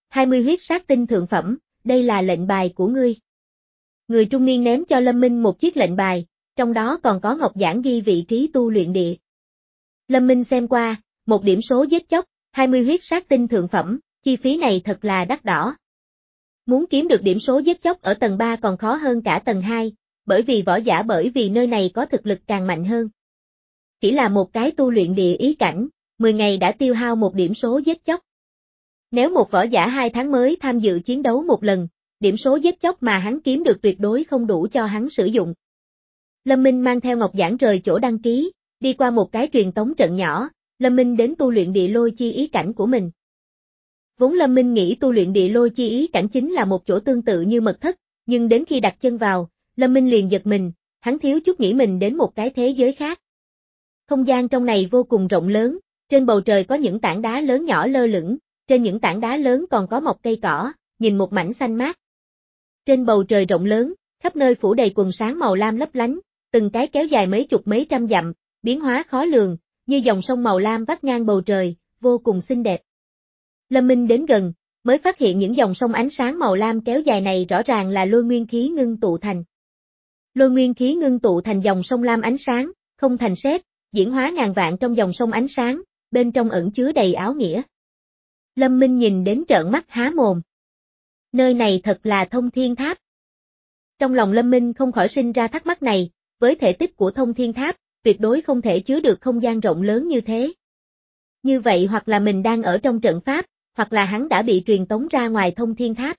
hai mươi huyết sát tinh thượng phẩm, đây là lệnh bài của ngươi. Người trung niên ném cho Lâm Minh một chiếc lệnh bài, trong đó còn có ngọc giản ghi vị trí tu luyện địa. Lâm Minh xem qua, một điểm số giết chóc, hai mươi huyết sát tinh thượng phẩm, chi phí này thật là đắt đỏ. Muốn kiếm được điểm số giết chóc ở tầng ba còn khó hơn cả tầng hai, bởi vì võ giả bởi vì nơi này có thực lực càng mạnh hơn. Chỉ là một cái tu luyện địa ý cảnh, mười ngày đã tiêu hao một điểm số giết chóc. Nếu một võ giả hai tháng mới tham dự chiến đấu một lần, điểm số giết chóc mà hắn kiếm được tuyệt đối không đủ cho hắn sử dụng. Lâm Minh mang theo ngọc giản rời chỗ đăng ký, đi qua một cái truyền tống trận nhỏ, Lâm Minh đến tu luyện địa lôi chi ý cảnh của mình. Vốn Lâm Minh nghĩ tu luyện địa lôi chi ý cảnh chính là một chỗ tương tự như mật thất, nhưng đến khi đặt chân vào, Lâm Minh liền giật mình, hắn thiếu chút nghĩ mình đến một cái thế giới khác. Không gian trong này vô cùng rộng lớn, trên bầu trời có những tảng đá lớn nhỏ lơ lửng, trên những tảng đá lớn còn có mọc cây cỏ, nhìn một mảnh xanh mát. Trên bầu trời rộng lớn, khắp nơi phủ đầy quần sáng màu lam lấp lánh, từng cái kéo dài mấy chục mấy trăm dặm, biến hóa khó lường, như dòng sông màu lam vắt ngang bầu trời, vô cùng xinh đẹp. Lâm Minh đến gần, mới phát hiện những dòng sông ánh sáng màu lam kéo dài này rõ ràng là lôi nguyên khí ngưng tụ thành. Lôi nguyên khí ngưng tụ thành dòng sông lam ánh sáng, không thành sét, diễn hóa ngàn vạn trong dòng sông ánh sáng, bên trong ẩn chứa đầy áo nghĩa. Lâm Minh nhìn đến trợn mắt há mồm. Nơi này thật là Thông Thiên Tháp. Trong lòng Lâm Minh không khỏi sinh ra thắc mắc này, với thể tích của Thông Thiên Tháp, tuyệt đối không thể chứa được không gian rộng lớn như thế. Như vậy hoặc là mình đang ở trong trận pháp, hoặc là hắn đã bị truyền tống ra ngoài Thông Thiên Tháp.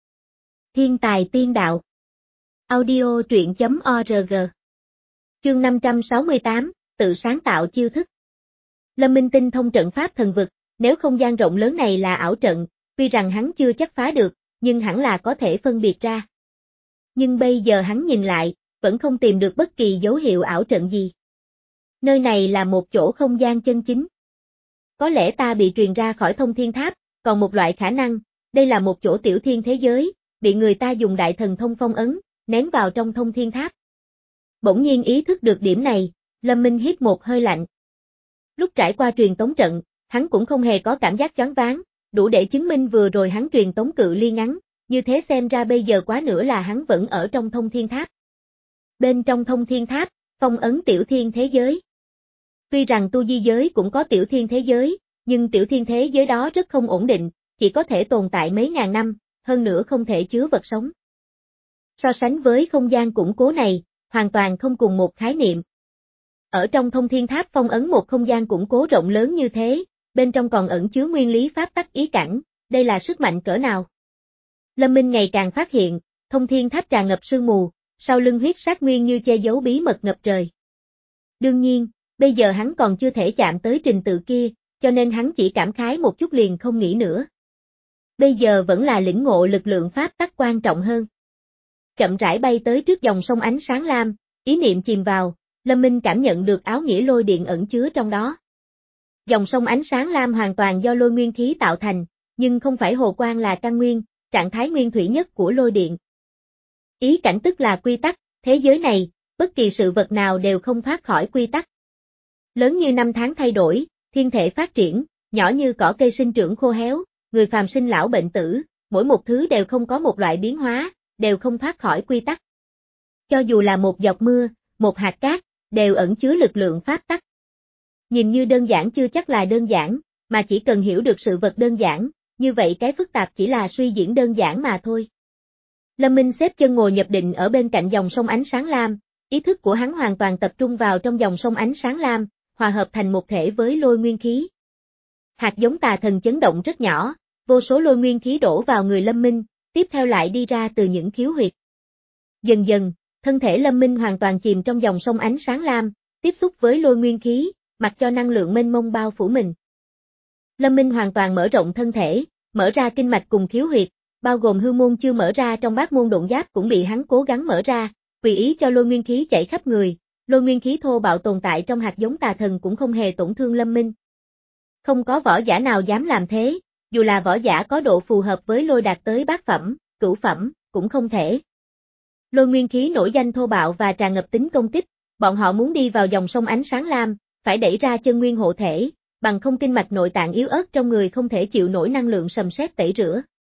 Thiên tài tiên đạo. Audio truyện chấm org. Chương năm trăm sáu mươi tám, tự sáng tạo chiêu thức. Lâm Minh tinh thông trận pháp thần vực, nếu không gian rộng lớn này là ảo trận, tuy rằng hắn chưa chắc phá được, nhưng hẳn là có thể phân biệt ra. Nhưng bây giờ hắn nhìn lại, vẫn không tìm được bất kỳ dấu hiệu ảo trận gì. Nơi này là một chỗ không gian chân chính. Có lẽ ta bị truyền ra khỏi Thông Thiên Tháp, còn một loại khả năng, đây là một chỗ tiểu thiên thế giới, bị người ta dùng đại thần thông phong ấn, ném vào trong Thông Thiên Tháp. Bỗng nhiên ý thức được điểm này, Lâm Minh hít một hơi lạnh. Lúc trải qua truyền tống trận, hắn cũng không hề có cảm giác choáng váng, đủ để chứng minh vừa rồi hắn truyền tống cự ly ngắn, như thế xem ra bây giờ quá nữa là hắn vẫn ở trong Thông Thiên Tháp. Bên trong Thông Thiên Tháp, phong ấn tiểu thiên thế giới. Tuy rằng tu di giới cũng có tiểu thiên thế giới, nhưng tiểu thiên thế giới đó rất không ổn định, chỉ có thể tồn tại mấy ngàn năm, hơn nữa không thể chứa vật sống. So sánh với không gian củng cố này, hoàn toàn không cùng một khái niệm. Ở trong Thông Thiên Tháp phong ấn một không gian củng cố rộng lớn như thế, bên trong còn ẩn chứa nguyên lý pháp tắc ý cảnh, đây là sức mạnh cỡ nào? Lâm Minh ngày càng phát hiện, Thông Thiên Tháp tràn ngập sương mù, sau lưng huyết sát nguyên như che giấu bí mật ngập trời. Đương nhiên, bây giờ hắn còn chưa thể chạm tới trình tự kia, cho nên hắn chỉ cảm khái một chút liền không nghĩ nữa. Bây giờ vẫn là lĩnh ngộ lực lượng pháp tắc quan trọng hơn. Chậm rãi bay tới trước dòng sông ánh sáng lam, ý niệm chìm vào, Lâm Minh cảm nhận được áo nghĩa lôi điện ẩn chứa trong đó. Dòng sông ánh sáng lam hoàn toàn do lôi nguyên khí tạo thành, nhưng không phải hồ quang là căn nguyên, trạng thái nguyên thủy nhất của lôi điện. Ý cảnh tức là quy tắc, thế giới này, bất kỳ sự vật nào đều không thoát khỏi quy tắc. Lớn như năm tháng thay đổi, thiên thể phát triển, nhỏ như cỏ cây sinh trưởng khô héo, người phàm sinh lão bệnh tử, mỗi một thứ đều không có một loại biến hóa, đều không thoát khỏi quy tắc. Cho dù là một giọt mưa, một hạt cát, đều ẩn chứa lực lượng pháp tắc. Nhìn như đơn giản chưa chắc là đơn giản, mà chỉ cần hiểu được sự vật đơn giản, như vậy cái phức tạp chỉ là suy diễn đơn giản mà thôi. Lâm Minh xếp chân ngồi nhập định ở bên cạnh dòng sông ánh sáng lam, ý thức của hắn hoàn toàn tập trung vào trong dòng sông ánh sáng lam, hòa hợp thành một thể với lôi nguyên khí. Hạt giống tà thần chấn động rất nhỏ, vô số lôi nguyên khí đổ vào người Lâm Minh, tiếp theo lại đi ra từ những khiếu huyệt. Dần dần, thân thể Lâm Minh hoàn toàn chìm trong dòng sông ánh sáng lam, tiếp xúc với lôi nguyên khí, mặc cho năng lượng mênh mông bao phủ mình. Lâm Minh hoàn toàn mở rộng thân thể, mở ra kinh mạch cùng khiếu huyệt, bao gồm hư môn chưa mở ra trong bát môn độn giáp cũng bị hắn cố gắng mở ra, tùy ý cho lôi nguyên khí chảy khắp người, lôi nguyên khí thô bạo tồn tại trong hạt giống tà thần cũng không hề tổn thương Lâm Minh. Không có võ giả nào dám làm thế, dù là võ giả có độ phù hợp với lôi đạt tới bát phẩm, cửu phẩm, cũng không thể. Lôi nguyên khí nổi danh thô bạo và tràn ngập tính công kích, bọn họ muốn đi vào dòng sông ánh sáng lam, phải đẩy ra chân nguyên hộ thể, bằng không kinh mạch nội tạng yếu ớt trong người không thể chịu nổi năng lượng sầm sét tẩy rửa.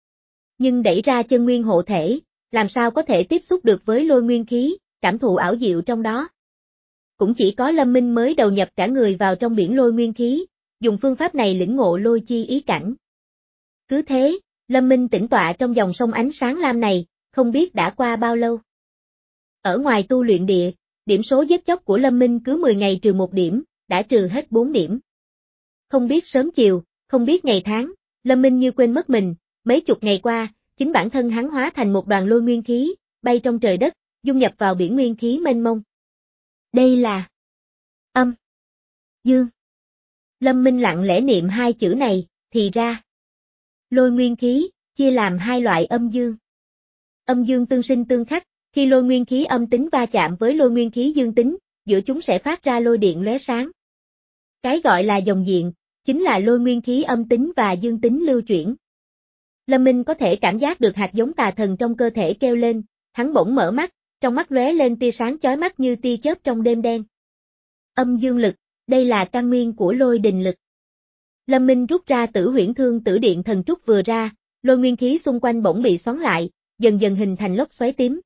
Nhưng đẩy ra chân nguyên hộ thể, làm sao có thể tiếp xúc được với lôi nguyên khí, cảm thụ ảo diệu trong đó. Cũng chỉ có Lâm Minh mới đầu nhập cả người vào trong biển lôi nguyên khí, dùng phương pháp này lĩnh ngộ lôi chi ý cảnh. Cứ thế, Lâm Minh tĩnh tọa trong dòng sông ánh sáng lam này, không biết đã qua bao lâu. Ở ngoài tu luyện địa, điểm số giết chóc của Lâm Minh cứ mười ngày trừ một điểm, đã trừ hết bốn điểm. Không biết sớm chiều, không biết ngày tháng, Lâm Minh như quên mất mình, mấy chục ngày qua, chính bản thân hắn hóa thành một đoàn lôi nguyên khí, bay trong trời đất, dung nhập vào biển nguyên khí mênh mông. Đây là âm, dương. Lâm Minh lặng lẽ niệm hai chữ này, thì ra. Lôi nguyên khí, chia làm hai loại âm dương. Âm dương tương sinh tương khắc, khi lôi nguyên khí âm tính va chạm với lôi nguyên khí dương tính, giữa chúng sẽ phát ra lôi điện lóe sáng. Cái gọi là dòng điện, chính là lôi nguyên khí âm tính và dương tính lưu chuyển. Lâm Minh có thể cảm giác được hạt giống tà thần trong cơ thể kêu lên, hắn bỗng mở mắt, trong mắt lóe lên tia sáng chói mắt như tia chớp trong đêm đen. Âm dương lực, đây là căn nguyên của lôi đình lực. Lâm Minh rút ra Tử Huyễn Thương Tử Điện Thần Trúc vừa ra, lôi nguyên khí xung quanh bỗng bị xoắn lại, dần dần hình thành lốc xoáy tím.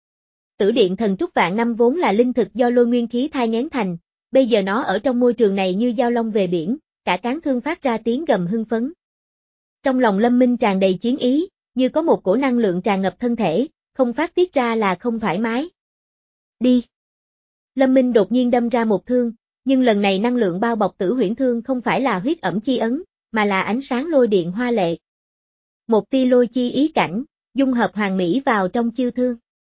Tử Điện Thần Trúc vạn năm vốn là linh thực do lôi nguyên khí thai nghén thành, bây giờ nó ở trong môi trường này như dao long về biển, cả cán thương phát ra tiếng gầm hưng phấn. Trong lòng Lâm Minh tràn đầy chiến ý, như có một cổ năng lượng tràn ngập thân thể, không phát tiết ra là không thoải mái. Đi! Lâm Minh đột nhiên đâm ra một thương, nhưng lần này năng lượng bao bọc Tử Huyễn Thương không phải là huyết ẩm chi ấn, mà là ánh sáng lôi điện hoa lệ. Một tia lôi chi ý cảnh, dung hợp hoàn mỹ vào trong chiêu thương.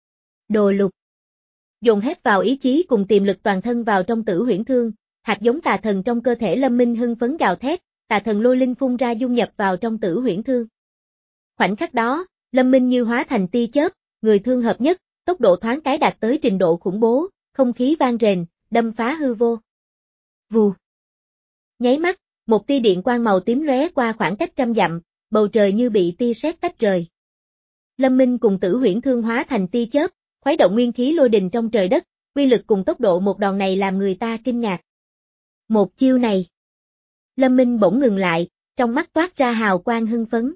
Đồ lục. Dồn hết vào ý chí cùng tiềm lực toàn thân vào trong Tử Huyễn Thương, hạt giống tà thần trong cơ thể Lâm Minh hưng phấn gào thét, tà thần lôi linh phun ra dung nhập vào trong Tử Huyễn Thương. Khoảnh khắc đó, Lâm Minh như hóa thành tia chớp, người thương hợp nhất, tốc độ thoáng cái đạt tới trình độ khủng bố, không khí vang rền, đâm phá hư vô. Vù. Nháy mắt, một tia điện quang màu tím lóe qua khoảng cách trăm dặm, bầu trời như bị tia sét tách rời. Lâm Minh cùng Tử Huyễn Thương hóa thành tia chớp, khuấy động nguyên khí lôi đình trong trời đất, uy lực cùng tốc độ một đòn này làm người ta kinh ngạc. Một chiêu này. Lâm Minh bỗng ngừng lại, trong mắt toát ra hào quang hưng phấn.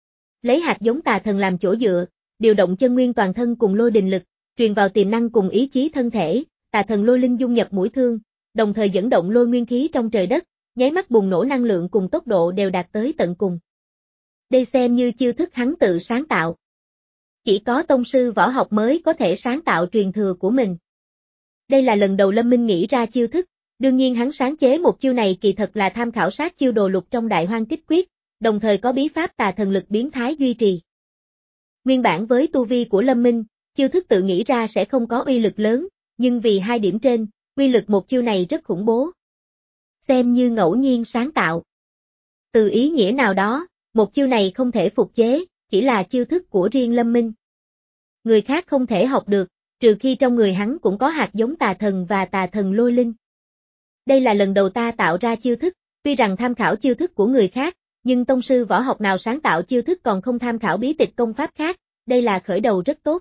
Lấy hạt giống tà thần làm chỗ dựa, điều động chân nguyên toàn thân cùng lôi đình lực, truyền vào tiềm năng cùng ý chí thân thể, tà thần lôi linh dung nhập mũi thương, đồng thời dẫn động lôi nguyên khí trong trời đất, nháy mắt bùng nổ năng lượng cùng tốc độ đều đạt tới tận cùng. Đây xem như chiêu thức hắn tự sáng tạo. Chỉ có tông sư võ học mới có thể sáng tạo truyền thừa của mình. Đây là lần đầu Lâm Minh nghĩ ra chiêu thức, đương nhiên hắn sáng chế một chiêu này kỳ thật là tham khảo sát chiêu đồ lục trong Đại Hoang Kích Quyết, đồng thời có bí pháp tà thần lực biến thái duy trì. Nguyên bản với tu vi của Lâm Minh, chiêu thức tự nghĩ ra sẽ không có uy lực lớn, nhưng vì hai điểm trên, uy lực một chiêu này rất khủng bố. Xem như ngẫu nhiên sáng tạo. Từ ý nghĩa nào đó, một chiêu này không thể phục chế, chỉ là chiêu thức của riêng Lâm Minh. Người khác không thể học được, trừ khi trong người hắn cũng có hạt giống tà thần và tà thần lôi linh. Đây là lần đầu ta tạo ra chiêu thức, tuy rằng tham khảo chiêu thức của người khác, nhưng tông sư võ học nào sáng tạo chiêu thức còn không tham khảo bí tịch công pháp khác, đây là khởi đầu rất tốt.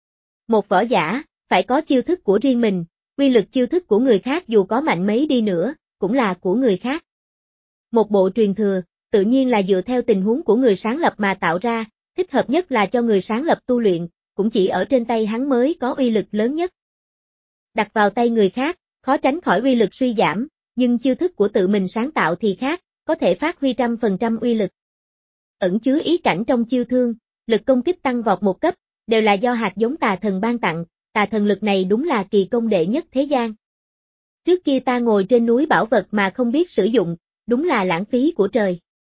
Một võ giả, phải có chiêu thức của riêng mình, uy lực chiêu thức của người khác dù có mạnh mấy đi nữa, cũng là của người khác. Một bộ truyền thừa, tự nhiên là dựa theo tình huống của người sáng lập mà tạo ra, thích hợp nhất là cho người sáng lập tu luyện, cũng chỉ ở trên tay hắn mới có uy lực lớn nhất. Đặt vào tay người khác, khó tránh khỏi uy lực suy giảm, nhưng chiêu thức của tự mình sáng tạo thì khác, có thể phát huy trăm phần trăm uy lực. Ẩn chứa ý cảnh trong chiêu thương, lực công kích tăng vọt một cấp, đều là do hạt giống tà thần ban tặng, tà thần lực này đúng là kỳ công đệ nhất thế gian. Trước kia ta ngồi trên núi bảo vật mà không biết sử dụng, đúng là lãng phí của trời.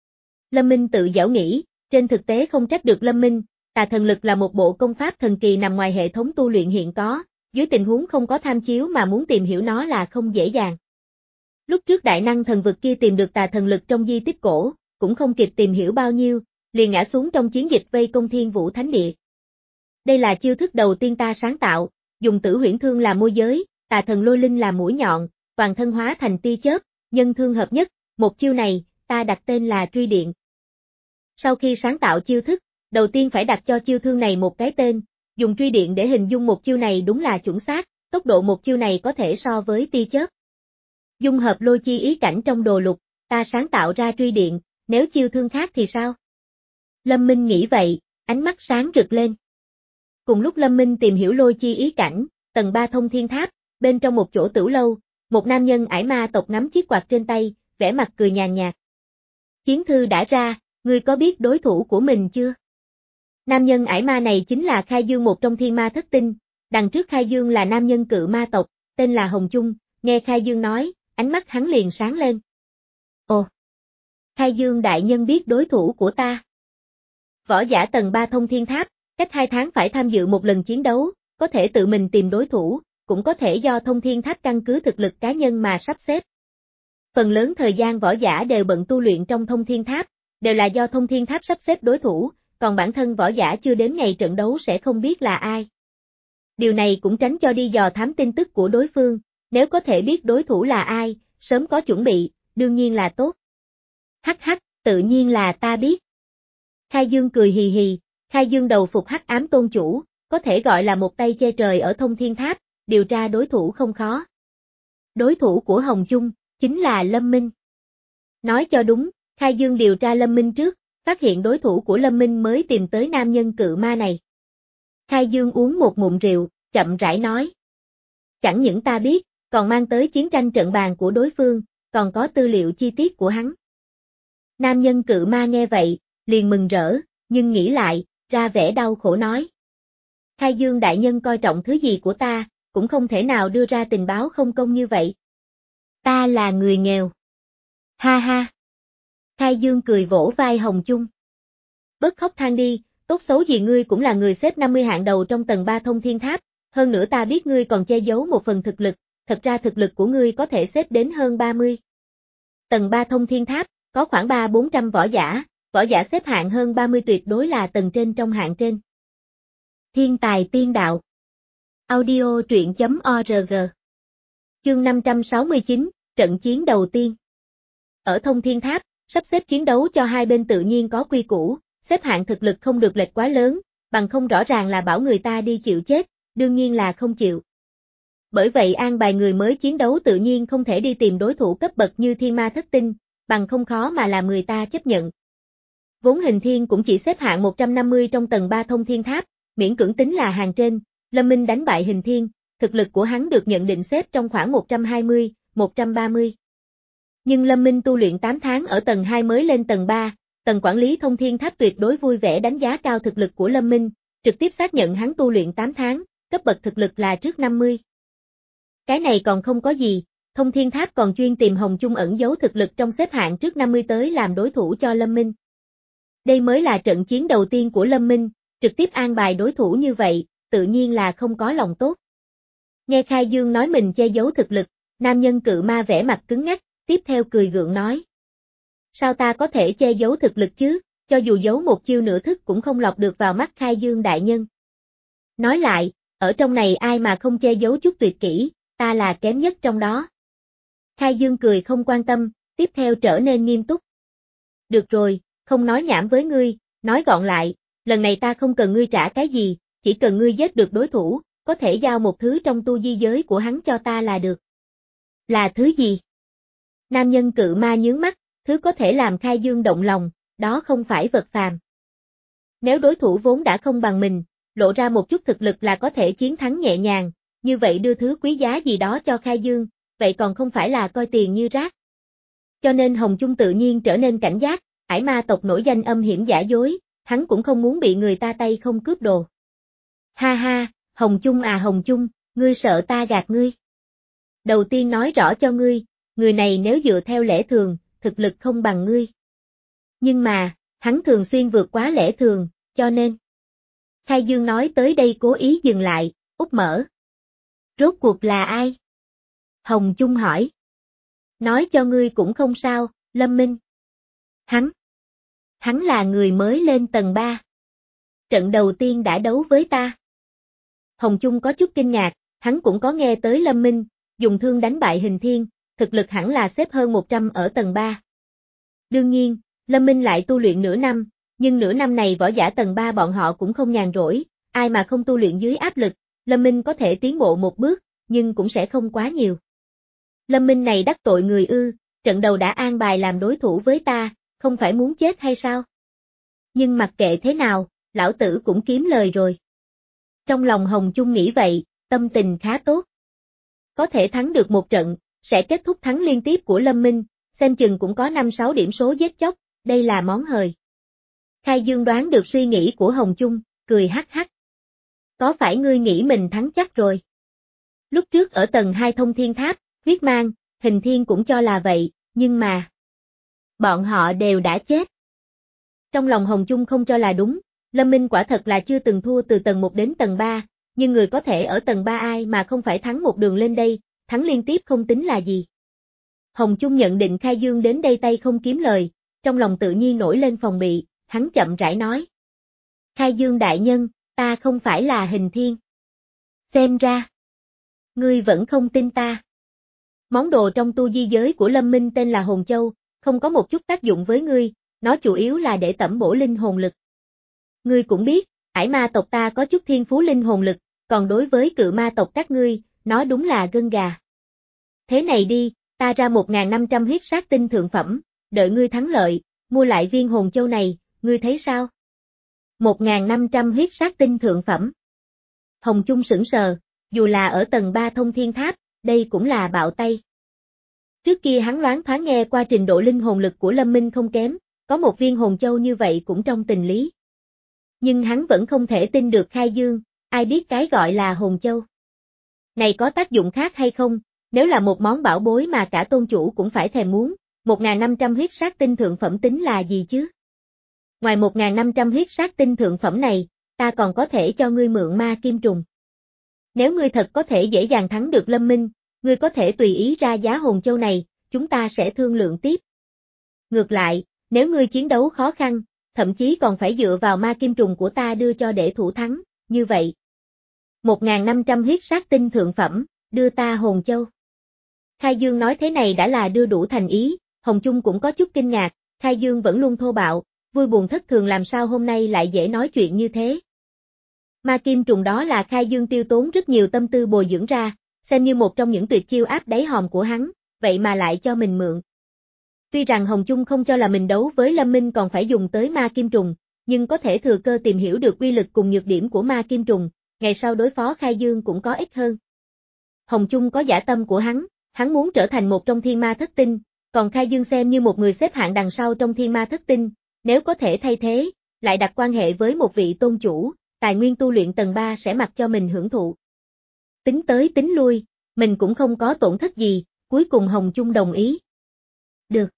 Lâm Minh tự giảo nghĩ, trên thực tế không trách được Lâm Minh, tà thần lực là một bộ công pháp thần kỳ nằm ngoài hệ thống tu luyện hiện có, dưới tình huống không có tham chiếu mà muốn tìm hiểu nó là không dễ dàng. Lúc trước đại năng thần vực kia tìm được tà thần lực trong di tích cổ, cũng không kịp tìm hiểu bao nhiêu, liền ngã xuống trong chiến dịch vây công Thiên Vũ Thánh Địa. Đây là chiêu thức đầu tiên ta sáng tạo, dùng Tử Huyễn Thương làm môi giới, tà thần lôi linh là mũi nhọn, toàn thân hóa thành tia chớp, nhân thương hợp nhất, một chiêu này, ta đặt tên là Truy Điện. Sau khi sáng tạo chiêu thức, đầu tiên phải đặt cho chiêu thương này một cái tên, dùng Truy Điện để hình dung một chiêu này đúng là chuẩn xác, tốc độ một chiêu này có thể so với tia chớp. Dung hợp lôi chi ý cảnh trong đồ lục, ta sáng tạo ra Truy Điện, nếu chiêu thương khác thì sao? Lâm Minh nghĩ vậy, ánh mắt sáng rực lên. Cùng lúc Lâm Minh tìm hiểu lôi chi ý cảnh, tầng ba thông thiên tháp, bên trong một chỗ tửu lâu, một nam nhân ải ma tộc nắm chiếc quạt trên tay, vẻ mặt cười nhàn nhạt. Chiến thư đã ra, ngươi có biết đối thủ của mình chưa? Nam nhân ải ma này chính là Khai Dương, một trong thiên ma thất tinh, đằng trước Khai Dương là nam nhân cự ma tộc, tên là Hồng Chung, nghe Khai Dương nói, ánh mắt hắn liền sáng lên. Ồ! Khai Dương đại nhân biết đối thủ của ta. Võ giả tầng ba thông thiên tháp, cách hai tháng phải tham dự một lần chiến đấu, có thể tự mình tìm đối thủ, cũng có thể do thông thiên tháp căn cứ thực lực cá nhân mà sắp xếp. Phần lớn thời gian võ giả đều bận tu luyện trong thông thiên tháp, đều là do thông thiên tháp sắp xếp đối thủ, còn bản thân võ giả chưa đến ngày trận đấu sẽ không biết là ai. Điều này cũng tránh cho đi dò thám tin tức của đối phương, nếu có thể biết đối thủ là ai, sớm có chuẩn bị, đương nhiên là tốt. Hắc hắc, tự nhiên là ta biết. Khai Dương cười hì hì, Khai Dương đầu phục hắc ám tôn chủ, có thể gọi là một tay che trời ở thông thiên tháp, điều tra đối thủ không khó. Đối thủ của Hồng Chung, chính là Lâm Minh. Nói cho đúng, Khai Dương điều tra Lâm Minh trước, phát hiện đối thủ của Lâm Minh mới tìm tới nam nhân cự ma này. Khai Dương uống một ngụm rượu, chậm rãi nói. Chẳng những ta biết, còn mang tới chiến tranh trận bàn của đối phương, còn có tư liệu chi tiết của hắn. Nam nhân cự ma nghe vậy, liền mừng rỡ, nhưng nghĩ lại, ra vẻ đau khổ nói. Khai Dương đại nhân coi trọng thứ gì của ta, cũng không thể nào đưa ra tình báo không công như vậy. Ta là người nghèo. Ha ha. Khai Dương cười vỗ vai Hồng Chung. Bớt khóc than đi, tốt xấu gì ngươi cũng là người xếp năm mươi hạng đầu trong tầng ba thông thiên tháp, hơn nữa ta biết ngươi còn che giấu một phần thực lực, thật ra thực lực của ngươi có thể xếp đến hơn ba mươi. Tầng ba thông thiên tháp, có khoảng ba bốn trăm võ giả, võ giả xếp hạng hơn ba mươi tuyệt đối là tầng trên trong hạng trên. Thiên tài tiên đạo. Audio truyện chấm org. Chương năm trăm sáu mươi chín, trận chiến đầu tiên. Ở thông thiên tháp, sắp xếp chiến đấu cho hai bên tự nhiên có quy củ, xếp hạng thực lực không được lệch quá lớn, bằng không rõ ràng là bảo người ta đi chịu chết, đương nhiên là không chịu. Bởi vậy an bài người mới chiến đấu tự nhiên không thể đi tìm đối thủ cấp bậc như thiên ma thất tinh, bằng không khó mà làm người ta chấp nhận. Vốn Hình Thiên cũng chỉ xếp hạng một trăm năm mươi trong tầng ba thông thiên tháp, miễn cưỡng tính là hàng trên, Lâm Minh đánh bại Hình Thiên, thực lực của hắn được nhận định xếp trong khoảng một trăm hai mươi, một trăm ba mươi. Nhưng Lâm Minh tu luyện tám tháng ở tầng hai mới lên tầng ba, tầng quản lý thông thiên tháp tuyệt đối vui vẻ đánh giá cao thực lực của Lâm Minh, trực tiếp xác nhận hắn tu luyện tám tháng, cấp bậc thực lực là trước năm mươi. Cái này còn không có gì, thông thiên tháp còn chuyên tìm Hồng Chung ẩn giấu thực lực trong xếp hạng trước năm mươi tới làm đối thủ cho Lâm Minh. Đây mới là trận chiến đầu tiên của Lâm Minh, trực tiếp an bài đối thủ như vậy, tự nhiên là không có lòng tốt. Nghe Khai Dương nói mình che giấu thực lực, nam nhân cự ma vẻ mặt cứng ngắc, tiếp theo cười gượng nói. Sao ta có thể che giấu thực lực chứ, cho dù giấu một chiêu nửa thức cũng không lọt được vào mắt Khai Dương đại nhân. Nói lại, ở trong này ai mà không che giấu chút tuyệt kỹ, ta là kém nhất trong đó. Khai Dương cười không quan tâm, tiếp theo trở nên nghiêm túc. Được rồi, không nói nhảm với ngươi, nói gọn lại, lần này ta không cần ngươi trả cái gì, chỉ cần ngươi giết được đối thủ, có thể giao một thứ trong tu di giới của hắn cho ta là được. Là thứ gì? Nam nhân cự ma nhướng mắt, thứ có thể làm Khai Dương động lòng, đó không phải vật phàm. Nếu đối thủ vốn đã không bằng mình, lộ ra một chút thực lực là có thể chiến thắng nhẹ nhàng, như vậy đưa thứ quý giá gì đó cho Khai Dương, vậy còn không phải là coi tiền như rác. Cho nên Hồng Chung tự nhiên trở nên cảnh giác, ải ma tộc nổi danh âm hiểm giả dối, hắn cũng không muốn bị người ta tay không cướp đồ. Ha ha, Hồng Chung à Hồng Chung, ngươi sợ ta gạt ngươi. Đầu tiên nói rõ cho ngươi, người này nếu dựa theo lẽ thường, thực lực không bằng ngươi. Nhưng mà, hắn thường xuyên vượt quá lẽ thường, cho nên. Khai Dương nói tới đây cố ý dừng lại, úp mở. Rốt cuộc là ai? Hồng Chung hỏi. Nói cho ngươi cũng không sao, Lâm Minh. Hắn. Hắn là người mới lên tầng ba. Trận đầu tiên đã đấu với ta. Hồng Chung có chút kinh ngạc, hắn cũng có nghe tới Lâm Minh, dùng thương đánh bại Hình Thiên, thực lực hẳn là xếp hơn một trăm ở tầng ba. Đương nhiên, Lâm Minh lại tu luyện nửa năm, nhưng nửa năm này võ giả tầng ba bọn họ cũng không nhàn rỗi, ai mà không tu luyện dưới áp lực, Lâm Minh có thể tiến bộ một bước, nhưng cũng sẽ không quá nhiều. Lâm Minh này đắc tội người ư, trận đầu đã an bài làm đối thủ với ta, không phải muốn chết hay sao? Nhưng mặc kệ thế nào, lão tử cũng kiếm lời rồi. Trong lòng Hồng Chung nghĩ vậy, tâm tình khá tốt. Có thể thắng được một trận, sẽ kết thúc thắng liên tiếp của Lâm Minh, xem chừng cũng có năm sáu điểm số giết chóc, đây là món hời. Khai Dương đoán được suy nghĩ của Hồng Chung, cười hắc hắc. Có phải ngươi nghĩ mình thắng chắc rồi? Lúc trước ở tầng hai Thông Thiên Tháp, Huyết Mang, Hình Thiên cũng cho là vậy, nhưng mà bọn họ đều đã chết. Trong lòng Hồng Chung không cho là đúng, Lâm Minh quả thật là chưa từng thua từ tầng một đến tầng ba, nhưng người có thể ở tầng ba ai mà không phải thắng một đường lên đây, thắng liên tiếp không tính là gì. Hồng Chung nhận định Khai Dương đến đây tay không kiếm lời, trong lòng tự nhiên nổi lên phòng bị, hắn chậm rãi nói. Khai Dương đại nhân, ta không phải là Hình Thiên. Xem ra, ngươi vẫn không tin ta. Món đồ trong tu di giới của Lâm Minh tên là Hồn Châu, không có một chút tác dụng với ngươi, nó chủ yếu là để tẩm bổ linh hồn lực. Ngươi cũng biết, ải ma tộc ta có chút thiên phú linh hồn lực, còn đối với cự ma tộc các ngươi, nó đúng là gân gà. Thế này đi, ta ra một nghìn năm trăm huyết sát tinh thượng phẩm, đợi ngươi thắng lợi, mua lại viên hồn châu này, ngươi thấy sao? một nghìn năm trăm huyết sát tinh thượng phẩm. Hồng Chung sững sờ, dù là ở tầng ba Thông Thiên Tháp, đây cũng là bạo tay. Trước kia hắn loáng thoáng nghe qua trình độ linh hồn lực của Lâm Minh không kém, có một viên hồn châu như vậy cũng trong tình lý. Nhưng hắn vẫn không thể tin được Khai Dương, ai biết cái gọi là hồn châu. Này có tác dụng khác hay không, nếu là một món bảo bối mà cả tôn chủ cũng phải thèm muốn, một nghìn năm trăm huyết sát tinh thượng phẩm tính là gì chứ? Ngoài một nghìn năm trăm huyết sát tinh thượng phẩm này, ta còn có thể cho ngươi mượn ma kim trùng. Nếu ngươi thật có thể dễ dàng thắng được Lâm Minh, ngươi có thể tùy ý ra giá hồn châu này, chúng ta sẽ thương lượng tiếp. Ngược lại, nếu ngươi chiến đấu khó khăn, thậm chí còn phải dựa vào ma kim trùng của ta đưa cho để thủ thắng, như vậy. một nghìn năm trăm huyết sát tinh thượng phẩm, đưa ta hồn châu. Khai Dương nói thế này đã là đưa đủ thành ý, Hồng Chung cũng có chút kinh ngạc, Khai Dương vẫn luôn thô bạo, vui buồn thất thường làm sao hôm nay lại dễ nói chuyện như thế. Ma kim trùng đó là Khai Dương tiêu tốn rất nhiều tâm tư bồi dưỡng ra, xem như một trong những tuyệt chiêu áp đáy hòm của hắn, vậy mà lại cho mình mượn. Tuy rằng Hồng Chung không cho là mình đấu với Lâm Minh còn phải dùng tới ma kim trùng, nhưng có thể thừa cơ tìm hiểu được quy lực cùng nhược điểm của ma kim trùng, ngày sau đối phó Khai Dương cũng có ích hơn. Hồng Chung có dã tâm của hắn, hắn muốn trở thành một trong thiên ma thất tinh, còn Khai Dương xem như một người xếp hạng đằng sau trong thiên ma thất tinh, nếu có thể thay thế, lại đặt quan hệ với một vị tôn chủ, tài nguyên tu luyện tầng ba sẽ mặc cho mình hưởng thụ. Tính tới tính lui, mình cũng không có tổn thất gì, cuối cùng Hồng Chung đồng ý. Được.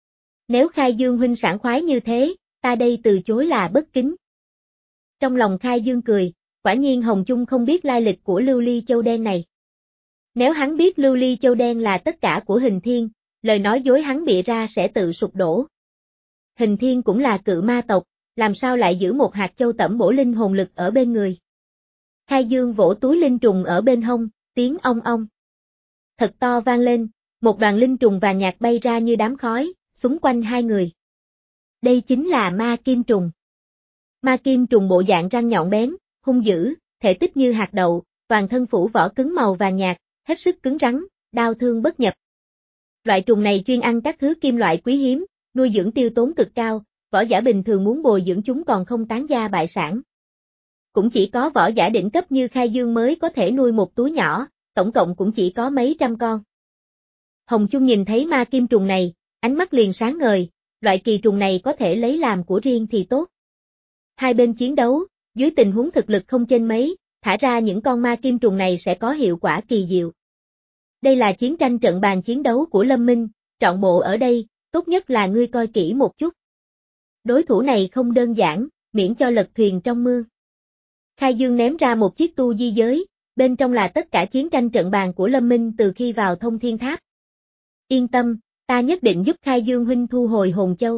Nếu Khai Dương huynh sảng khoái như thế, ta đây từ chối là bất kính. Trong lòng Khai Dương cười, quả nhiên Hồng Chung không biết lai lịch của Lưu Ly Châu Đen này. Nếu hắn biết Lưu Ly Châu Đen là tất cả của Hình Thiên, lời nói dối hắn bịa ra sẽ tự sụp đổ. Hình Thiên cũng là cự ma tộc, làm sao lại giữ một hạt châu tẩm bổ linh hồn lực ở bên người. Khai Dương vỗ túi linh trùng ở bên hông, tiếng ong ong. Thật to vang lên, một đoàn linh trùng vàng nhạt bay ra như đám khói, xung quanh hai người. Đây chính là ma kim trùng. Ma kim trùng bộ dạng răng nhọn bén, hung dữ, thể tích như hạt đậu, toàn thân phủ vỏ cứng màu vàng nhạt, hết sức cứng rắn, đao thương bất nhập. Loại trùng này chuyên ăn các thứ kim loại quý hiếm, nuôi dưỡng tiêu tốn cực cao, võ giả bình thường muốn bồi dưỡng chúng còn không tán gia bại sản. Cũng chỉ có võ giả đỉnh cấp như Khai Dương mới có thể nuôi một túi nhỏ, tổng cộng cũng chỉ có mấy trăm con. Hồng Chung nhìn thấy ma kim trùng này, ánh mắt liền sáng ngời, loại kỳ trùng này có thể lấy làm của riêng thì tốt. Hai bên chiến đấu, dưới tình huống thực lực không chênh mấy, thả ra những con ma kim trùng này sẽ có hiệu quả kỳ diệu. Đây là chiến tranh trận bàn chiến đấu của Lâm Minh, trọn bộ ở đây, tốt nhất là ngươi coi kỹ một chút. Đối thủ này không đơn giản, miễn cho lật thuyền trong mương. Khai Dương ném ra một chiếc tu di giới, bên trong là tất cả chiến tranh trận bàn của Lâm Minh từ khi vào Thông Thiên Tháp. Yên tâm, ta nhất định giúp Khai Dương huynh thu hồi hồn châu.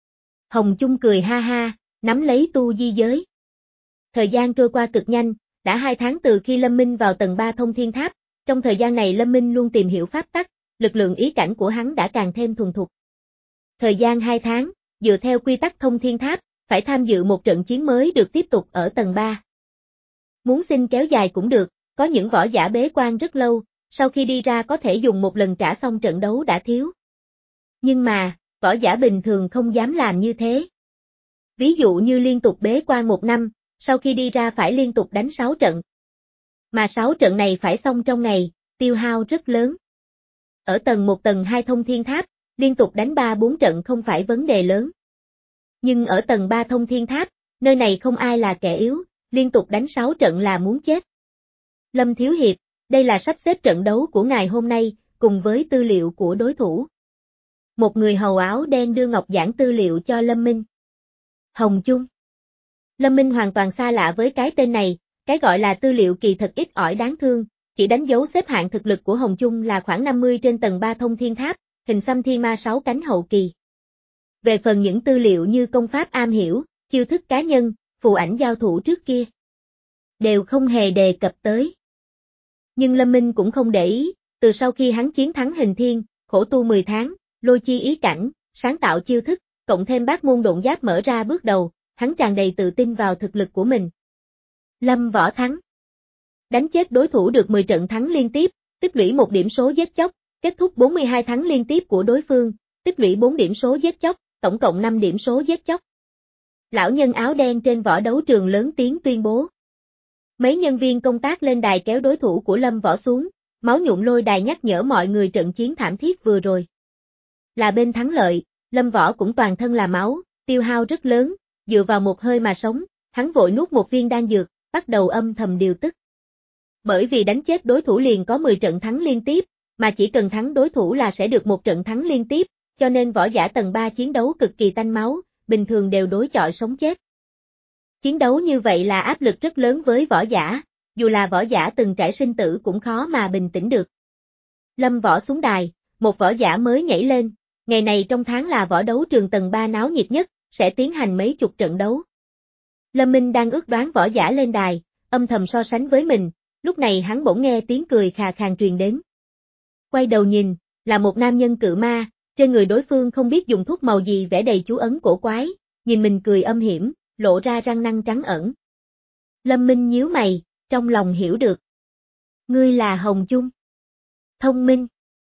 Hồng Chung cười ha ha, nắm lấy tu di giới. Thời gian trôi qua cực nhanh, đã hai tháng từ khi Lâm Minh vào tầng ba Thông Thiên Tháp, trong thời gian này Lâm Minh luôn tìm hiểu pháp tắc, lực lượng ý cảnh của hắn đã càng thêm thuần thục. Thời gian hai tháng, dựa theo quy tắc Thông Thiên Tháp, phải tham dự một trận chiến mới được tiếp tục ở tầng ba. Muốn xin kéo dài cũng được, có những võ giả bế quan rất lâu, sau khi đi ra có thể dùng một lần trả xong trận đấu đã thiếu. Nhưng mà, võ giả bình thường không dám làm như thế. Ví dụ như liên tục bế quan một năm, sau khi đi ra phải liên tục đánh sáu trận. Mà sáu trận này phải xong trong ngày, tiêu hao rất lớn. Ở tầng một tầng hai thông thiên tháp, liên tục đánh ba bốn trận không phải vấn đề lớn. Nhưng ở tầng ba thông thiên tháp, nơi này không ai là kẻ yếu, liên tục đánh sáu trận là muốn chết. Lâm Thiếu Hiệp, đây là sắp xếp trận đấu của ngài hôm nay, cùng với tư liệu của đối thủ. Một người hầu áo đen đưa ngọc giản tư liệu cho Lâm Minh. Hồng Chung. Lâm Minh hoàn toàn xa lạ với cái tên này, cái gọi là tư liệu kỳ thật ít ỏi đáng thương, chỉ đánh dấu xếp hạng thực lực của Hồng Chung là khoảng năm mươi trên tầng ba thông thiên tháp, hình xăm thiên ma sáu cánh hậu kỳ. Về phần những tư liệu như công pháp am hiểu, chiêu thức cá nhân, phù ảnh giao thủ trước kia, đều không hề đề cập tới. Nhưng Lâm Minh cũng không để ý, từ sau khi hắn chiến thắng Hình Thiên, khổ tu mười tháng, lôi chi ý cảnh, sáng tạo chiêu thức, cộng thêm bát môn độn giáp mở ra bước đầu, hắn tràn đầy tự tin vào thực lực của mình. Lâm Võ thắng. Đánh chết đối thủ được mười trận thắng liên tiếp, tích lũy một điểm số giết chóc, kết thúc bốn mươi hai thắng liên tiếp của đối phương, tích lũy bốn điểm số giết chóc, tổng cộng năm điểm số giết chóc. Lão nhân áo đen trên võ đấu trường lớn tiếng tuyên bố. Mấy nhân viên công tác lên đài kéo đối thủ của Lâm Võ xuống, máu nhuộm lôi đài nhắc nhở mọi người trận chiến thảm thiết vừa rồi. Là bên thắng lợi, Lâm Võ cũng toàn thân là máu, tiêu hao rất lớn, dựa vào một hơi mà sống, hắn vội nuốt một viên đan dược, bắt đầu âm thầm điều tức. Bởi vì đánh chết đối thủ liền có mười trận thắng liên tiếp, mà chỉ cần thắng đối thủ là sẽ được một trận thắng liên tiếp, cho nên võ giả tầng ba chiến đấu cực kỳ tanh máu, bình thường đều đối chọi sống chết. Chiến đấu như vậy là áp lực rất lớn với võ giả, dù là võ giả từng trải sinh tử cũng khó mà bình tĩnh được. Lâm Võ xuống đài, một võ giả mới nhảy lên, ngày này trong tháng là võ đấu trường tầng ba náo nhiệt nhất, sẽ tiến hành mấy chục trận đấu. Lâm Minh đang ước đoán võ giả lên đài, âm thầm so sánh với mình, lúc này hắn bỗng nghe tiếng cười khà khàn truyền đến. Quay đầu nhìn, là một nam nhân cự ma, trên người đối phương không biết dùng thuốc màu gì vẽ đầy chú ấn cổ quái, nhìn mình cười âm hiểm, lộ ra răng nanh trắng ẩn. Lâm Minh nhíu mày, trong lòng hiểu được. Ngươi là Hồng Chung. Thông minh.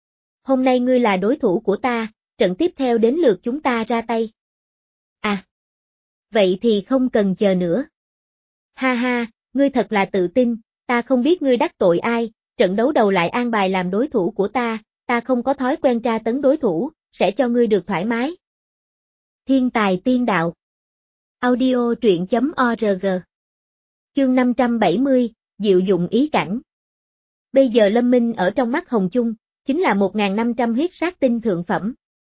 Hôm nay ngươi là đối thủ của ta, trận tiếp theo đến lượt chúng ta ra tay. À. Vậy thì không cần chờ nữa. Ha ha, ngươi thật là tự tin, ta không biết ngươi đắc tội ai, trận đấu đầu lại an bài làm đối thủ của ta, ta không có thói quen tra tấn đối thủ, sẽ cho ngươi được thoải mái. Thiên tài tiên đạo. Audio truyện chấm org. Chương năm trăm bảy mươi, diệu dụng ý cảnh. Bây giờ Lâm Minh ở trong mắt Hồng Chung, chính là một nghìn năm trăm huyết sát tinh thượng phẩm.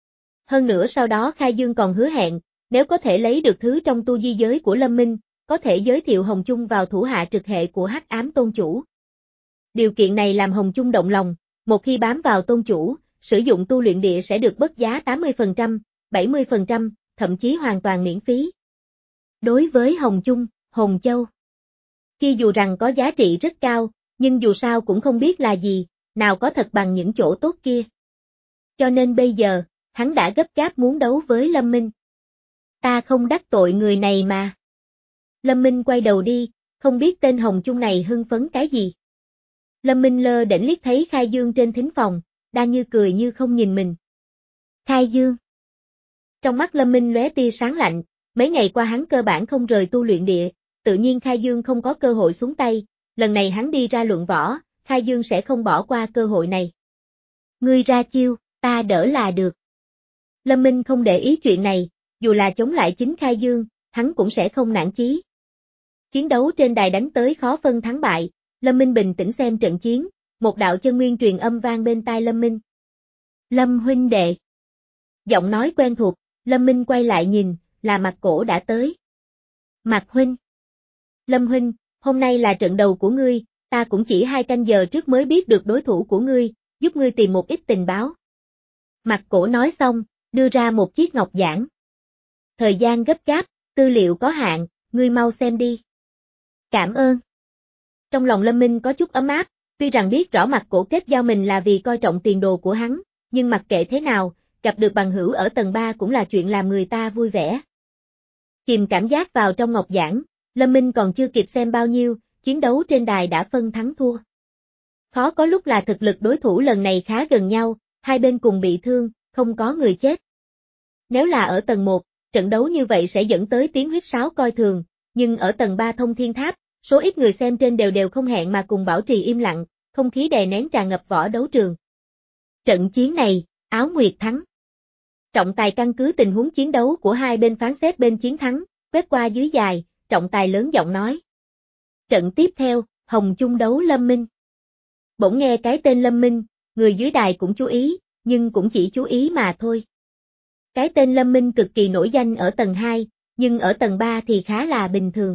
Hơn nữa sau đó Khai Dương còn hứa hẹn, nếu có thể lấy được thứ trong tu di giới của Lâm Minh, có thể giới thiệu Hồng Chung vào thủ hạ trực hệ của Hắc Ám Tôn Chủ. Điều kiện này làm Hồng Chung động lòng, một khi bám vào Tôn Chủ, sử dụng tu luyện địa sẽ được bớt giá tám mươi phần trăm, bảy mươi phần trăm, thậm chí hoàn toàn miễn phí. Đối với Hồng Chung, Hồng Châu, khi dù rằng có giá trị rất cao, nhưng dù sao cũng không biết là gì, nào có thật bằng những chỗ tốt kia. Cho nên bây giờ, hắn đã gấp gáp muốn đấu với Lâm Minh. Ta không đắc tội người này mà. Lâm Minh quay đầu đi, không biết tên Hồng Chung này hưng phấn cái gì. Lâm Minh lơ đễnh liếc thấy Khai Dương trên thính phòng, đang như cười như không nhìn mình. Khai Dương. Trong mắt Lâm Minh lóe tia sáng lạnh, mấy ngày qua hắn cơ bản không rời tu luyện địa, tự nhiên Khai Dương không có cơ hội xuống tay, lần này hắn đi ra luận võ, Khai Dương sẽ không bỏ qua cơ hội này. Ngươi ra chiêu, ta đỡ là được. Lâm Minh không để ý chuyện này, dù là chống lại chính Khai Dương, hắn cũng sẽ không nản chí. Chiến đấu trên đài đánh tới khó phân thắng bại, Lâm Minh bình tĩnh xem trận chiến, một đạo chân nguyên truyền âm vang bên tai Lâm Minh. Lâm huynh đệ. Giọng nói quen thuộc, Lâm Minh quay lại nhìn, là Mạc Cổ đã tới. Mạc huynh. Lâm huynh, hôm nay là trận đầu của ngươi, ta cũng chỉ hai canh giờ trước mới biết được đối thủ của ngươi, giúp ngươi tìm một ít tình báo. Mạc Cổ nói xong, đưa ra một chiếc ngọc giản. Thời gian gấp gáp, tư liệu có hạn, ngươi mau xem đi. Cảm ơn. Trong lòng Lâm Minh có chút ấm áp, tuy rằng biết rõ Mạc Cổ kết giao mình là vì coi trọng tiền đồ của hắn, nhưng mặc kệ thế nào, gặp được bằng hữu ở tầng ba cũng là chuyện làm người ta vui vẻ. Chìm cảm giác vào trong ngọc giản, Lâm Minh còn chưa kịp xem bao nhiêu, chiến đấu trên đài đã phân thắng thua. Khó có lúc là thực lực đối thủ lần này khá gần nhau, hai bên cùng bị thương, không có người chết. Nếu là ở tầng một, trận đấu như vậy sẽ dẫn tới tiếng huýt sáo coi thường, nhưng ở tầng ba Thông Thiên Tháp, số ít người xem trên đều đều không hẹn mà cùng bảo trì im lặng, không khí đè nén tràn ngập võ đấu trường. Trận chiến này, Áo Nguyệt thắng. Trọng tài căn cứ tình huống chiến đấu của hai bên phán xét bên chiến thắng, quét qua dưới dài, trọng tài lớn giọng nói. Trận tiếp theo, Hồng Chung đấu Lâm Minh. Bỗng nghe cái tên Lâm Minh, người dưới đài cũng chú ý, nhưng cũng chỉ chú ý mà thôi. Cái tên Lâm Minh cực kỳ nổi danh ở tầng hai, nhưng ở tầng ba thì khá là bình thường.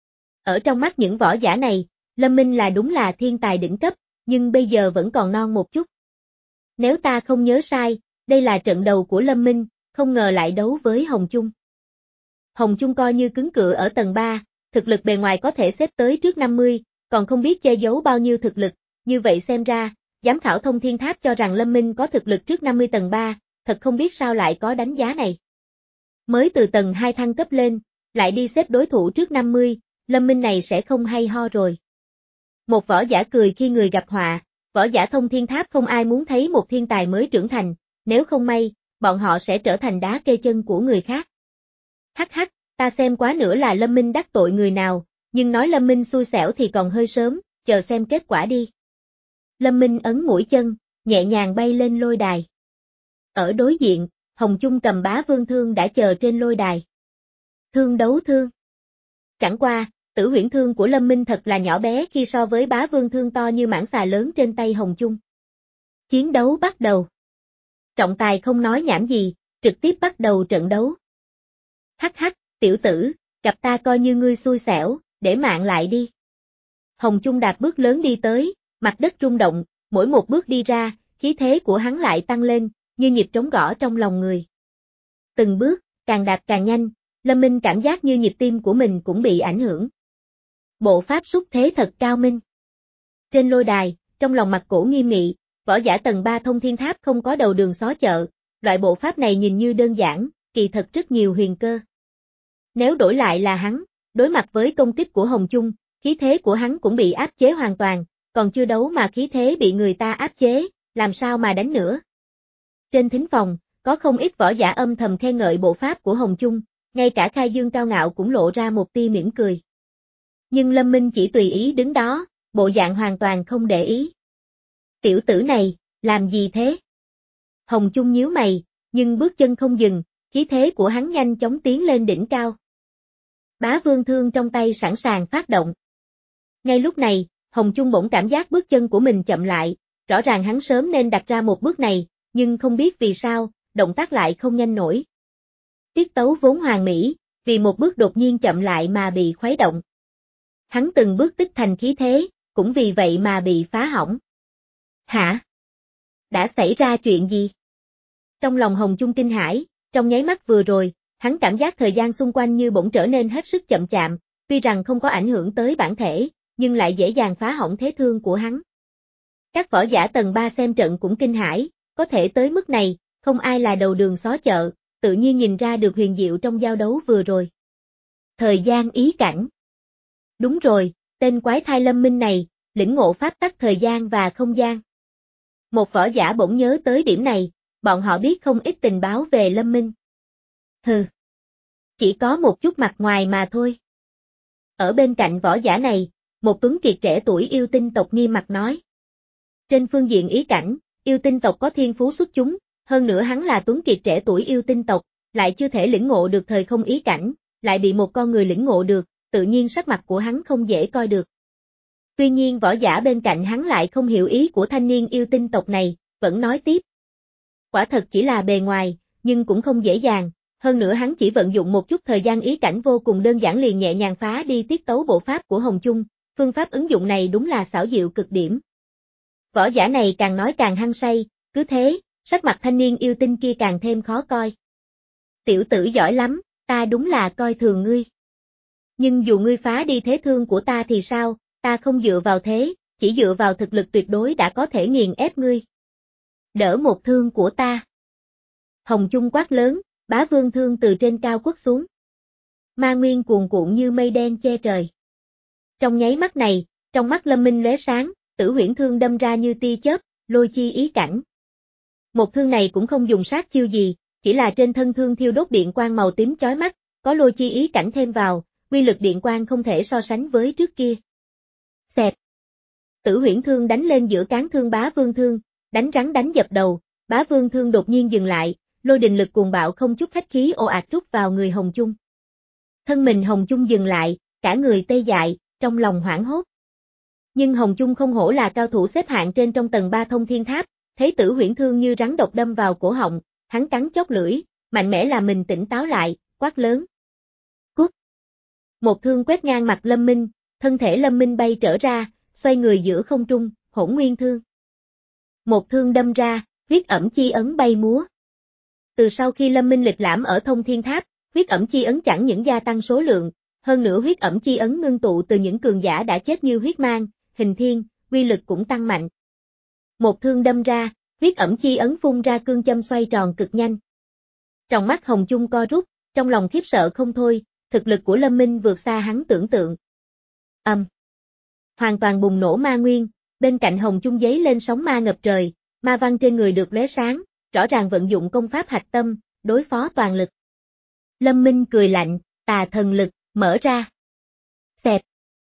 Ở trong mắt những võ giả này, Lâm Minh là đúng là thiên tài đỉnh cấp, nhưng bây giờ vẫn còn non một chút. Nếu ta không nhớ sai, đây là trận đầu của Lâm Minh, không ngờ lại đấu với Hồng Chung. Hồng Chung coi như cứng cựa ở tầng ba, thực lực bề ngoài có thể xếp tới trước năm mươi, còn không biết che giấu bao nhiêu thực lực, như vậy xem ra, giám khảo Thông Thiên Tháp cho rằng Lâm Minh có thực lực trước năm mươi tầng ba, thật không biết sao lại có đánh giá này. Mới từ tầng hai thăng cấp lên, lại đi xếp đối thủ trước năm mươi, Lâm Minh này sẽ không hay ho rồi. Một võ giả cười khi người gặp họa, võ giả Thông Thiên Tháp không ai muốn thấy một thiên tài mới trưởng thành, nếu không may, bọn họ sẽ trở thành đá kê chân của người khác. Hắc hắc, ta xem quá nữa là Lâm Minh đắc tội người nào, nhưng nói Lâm Minh xui xẻo thì còn hơi sớm, chờ xem kết quả đi. Lâm Minh ấn mũi chân, nhẹ nhàng bay lên lôi đài. Ở đối diện, Hồng Chung cầm Bá Vương thương đã chờ trên lôi đài. Thương đấu thương. Chẳng qua, tử huyễn thương của Lâm Minh thật là nhỏ bé khi so với Bá Vương thương to như mãng xà lớn trên tay Hồng Chung. Chiến đấu bắt đầu. Trọng tài không nói nhảm gì, trực tiếp bắt đầu trận đấu. Hắc hắc, tiểu tử, gặp ta coi như ngươi xui xẻo, để mạng lại đi. Hồng Chung đạp bước lớn đi tới, mặt đất rung động, mỗi một bước đi ra, khí thế của hắn lại tăng lên, như nhịp trống gõ trong lòng người. Từng bước, càng đạp càng nhanh, Lâm Minh cảm giác như nhịp tim của mình cũng bị ảnh hưởng. Bộ pháp xúc thế thật cao minh. Trên lôi đài, trong lòng mặt cổ nghiêm nghị, võ giả tầng ba Thông Thiên Tháp không có đầu đường xó chợ, loại bộ pháp này nhìn như đơn giản, kỳ thật rất nhiều huyền cơ. Nếu đổi lại là hắn, đối mặt với công kích của Hồng Chung, khí thế của hắn cũng bị áp chế hoàn toàn, còn chưa đấu mà khí thế bị người ta áp chế, làm sao mà đánh nữa. Trên thính phòng, có không ít võ giả âm thầm khen ngợi bộ pháp của Hồng Chung, ngay cả Khai Dương cao ngạo cũng lộ ra một tia mỉm cười. Nhưng Lâm Minh chỉ tùy ý đứng đó, bộ dạng hoàn toàn không để ý. Tiểu tử này, làm gì thế? Hồng Chung nhíu mày, nhưng bước chân không dừng, khí thế của hắn nhanh chóng tiến lên đỉnh cao. Bá Vương thương trong tay sẵn sàng phát động. Ngay lúc này, Hồng Chung bỗng cảm giác bước chân của mình chậm lại, rõ ràng hắn sớm nên đặt ra một bước này, nhưng không biết vì sao, động tác lại không nhanh nổi. Tiết tấu vốn hoàn mỹ, vì một bước đột nhiên chậm lại mà bị khuấy động. Hắn từng bước tích thành khí thế, cũng vì vậy mà bị phá hỏng. Hả? Đã xảy ra chuyện gì? Trong lòng Hồng Chung kinh hãi, trong nháy mắt vừa rồi, hắn cảm giác thời gian xung quanh như bỗng trở nên hết sức chậm chạm, tuy rằng không có ảnh hưởng tới bản thể, nhưng lại dễ dàng phá hỏng thế thương của hắn. Các võ giả tầng ba xem trận cũng kinh hãi, có thể tới mức này, không ai là đầu đường xó chợ, tự nhiên nhìn ra được huyền diệu trong giao đấu vừa rồi. Thời gian ý cảnh. Đúng rồi, tên quái thai Lâm Minh này, lĩnh ngộ pháp tắc thời gian và không gian. Một võ giả bỗng nhớ tới điểm này, bọn họ biết không ít tình báo về Lâm Minh. Hừ. Chỉ có một chút mặt ngoài mà thôi. Ở bên cạnh võ giả này, một tuấn kiệt trẻ tuổi yêu tinh tộc nghiêm mặt nói. Trên phương diện ý cảnh, yêu tinh tộc có thiên phú xuất chúng, hơn nữa hắn là tuấn kiệt trẻ tuổi yêu tinh tộc, lại chưa thể lĩnh ngộ được thời không ý cảnh, lại bị một con người lĩnh ngộ được, tự nhiên sắc mặt của hắn không dễ coi được. Tuy nhiên võ giả bên cạnh hắn lại không hiểu ý của thanh niên yêu tinh tộc này, vẫn nói tiếp. Quả thật chỉ là bề ngoài, nhưng cũng không dễ dàng, hơn nữa hắn chỉ vận dụng một chút thời gian ý cảnh vô cùng đơn giản liền nhẹ nhàng phá đi tiết tấu bộ pháp của Hồng Chung, phương pháp ứng dụng này đúng là xảo diệu cực điểm. Võ giả này càng nói càng hăng say, cứ thế, sắc mặt thanh niên yêu tinh kia càng thêm khó coi. Tiểu tử giỏi lắm, ta đúng là coi thường ngươi. Nhưng dù ngươi phá đi thế thương của ta thì sao, ta không dựa vào thế, chỉ dựa vào thực lực tuyệt đối đã có thể nghiền ép ngươi. Đỡ một thương của ta. Hồng Chung quát lớn, Bá Vương thương từ trên cao quất xuống. Ma nguyên cuồn cuộn như mây đen che trời. Trong nháy mắt này, trong mắt Lâm Minh lóe sáng, tử huyễn thương đâm ra như tia chớp, lôi chi ý cảnh. Một thương này cũng không dùng sát chiêu gì, chỉ là trên thân thương thiêu đốt điện quang màu tím chói mắt, có lôi chi ý cảnh thêm vào, uy lực điện quang không thể so sánh với trước kia. Xẹt. Tử huyễn thương đánh lên giữa cán thương Bá Vương thương, đánh rắn đánh dập đầu, Bá Vương thương đột nhiên dừng lại, lôi đình lực cuồng bạo không chút khách khí ồ ạt rút vào người Hồng Chung. Thân mình Hồng Chung dừng lại, cả người tê dại, trong lòng hoảng hốt. Nhưng Hồng Chung không hổ là cao thủ xếp hạng trên trong tầng ba thông thiên tháp, thấy tử huyễn thương như rắn độc đâm vào cổ họng, hắn cắn chót lưỡi, mạnh mẽ là mình tỉnh táo lại, quát lớn. Cút! Một thương quét ngang mặt Lâm Minh, thân thể Lâm Minh bay trở ra, xoay người giữa không trung, hỗn nguyên thương. Một thương đâm ra, huyết ẩm chi ấn bay múa. Từ sau khi Lâm Minh lịch lãm ở thông thiên tháp, huyết ẩm chi ấn chẳng những gia tăng số lượng, hơn nữa huyết ẩm chi ấn ngưng tụ từ những cường giả đã chết như huyết mang, hình thiên, uy lực cũng tăng mạnh. Một thương đâm ra, huyết ẩm chi ấn phun ra cương châm xoay tròn cực nhanh. Trong mắt Hồng Chung co rút, trong lòng khiếp sợ không thôi, thực lực của Lâm Minh vượt xa hắn tưởng tượng. Âm. Hoàn toàn bùng nổ ma nguyên, bên cạnh Hồng Chung giấy lên sóng ma ngập trời, ma văn trên người được lóe sáng, rõ ràng vận dụng công pháp hạch tâm, đối phó toàn lực. Lâm Minh cười lạnh, tà thần lực, mở ra. Xẹt.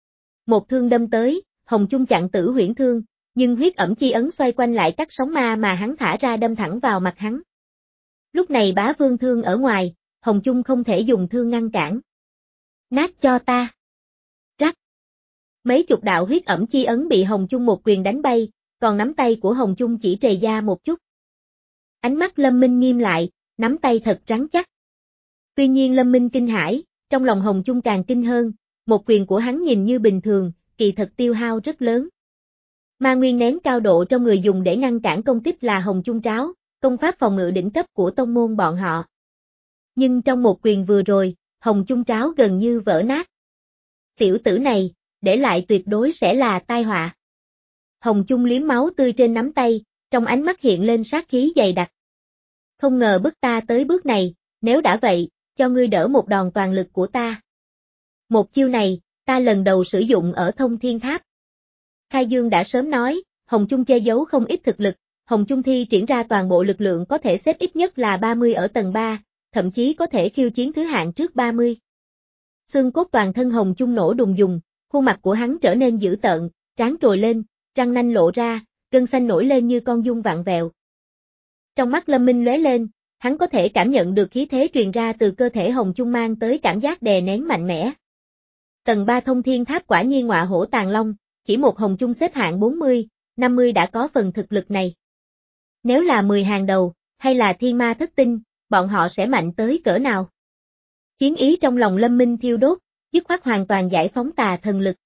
Một thương đâm tới, Hồng Chung chặn tử huyễn thương, nhưng huyết ẩm chi ấn xoay quanh lại cắt sóng ma mà hắn thả ra đâm thẳng vào mặt hắn. Lúc này Bá Vương thương ở ngoài, Hồng Chung không thể dùng thương ngăn cản. Nát cho ta. Rắc. Mấy chục đạo huyết ẩm chi ấn bị Hồng Chung một quyền đánh bay, còn nắm tay của Hồng Chung chỉ trề da một chút. Ánh mắt Lâm Minh nghiêm lại, nắm tay thật rắn chắc. Tuy nhiên Lâm Minh kinh hãi, trong lòng Hồng Chung càng kinh hơn, một quyền của hắn nhìn như bình thường, kỳ thật tiêu hao rất lớn. Ma nguyên nén cao độ trong người dùng để ngăn cản công kích là Hồng Chung tráo, công pháp phòng ngự đỉnh cấp của tông môn bọn họ. Nhưng trong một quyền vừa rồi, Hồng Chung tráo gần như vỡ nát. Tiểu tử này, để lại tuyệt đối sẽ là tai họa. Hồng Chung liếm máu tươi trên nắm tay, trong ánh mắt hiện lên sát khí dày đặc. Không ngờ bức ta tới bước này, nếu đã vậy, cho ngươi đỡ một đòn toàn lực của ta. Một chiêu này, ta lần đầu sử dụng ở thông thiên tháp. Khai Dương đã sớm nói, Hồng Chung che giấu không ít thực lực, Hồng Chung thi triển ra toàn bộ lực lượng có thể xếp ít nhất là ba mươi ở tầng ba, thậm chí có thể khiêu chiến thứ hạng trước ba mươi. Xương cốt toàn thân Hồng Chung nổ đùng dùng, khuôn mặt của hắn trở nên dữ tợn, trán trồi lên, răng nanh lộ ra, gân xanh nổi lên như con giun vặn vẹo. Trong mắt Lâm Minh lóe lên, hắn có thể cảm nhận được khí thế truyền ra từ cơ thể Hồng Chung mang tới cảm giác đè nén mạnh mẽ. Tầng ba thông thiên tháp quả nhiên ngọa hổ tàng long, chỉ một Hồng Chung xếp hạng bốn mươi, năm mươi đã có phần thực lực này. Nếu là mười hàng đầu, hay là thiên ma thất tinh, bọn họ sẽ mạnh tới cỡ nào? Chiến ý trong lòng Lâm Minh thiêu đốt, dứt khoát hoàn toàn giải phóng tà thần lực.